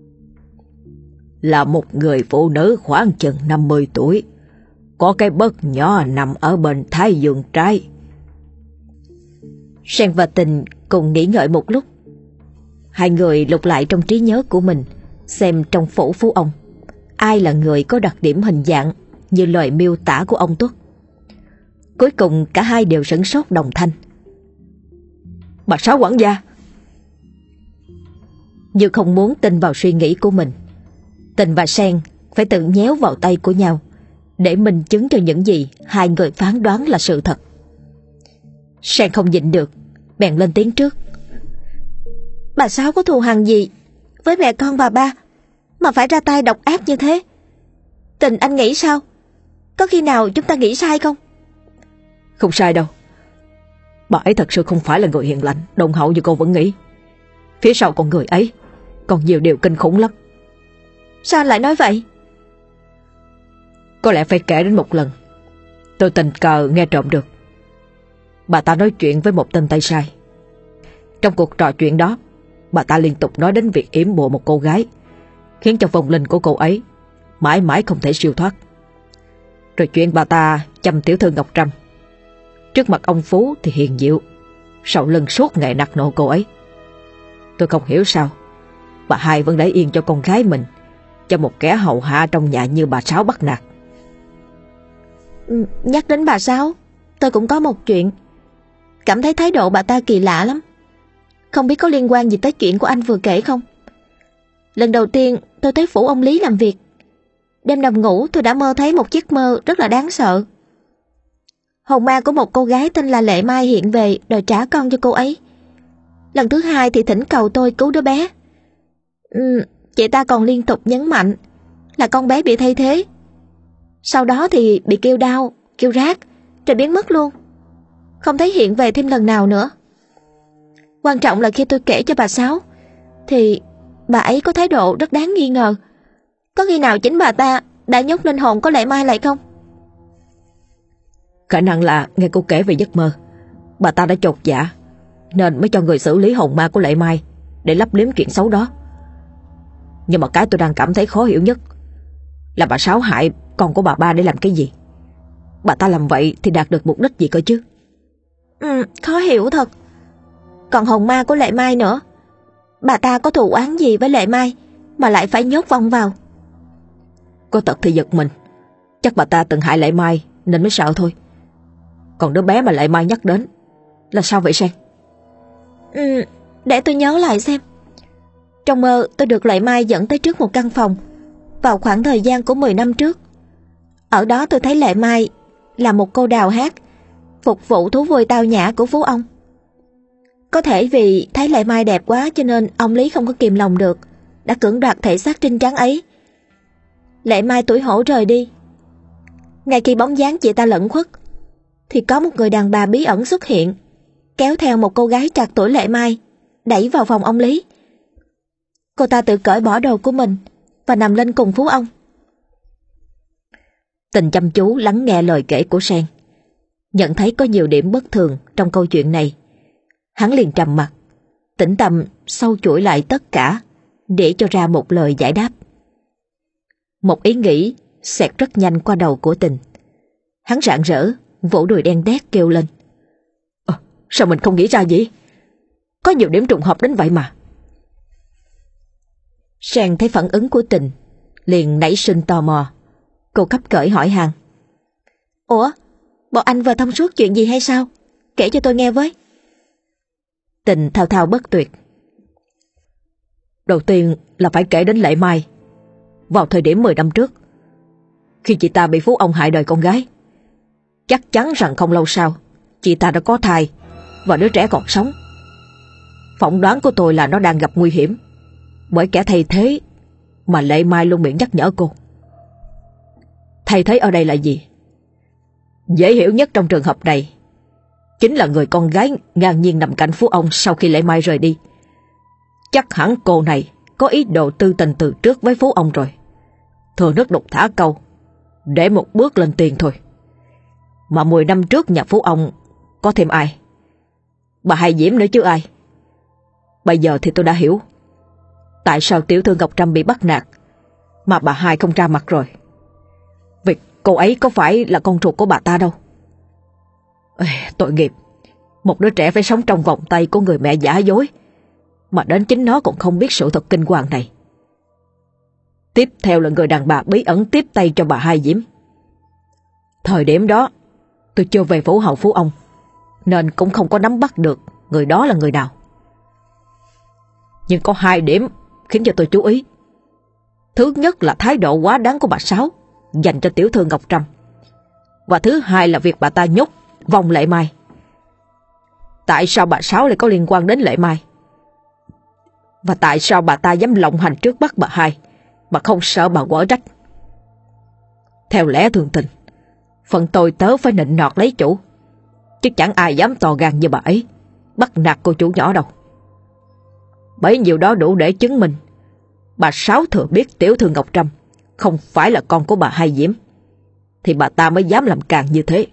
Là một người phụ nữ khoảng chừng năm mươi tuổi, có cái bất nhỏ nằm ở bên thái dương trái. Sen và Tình cùng nghĩ ngợi một lúc. Hai người lục lại trong trí nhớ của mình, xem trong phủ Phú Ông ai là người có đặc điểm hình dạng như lời miêu tả của ông Tuất. Cuối cùng cả hai đều sửng sốt đồng thanh: Bà Sáu quản gia. Như không muốn tin vào suy nghĩ của mình, Tình và Sen phải tự nhéo vào tay của nhau để minh chứng cho những gì hai người phán đoán là sự thật. Sen không nhịn được, bèn lên tiếng trước: Bà Sáu có thù hằn gì với mẹ con bà ba mà phải ra tay độc ác như thế? Tình, anh nghĩ sao? Có khi nào chúng ta nghĩ sai không? Không sai đâu. Bà ấy thật sự không phải là người hiền lành, đồng hậu như cô vẫn nghĩ. Phía sau con người ấy còn nhiều điều kinh khủng lắm. Sao anh lại nói vậy? Có lẽ phải kể đến một lần tôi tình cờ nghe trộm được bà ta nói chuyện với một tên tay sai. Trong cuộc trò chuyện đó, bà ta liên tục nói đến việc yểm bùa một cô gái, khiến cho vong linh của cô ấy mãi mãi không thể siêu thoát. Rồi chuyện bà ta chăm tiểu thư Ngọc Trâm, trước mặt ông Phú thì hiền dịu, sau lưng suốt ngày nạt nộ cô ấy. Tôi không hiểu sao bà hai vẫn để yên cho con gái mình cho một kẻ hầu hạ trong nhà như bà Sáu bắt nạt. Nhắc đến bà Sáu, tôi cũng có một chuyện. Cảm thấy thái độ bà ta kỳ lạ lắm. Không biết có liên quan gì tới chuyện của anh vừa kể không? Lần đầu tiên tôi tới phủ ông Lý làm việc, đêm nằm ngủ tôi đã mơ thấy một giấc mơ rất là đáng sợ. Hồn ma của một cô gái tên là Lệ Mai hiện về đòi trả con cho cô ấy. Lần thứ hai thì thỉnh cầu tôi cứu đứa bé. Ừ, chị ta còn liên tục nhấn mạnh là con bé bị thay thế. Sau đó thì bị kêu đau, kêu rát, rồi biến mất luôn, không thấy hiện về thêm lần nào nữa. Quan trọng là khi tôi kể cho bà Sáu thì bà ấy có thái độ rất đáng nghi ngờ. Có khi nào chính bà ta đã nhốt linh hồn của Lệ Mai lại không? Khả năng là nghe cô kể về giấc mơ, bà ta đã chột dạ nên mới cho người xử lý hồn ma của Lệ Mai để lấp liếm chuyện xấu đó. Nhưng mà cái tôi đang cảm thấy khó hiểu nhất là bà Sáu hại con của bà ba để làm cái gì? Bà ta làm vậy thì đạt được mục đích gì cơ chứ? Ừ, khó hiểu thật. Còn hồn ma của Lệ Mai nữa, bà ta có thù oán gì với Lệ Mai mà lại phải nhốt vong vào? Có tật thì giật mình. Chắc bà ta từng hại Lệ Mai nên mới sợ thôi. Còn đứa bé mà Lệ Mai nhắc đến là sao vậy Sen? Ừ, để tôi nhớ lại xem. Trong mơ tôi được Lệ Mai dẫn tới trước một căn phòng vào khoảng thời gian của mười năm trước. Ở đó tôi thấy Lệ Mai là một cô đào hát, phục vụ thú vui tao nhã của Phú Ông. Có thể vì thấy Lệ Mai đẹp quá cho nên ông Lý không có kìm lòng được, đã cưỡng đoạt thể xác trinh trắng ấy. Lệ Mai tuổi hổ rời đi. Ngay khi bóng dáng chị ta lẫn khuất thì có một người đàn bà bí ẩn xuất hiện, kéo theo một cô gái trạc tuổi Lệ Mai, đẩy vào phòng ông Lý. Cô ta tự cởi bỏ đồ của mình và nằm lên cùng Phú Ông. Tình chăm chú lắng nghe lời kể của Sen, nhận thấy có nhiều điểm bất thường trong câu chuyện này. Hắn liền trầm mặt, tĩnh tâm sâu chuỗi lại tất cả để cho ra một lời giải đáp. Một ý nghĩ xẹt rất nhanh qua đầu của Tình. Hắn rạng rỡ, vỗ đùi đen đét kêu lên: à, sao mình không nghĩ ra gì? Có nhiều điểm trùng hợp đến vậy mà. Sen thấy phản ứng của Tình liền nảy sinh tò mò. Cô khắp cởi hỏi han: Ủa, bọn anh vừa thông suốt chuyện gì hay sao? Kể cho tôi nghe với. Tình thao thao bất tuyệt. Đầu tiên là phải kể đến Lệ Mai. Vào thời điểm mười năm trước, khi chị ta bị Phú Ông hại đời con gái, chắc chắn rằng không lâu sau chị ta đã có thai và đứa trẻ còn sống. Phỏng đoán của tôi là nó đang gặp nguy hiểm bởi kẻ thay thế mà Lệ Mai luôn miệng nhắc nhở cô. Thay thế ở đây là gì? Dễ hiểu nhất trong trường hợp này chính là người con gái ngang nhiên nằm cạnh Phú ông sau khi Lệ Mai rời đi. Chắc hẳn cô này có ý đồ tư tình từ trước với Phú ông rồi. Thừa nước đục thả câu, để một bước lên tiền thôi. Mà mười năm trước nhà Phú ông có thêm ai? Bà Hai Diễm nữa chứ ai. Bây giờ thì tôi đã hiểu tại sao tiểu thư Ngọc Trâm bị bắt nạt mà bà Hai không ra mặt rồi. Vì cô ấy có phải là con ruột của bà ta đâu. Ê, tội nghiệp. Một đứa trẻ phải sống trong vòng tay của người mẹ giả dối, mà đến chính nó cũng không biết sự thật kinh hoàng này. Tiếp theo là người đàn bà bí ẩn tiếp tay cho bà Hai Diễm. Thời điểm đó tôi chưa về phủ hầu Phú ông, nên cũng không có nắm bắt được người đó là người nào. Nhưng có hai điểm khiến cho tôi chú ý. Thứ nhất là thái độ quá đáng của bà Sáu dành cho tiểu thư Ngọc Trâm. Và thứ hai là việc bà ta nhốt vong Lệ Mai. Tại sao bà Sáu lại có liên quan đến Lệ Mai? Và tại sao bà ta dám lộng hành trước mắt bà Hai mà không sợ bà quở trách? Theo lẽ thường tình, phần tôi tớ phải nịnh nọt lấy chủ, chứ chẳng ai dám to gan như bà ấy bắt nạt cô chủ nhỏ đâu. Bấy nhiêu đó đủ để chứng minh bà Sáu thừa biết tiểu thư Ngọc Trâm không phải là con của bà Hai Diễm, thì bà ta mới dám làm càng như thế.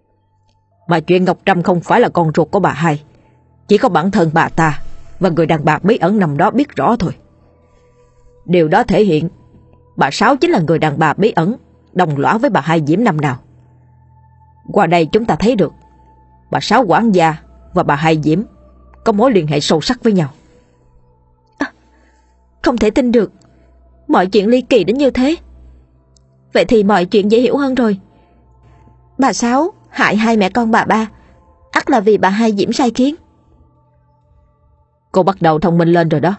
Mà chuyện Ngọc Trâm không phải là con ruột của bà Hai, chỉ có bản thân bà ta và người đàn bà bí ẩn nằm đó biết rõ thôi. Điều đó thể hiện bà Sáu chính là người đàn bà bí ẩn đồng lõa với bà Hai Diễm năm nào. Qua đây chúng ta thấy được bà Sáu quản gia và bà Hai Diễm có mối liên hệ sâu sắc với nhau. À, không thể tin được, mọi chuyện ly kỳ đến như thế. Vậy thì mọi chuyện dễ hiểu hơn rồi. Bà Sáu hại hai mẹ con bà ba, ắt là vì bà Hai Diễm sai khiến. Cô bắt đầu thông minh lên rồi đó.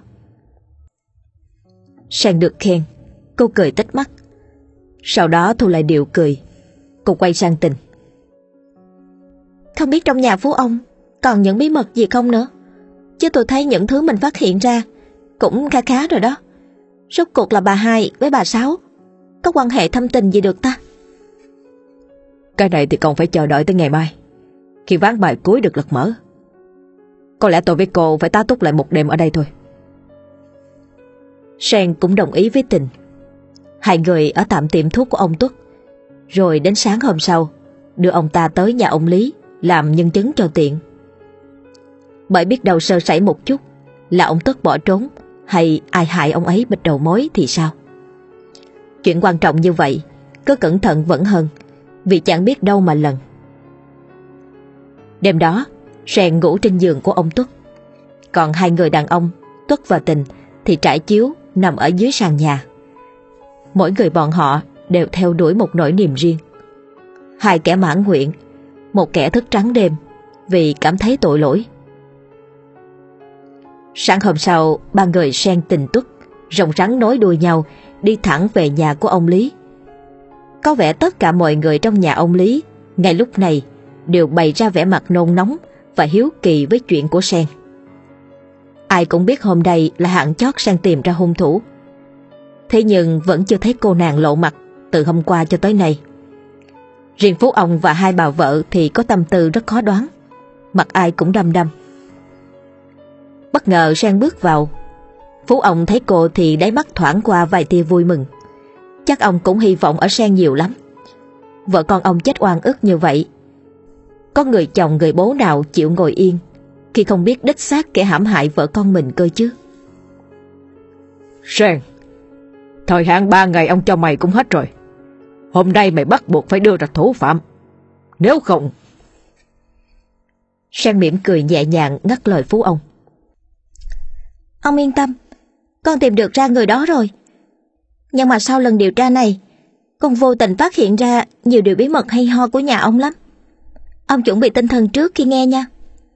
Sang được khen, cô cười tít mắt. Sau đó thu lại điệu cười. Cô quay sang Tình. Không biết trong nhà Phú ông còn những bí mật gì không nữa, chứ tôi thấy những thứ mình phát hiện ra cũng khá khá rồi đó. Rốt cuộc là bà Hai với bà Sáu có quan hệ thâm tình gì được ta? Cái này thì còn phải chờ đợi tới ngày mai, khi ván bài cuối được lật mở. Có lẽ tôi với cô phải tá túc lại một đêm ở đây thôi. Sang cũng đồng ý với Tình. Hai người ở tạm tiệm thuốc của ông Tuất, rồi đến sáng hôm sau đưa ông ta tới nhà ông Lý làm nhân chứng cho tiện. Bởi biết đâu sơ sẩy một chút là ông Tuất bỏ trốn, hay ai hại ông ấy bịt đầu mối thì sao? Chuyện quan trọng như vậy, cứ cẩn thận vẫn hơn, vì chẳng biết đâu mà lần. Đêm đó, Sen ngủ trên giường của ông Tuất, còn hai người đàn ông Tuất và Tình thì trải chiếu nằm ở dưới sàn nhà. Mỗi người bọn họ đều theo đuổi một nỗi niềm riêng. Hai kẻ mãn nguyện, một kẻ thức trắng đêm vì cảm thấy tội lỗi. Sáng hôm sau, ba người Sen, Tình, Tuất rồng rắn nối đuôi nhau đi thẳng về nhà của ông Lý. Có vẻ tất cả mọi người trong nhà ông Lý ngay lúc này đều bày ra vẻ mặt nôn nóng và hiếu kỳ với chuyện của Sen. Ai cũng biết hôm nay là hạn chót Sen tìm ra hung thủ. Thế nhưng vẫn chưa thấy cô nàng lộ mặt từ hôm qua cho tới nay. Riêng Phú ông và hai bà vợ thì có tâm tư rất khó đoán, mặt ai cũng đăm đăm. Bất ngờ Sen bước vào. Phú ông thấy cô thì đáy mắt thoảng qua vài tia vui mừng. Chắc ông cũng hy vọng ở Sen nhiều lắm. Vợ con ông chết oan ức như vậy, có người chồng người bố nào chịu ngồi yên khi không biết đích xác kẻ hãm hại vợ con mình cơ chứ? Sen, thời hạn ba ngày ông cho mày cũng hết rồi. Hôm nay mày bắt buộc phải đưa ra thủ phạm, nếu không... Sen mỉm cười nhẹ nhàng ngắt lời Phú ông. Ông yên tâm, con tìm được ra người đó rồi. Nhưng mà sau lần điều tra này, con vô tình phát hiện ra nhiều điều bí mật hay ho của nhà ông lắm. Ông chuẩn bị tinh thần trước khi nghe nha.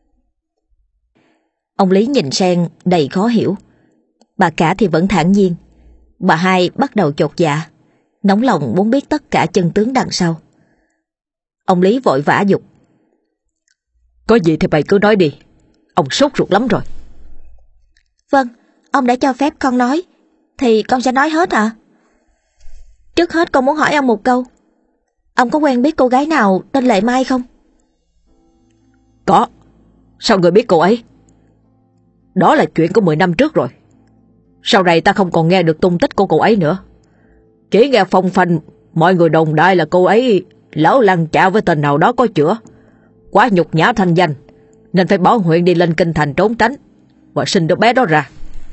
Ông Lý nhìn Sen đầy khó hiểu. Bà cả thì vẫn thản nhiên. Bà hai bắt đầu chột dạ, nóng lòng muốn biết tất cả chân tướng đằng sau. Ông Lý vội vã giục. Có gì thì mày cứ nói đi, ông sốt ruột lắm rồi. Vâng, ông đã cho phép con nói, thì con sẽ nói hết ạ. Trước hết con muốn hỏi ông một câu. Ông có quen biết cô gái nào tên Lệ Mai không? Có. Sao người biết cô ấy? Đó là chuyện của mười năm trước rồi. Sau này ta không còn nghe được tung tích của cô ấy nữa. Chỉ nghe phong phanh mọi người đồn đại là cô ấy lão lăng chạo với tên nào đó có chữa, quá nhục nhã thanh danh, nên phải bỏ huyện đi lên kinh thành trốn tránh và sinh đứa bé đó ra.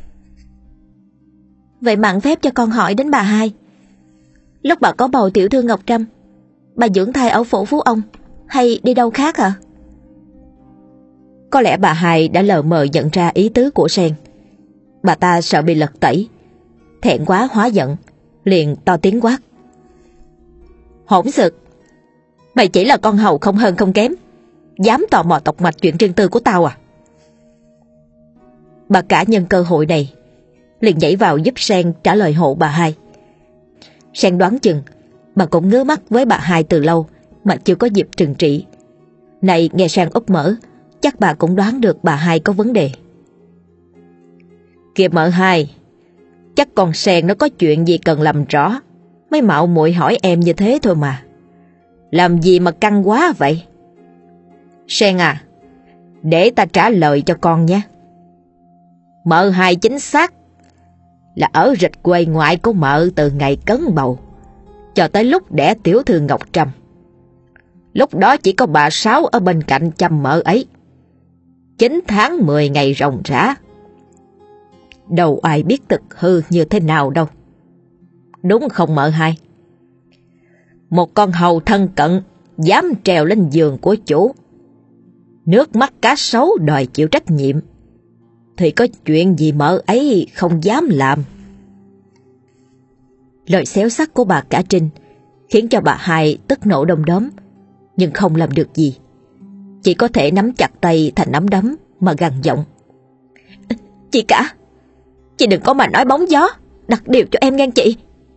Vậy mạn phép cho con hỏi đến bà hai. Lúc bà có bầu tiểu thư Ngọc Trâm, bà dưỡng thai ở phủ Phú Ông hay đi đâu khác à? Có lẽ bà hai đã lờ mờ nhận ra ý tứ của Sen. Bà ta sợ bị lật tẩy, thẹn quá hóa giận, liền to tiếng quát: Hỗn xược! Mày chỉ là con hầu không hơn không kém, dám tò mò tọc mạch chuyện riêng tư của tao à? Bà cả nhân cơ hội này liền nhảy vào giúp Sen trả lời hộ bà hai. Sen đoán chừng bà cũng ngứa mắt với bà hai từ lâu mà chưa có dịp trừng trị. Này nghe Sen úp mở, chắc bà cũng đoán được bà hai có vấn đề. Kìa mợ hai, chắc con Sen nó có chuyện gì cần làm rõ mới mạo muội hỏi em như thế thôi mà. Làm gì mà căng quá vậy? Sen à, để ta trả lời cho con nhé. Mợ hai chính xác là ở rịch quê ngoại của mợ từ ngày cấn bầu cho tới lúc đẻ tiểu thư Ngọc Trâm. Lúc đó chỉ có bà Sáu ở bên cạnh chăm mợ ấy. Chín tháng mười ngày ròng rã. Đâu ai biết thực hư như thế nào đâu. Đúng không mợ hai? Một con hầu thân cận dám trèo lên giường của chủ, nước mắt cá sấu đòi chịu trách nhiệm, thì có chuyện gì mợ ấy không dám làm. Lời xéo sắc của bà cả Trinh khiến cho bà hai tức nổ đom đóm, nhưng không làm được gì, chỉ có thể nắm chặt tay thành nắm đấm mà gằn giọng: Chị cả, chị đừng có mà nói bóng gió, đặt điều cho em nghe chị.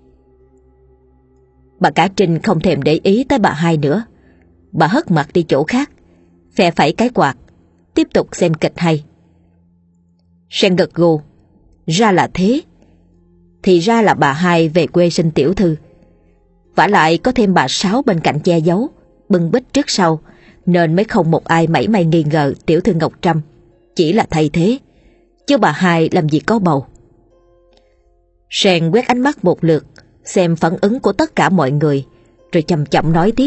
Bà cả Trinh không thèm để ý tới bà hai nữa. Bà hất mặt đi chỗ khác, phe phẩy cái quạt, tiếp tục xem kịch hay. Sen gật gù, ra là thế. Thì ra là bà hai về quê sinh tiểu thư. Vả lại có thêm bà Sáu bên cạnh che giấu, bưng bít trước sau, nên mới không một ai mảy may nghi ngờ tiểu thư Ngọc Trâm chỉ là thay thế, chứ bà hai làm gì có bầu. Sen quét ánh mắt một lượt, xem phản ứng của tất cả mọi người, rồi chậm chậm nói tiếp: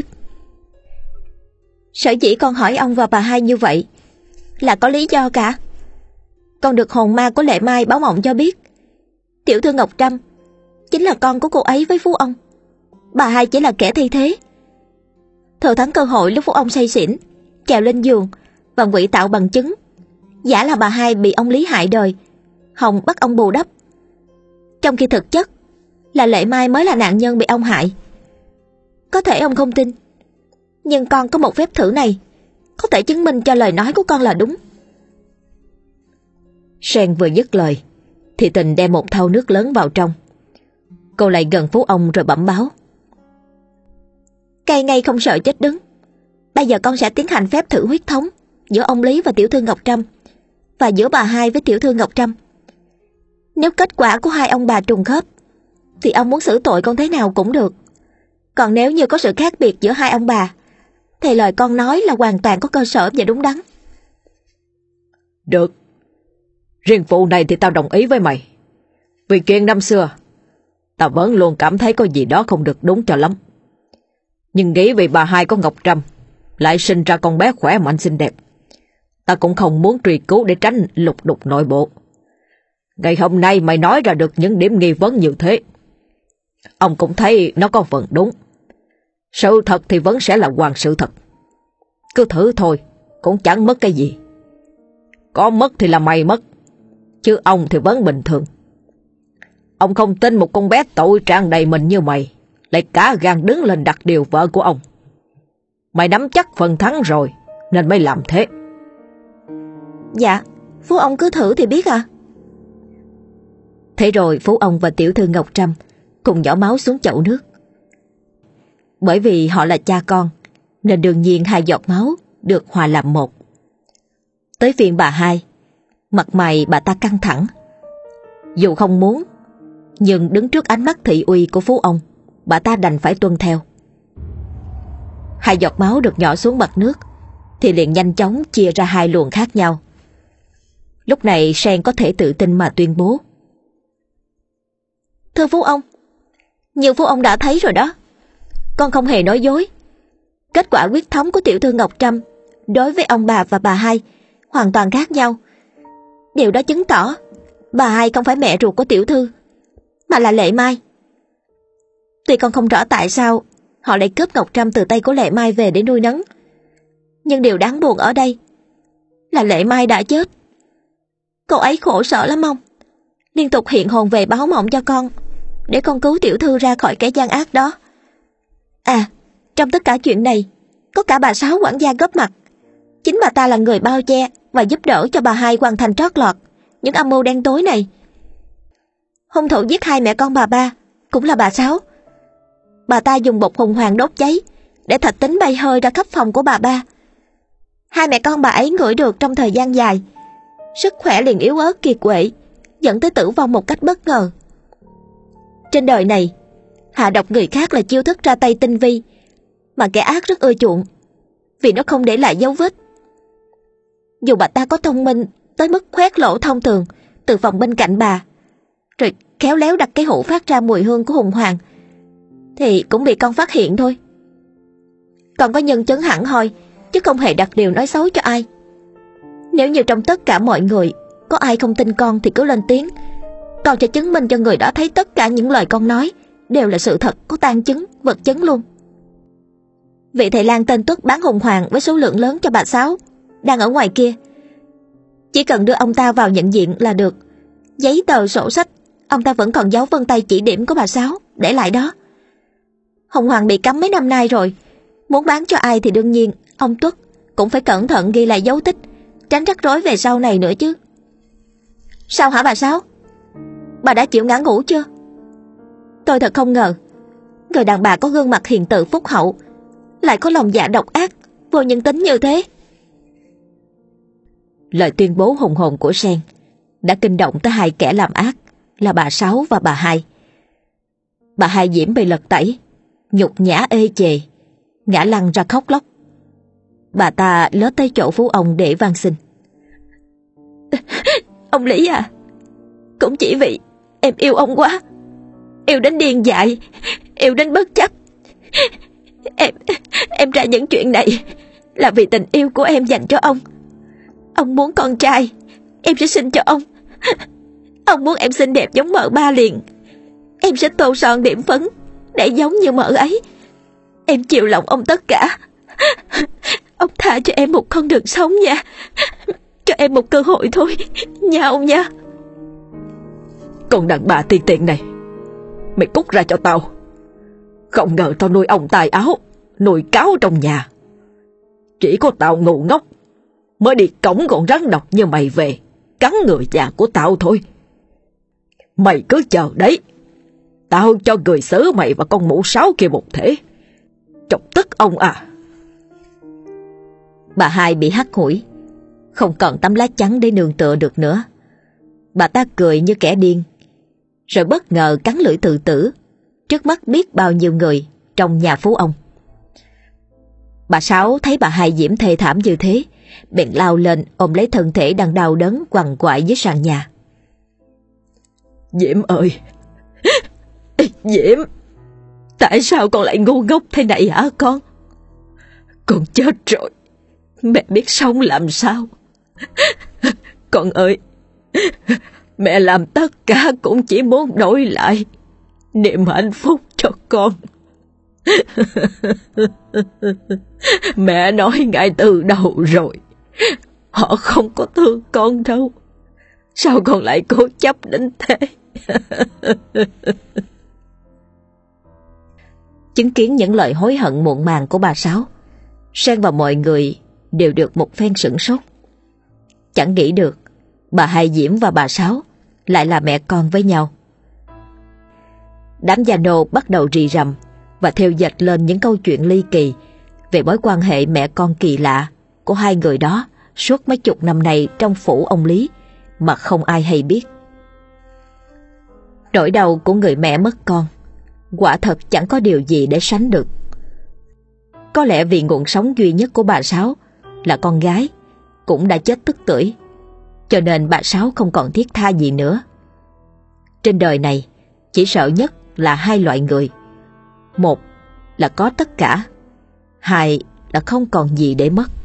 Sở dĩ con hỏi ông và bà hai như vậy là có lý do cả. Con được hồn ma của Lệ Mai báo mộng cho biết, tiểu thư Ngọc Trâm chính là con của cô ấy với Phú Ông. Bà hai chỉ là kẻ thay thế, thừa thắng cơ hội lúc Phú Ông say xỉn, trèo lên giường và ngụy tạo bằng chứng, giả là bà hai bị ông Lý hại đời, hòng bắt ông bù đắp, trong khi thực chất là Lệ Mai mới là nạn nhân bị ông hại. Có thể ông không tin, nhưng con có một phép thử này có thể chứng minh cho lời nói của con là đúng. Sen vừa dứt lời thì Tình đem một thau nước lớn vào trong. Cô lại gần Phú Ông rồi bẩm báo: Cây ngay không sợ chết đứng. Bây giờ con sẽ tiến hành phép thử huyết thống giữa ông Lý và tiểu thư Ngọc Trâm, và giữa bà hai với tiểu thư Ngọc Trâm. Nếu kết quả của hai ông bà trùng khớp thì ông muốn xử tội con thế nào cũng được. Còn nếu như có sự khác biệt giữa hai ông bà thì lời con nói là hoàn toàn có cơ sở và đúng đắn. Được. Riêng vụ này thì tao đồng ý với mày. Vì chuyện năm xưa, tao vẫn luôn cảm thấy có gì đó không được đúng cho lắm. Nhưng nghĩ vì bà hai có Ngọc Trâm lại sinh ra con bé khỏe mạnh xinh đẹp, ta cũng không muốn truy cứu để tránh lục đục nội bộ. Ngày hôm nay mày nói ra được những điểm nghi vấn như thế, ông cũng thấy nó có phần đúng. Sự thật thì vẫn sẽ là hoàn sự thật. Cứ thử thôi, cũng chẳng mất cái gì. Có mất thì là mày mất, chứ ông thì vẫn bình thường. Ông không tin một con bé tội trạng đầy mình như mày lại cả gan đứng lên đặt điều vợ của ông. Mày nắm chắc phần thắng rồi nên mới làm thế. Dạ, Phú Ông cứ thử thì biết à. Thế rồi Phú Ông và tiểu thư Ngọc Trâm cùng nhỏ máu xuống chậu nước. Bởi vì họ là cha con nên đương nhiên hai giọt máu được hòa làm một. Tới phiên bà hai, mặt mày bà ta căng thẳng. Dù không muốn, nhưng đứng trước ánh mắt thị uy của Phú Ông, bà ta đành phải tuân theo. Hai giọt máu được nhỏ xuống mặt nước, thì liền nhanh chóng chia ra hai luồng khác nhau. Lúc này Sen có thể tự tin mà tuyên bố: Thưa Phú ông, như Phú ông đã thấy rồi đó, con không hề nói dối. Kết quả huyết thống của tiểu thư Ngọc Trâm đối với ông bà và bà hai hoàn toàn khác nhau. Điều đó chứng tỏ bà hai không phải mẹ ruột của tiểu thư, mà là Lệ Mai. Tuy con không rõ tại sao họ lại cướp Ngọc Trâm từ tay của Lệ Mai về để nuôi nấng, nhưng điều đáng buồn ở đây là Lệ Mai đã chết. Cô ấy khổ sở lắm ông, liên tục hiện hồn về báo mộng cho con, để con cứu tiểu thư ra khỏi cái gian ác đó. À, trong tất cả chuyện này có cả bà Sáu quản gia góp mặt. Chính bà ta là người bao che và giúp đỡ cho bà hai hoàn thành trót lọt những âm mưu đen tối này. Hung thủ giết hai mẹ con bà ba cũng là bà Sáu. Bà ta dùng bột hùng hoàng đốt cháy để thạch tính bay hơi ra khắp phòng của bà ba. Hai mẹ con bà ấy ngửi được trong thời gian dài, sức khỏe liền yếu ớt kiệt quệ, dẫn tới tử vong một cách bất ngờ. Trên đời này, hạ độc người khác là chiêu thức ra tay tinh vi mà kẻ ác rất ưa chuộng, vì nó không để lại dấu vết. Dù bà ta có thông minh tới mức khoét lỗ thông tường từ phòng bên cạnh bà, rồi khéo léo đặt cái hũ phát ra mùi hương của hùng hoàng, thì cũng bị con phát hiện thôi. Con có nhân chứng hẳn hoi, chứ không hề đặt điều nói xấu cho ai. Nếu như trong tất cả mọi người có ai không tin con thì cứ lên tiếng, con sẽ chứng minh cho người đó thấy tất cả những lời con nói đều là sự thật, có tang chứng, vật chứng luôn. Vị thầy lang tên Tuất bán hùng hoàng với số lượng lớn cho bà Sáu đang ở ngoài kia. Chỉ cần đưa ông ta vào nhận diện là được. Giấy tờ sổ sách ông ta vẫn còn dấu vân tay chỉ điểm của bà Sáu để lại đó. Hùng hoàng bị cấm mấy năm nay rồi, muốn bán cho ai thì đương nhiên ông Tuất cũng phải cẩn thận ghi lại dấu tích, tránh rắc rối về sau này nữa chứ. Sao hả bà Sáu? Bà đã chịu ngã ngủ chưa? Tôi thật không ngờ người đàn bà có gương mặt hiền từ phúc hậu lại có lòng dạ độc ác, vô nhân tính như thế. Lời tuyên bố hùng hồn của Sen đã kinh động tới hai kẻ làm ác là bà Sáu và bà Hai. Bà Hai Diễm bị lật tẩy, nhục nhã ê chề, ngã lăn ra khóc lóc. Bà ta lết tới chỗ Phú ông để van xin: Ông Lý à, cũng chỉ vì em yêu ông quá, yêu đến điên dại, yêu đến bất chấp. Em em ra những chuyện này là vì tình yêu của em dành cho ông. Ông muốn con trai, em sẽ sinh cho ông. Ông muốn em xinh đẹp giống mợ Ba liền, em sẽ tô son điểm phấn để giống như mợ ấy. Em chịu lòng ông tất cả. Ông tha cho em một con đường sống nha, cho em một cơ hội thôi nha ông nha. Con đàn bà tiên tiện này, mày cút ra cho tao. Không ngờ tao nuôi ông tài áo, nuôi cáo trong nhà. Chỉ có tao ngu ngốc mới đi cõng con rắn độc như mày về cắn người già của tao thôi. Mày cứ chờ đấy, tao cho người xử mày và con mụ sáu kia một thể. Chọc tức ông à. Bà Hai bị hắt hủi, không còn tấm lá chắn để nương tựa được nữa. Bà ta cười như kẻ điên, rồi bất ngờ cắn lưỡi tự tử trước mắt biết bao nhiêu người trong nhà Phú ông. Bà Sáu thấy bà Hai Diễm thê thảm như thế, bèn lao lên ôm lấy thân thể đang đau đớn quằn quại dưới sàn nhà. Diễm ơi, Diễm, tại sao con lại ngu ngốc thế này hả con? Con chết rồi, mẹ biết sống làm sao? Con ơi, mẹ làm tất cả cũng chỉ muốn đổi lại niềm hạnh phúc cho con. Mẹ nói ngay từ đầu rồi, họ không có thương con đâu. Sao con lại cố chấp đến thế? Chứng kiến những lời hối hận muộn màng của bà Sáu, Sen và mọi người đều được một phen sửng sốt. Chẳng nghĩ được bà Hai Diễm và bà Sáu lại là mẹ con với nhau. Đám gia nô bắt đầu rì rầm và thêu dệt lên những câu chuyện ly kỳ về mối quan hệ mẹ con kỳ lạ của hai người đó suốt mấy chục năm nay trong phủ ông Lý mà không ai hay biết. Nỗi đau của người mẹ mất con quả thật chẳng có điều gì để sánh được. Có lẽ vì nguồn sống duy nhất của bà Sáu là con gái cũng đã chết tức tưởi, cho nên bà Sáu không còn thiết tha gì nữa. Trên đời này chỉ sợ nhất là hai loại người. Một là có tất cả, hai là không còn gì để mất.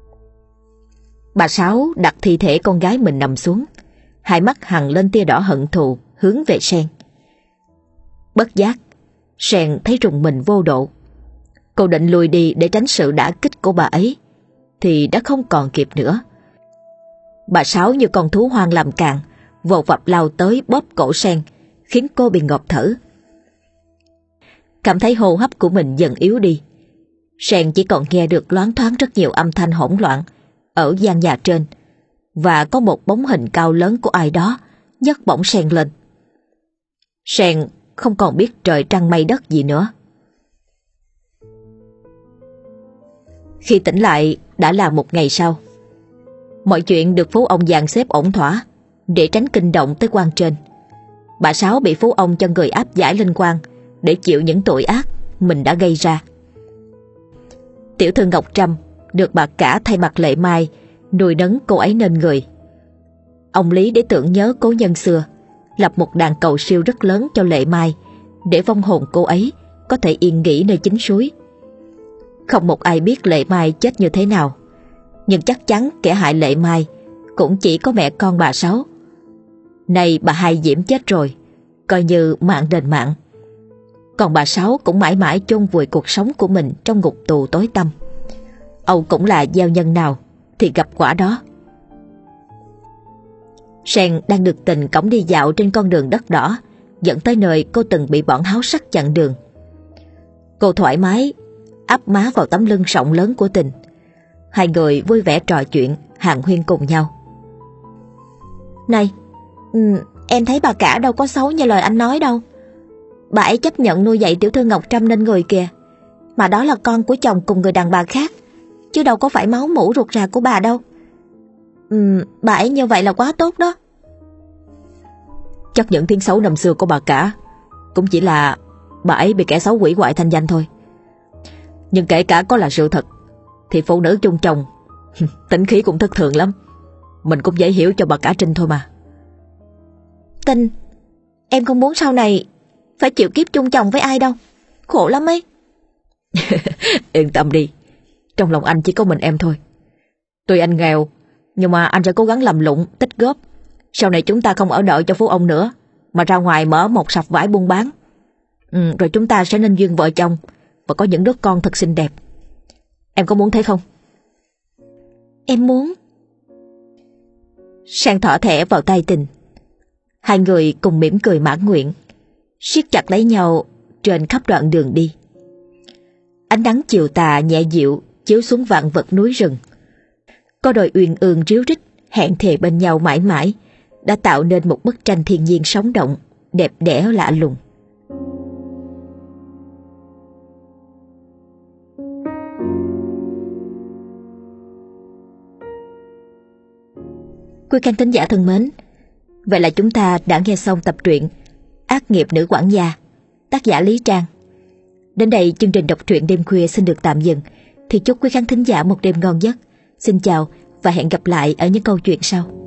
Bà Sáu đặt thi thể con gái mình nằm xuống, hai mắt hằn lên tia đỏ hận thù hướng về Sen. Bất giác, Sen thấy rùng mình vô độ. Cô định lùi đi để tránh sự đả kích của bà ấy, thì đã không còn kịp nữa. Bà Sáu như con thú hoang làm càn, vồ vập lao tới bóp cổ Sen, khiến cô bị ngộp thở. Cảm thấy hô hấp của mình dần yếu đi, Sen chỉ còn nghe được loáng thoáng rất nhiều âm thanh hỗn loạn ở gian nhà trên, và có một bóng hình cao lớn của ai đó nhấc bổng Sen lên. Sen không còn biết trời trăng mây đất gì nữa. Khi tỉnh lại đã là một ngày sau. Mọi chuyện được phú ông dàn xếp ổn thỏa để tránh kinh động tới quan trên. Bà Sáu bị phú ông cho người áp giải lên quan để chịu những tội ác mình đã gây ra. Tiểu thư Ngọc Trâm được bà cả thay mặt Lệ Mai nuôi nấng cô ấy nên người. Ông Lý để tưởng nhớ cố nhân xưa, lập một đàn cầu siêu rất lớn cho Lệ Mai để vong hồn cô ấy có thể yên nghỉ nơi chính suối. Không một ai biết Lệ Mai chết như thế nào, nhưng chắc chắn kẻ hại Lệ Mai cũng chỉ có mẹ con bà Sáu. Nay bà Hai Diễm chết rồi, coi như mạng đền mạng. Còn bà Sáu cũng mãi mãi chôn vùi cuộc sống của mình trong ngục tù tối tăm. Âu cũng là gieo nhân nào thì gặp quả đó. Sen đang được tình cõng đi dạo trên con đường đất đỏ dẫn tới nơi cô từng bị bọn háo sắc chặn đường. Cô thoải mái áp má vào tấm lưng rộng lớn của tình. Hai người vui vẻ trò chuyện, hàn huyên cùng nhau. Này, ừ, em thấy bà cả đâu có xấu như lời anh nói đâu. Bà ấy chấp nhận nuôi dạy tiểu thư Ngọc Trâm nên người kìa. Mà đó là con của chồng cùng người đàn bà khác, chứ đâu có phải máu mủ ruột rà của bà đâu. Ừ, bà ấy như vậy là quá tốt đó. Chắc những tiếng xấu năm xưa của bà cả cũng chỉ là bà ấy bị kẻ xấu hủy hoại thanh danh thôi. Nhưng kể cả có là sự thật thì phụ nữ chung chồng tính khí cũng thất thường lắm. Mình cũng dễ hiểu cho bà cả Trinh thôi mà. Tình, em không muốn sau này phải chịu kiếp chung chồng với ai đâu, khổ lắm ấy. Yên tâm đi, trong lòng anh chỉ có mình em thôi. Tuy anh nghèo, nhưng mà anh sẽ cố gắng làm lụng, tích góp. Sau này chúng ta không ở đợi cho phú ông nữa, mà ra ngoài mở một sạp vải buôn bán. Ừ, rồi chúng ta sẽ nên duyên vợ chồng và có những đứa con thật xinh đẹp. Em có muốn thế không? Em muốn. Sang thỏ thẻ vào tay tình. Hai người cùng mỉm cười mãn nguyện, siết chặt lấy nhau trên khắp đoạn đường đi. Ánh nắng chiều tà nhẹ dịu chiếu xuống vạn vật núi rừng. Có đồi uyên ương ríu rít hẹn thề bên nhau mãi mãi, đã tạo nên một bức tranh thiên nhiên sống động, đẹp đẽ lạ lùng. Quý khán thính giả thân mến, vậy là chúng ta đã nghe xong tập truyện Ác nghiệp nữ quản gia, tác giả Lý Trang. Đến đây chương trình đọc truyện đêm khuya xin được tạm dừng. Thì chúc quý khán thính giả một đêm ngon giấc. Xin chào và hẹn gặp lại ở những câu chuyện sau.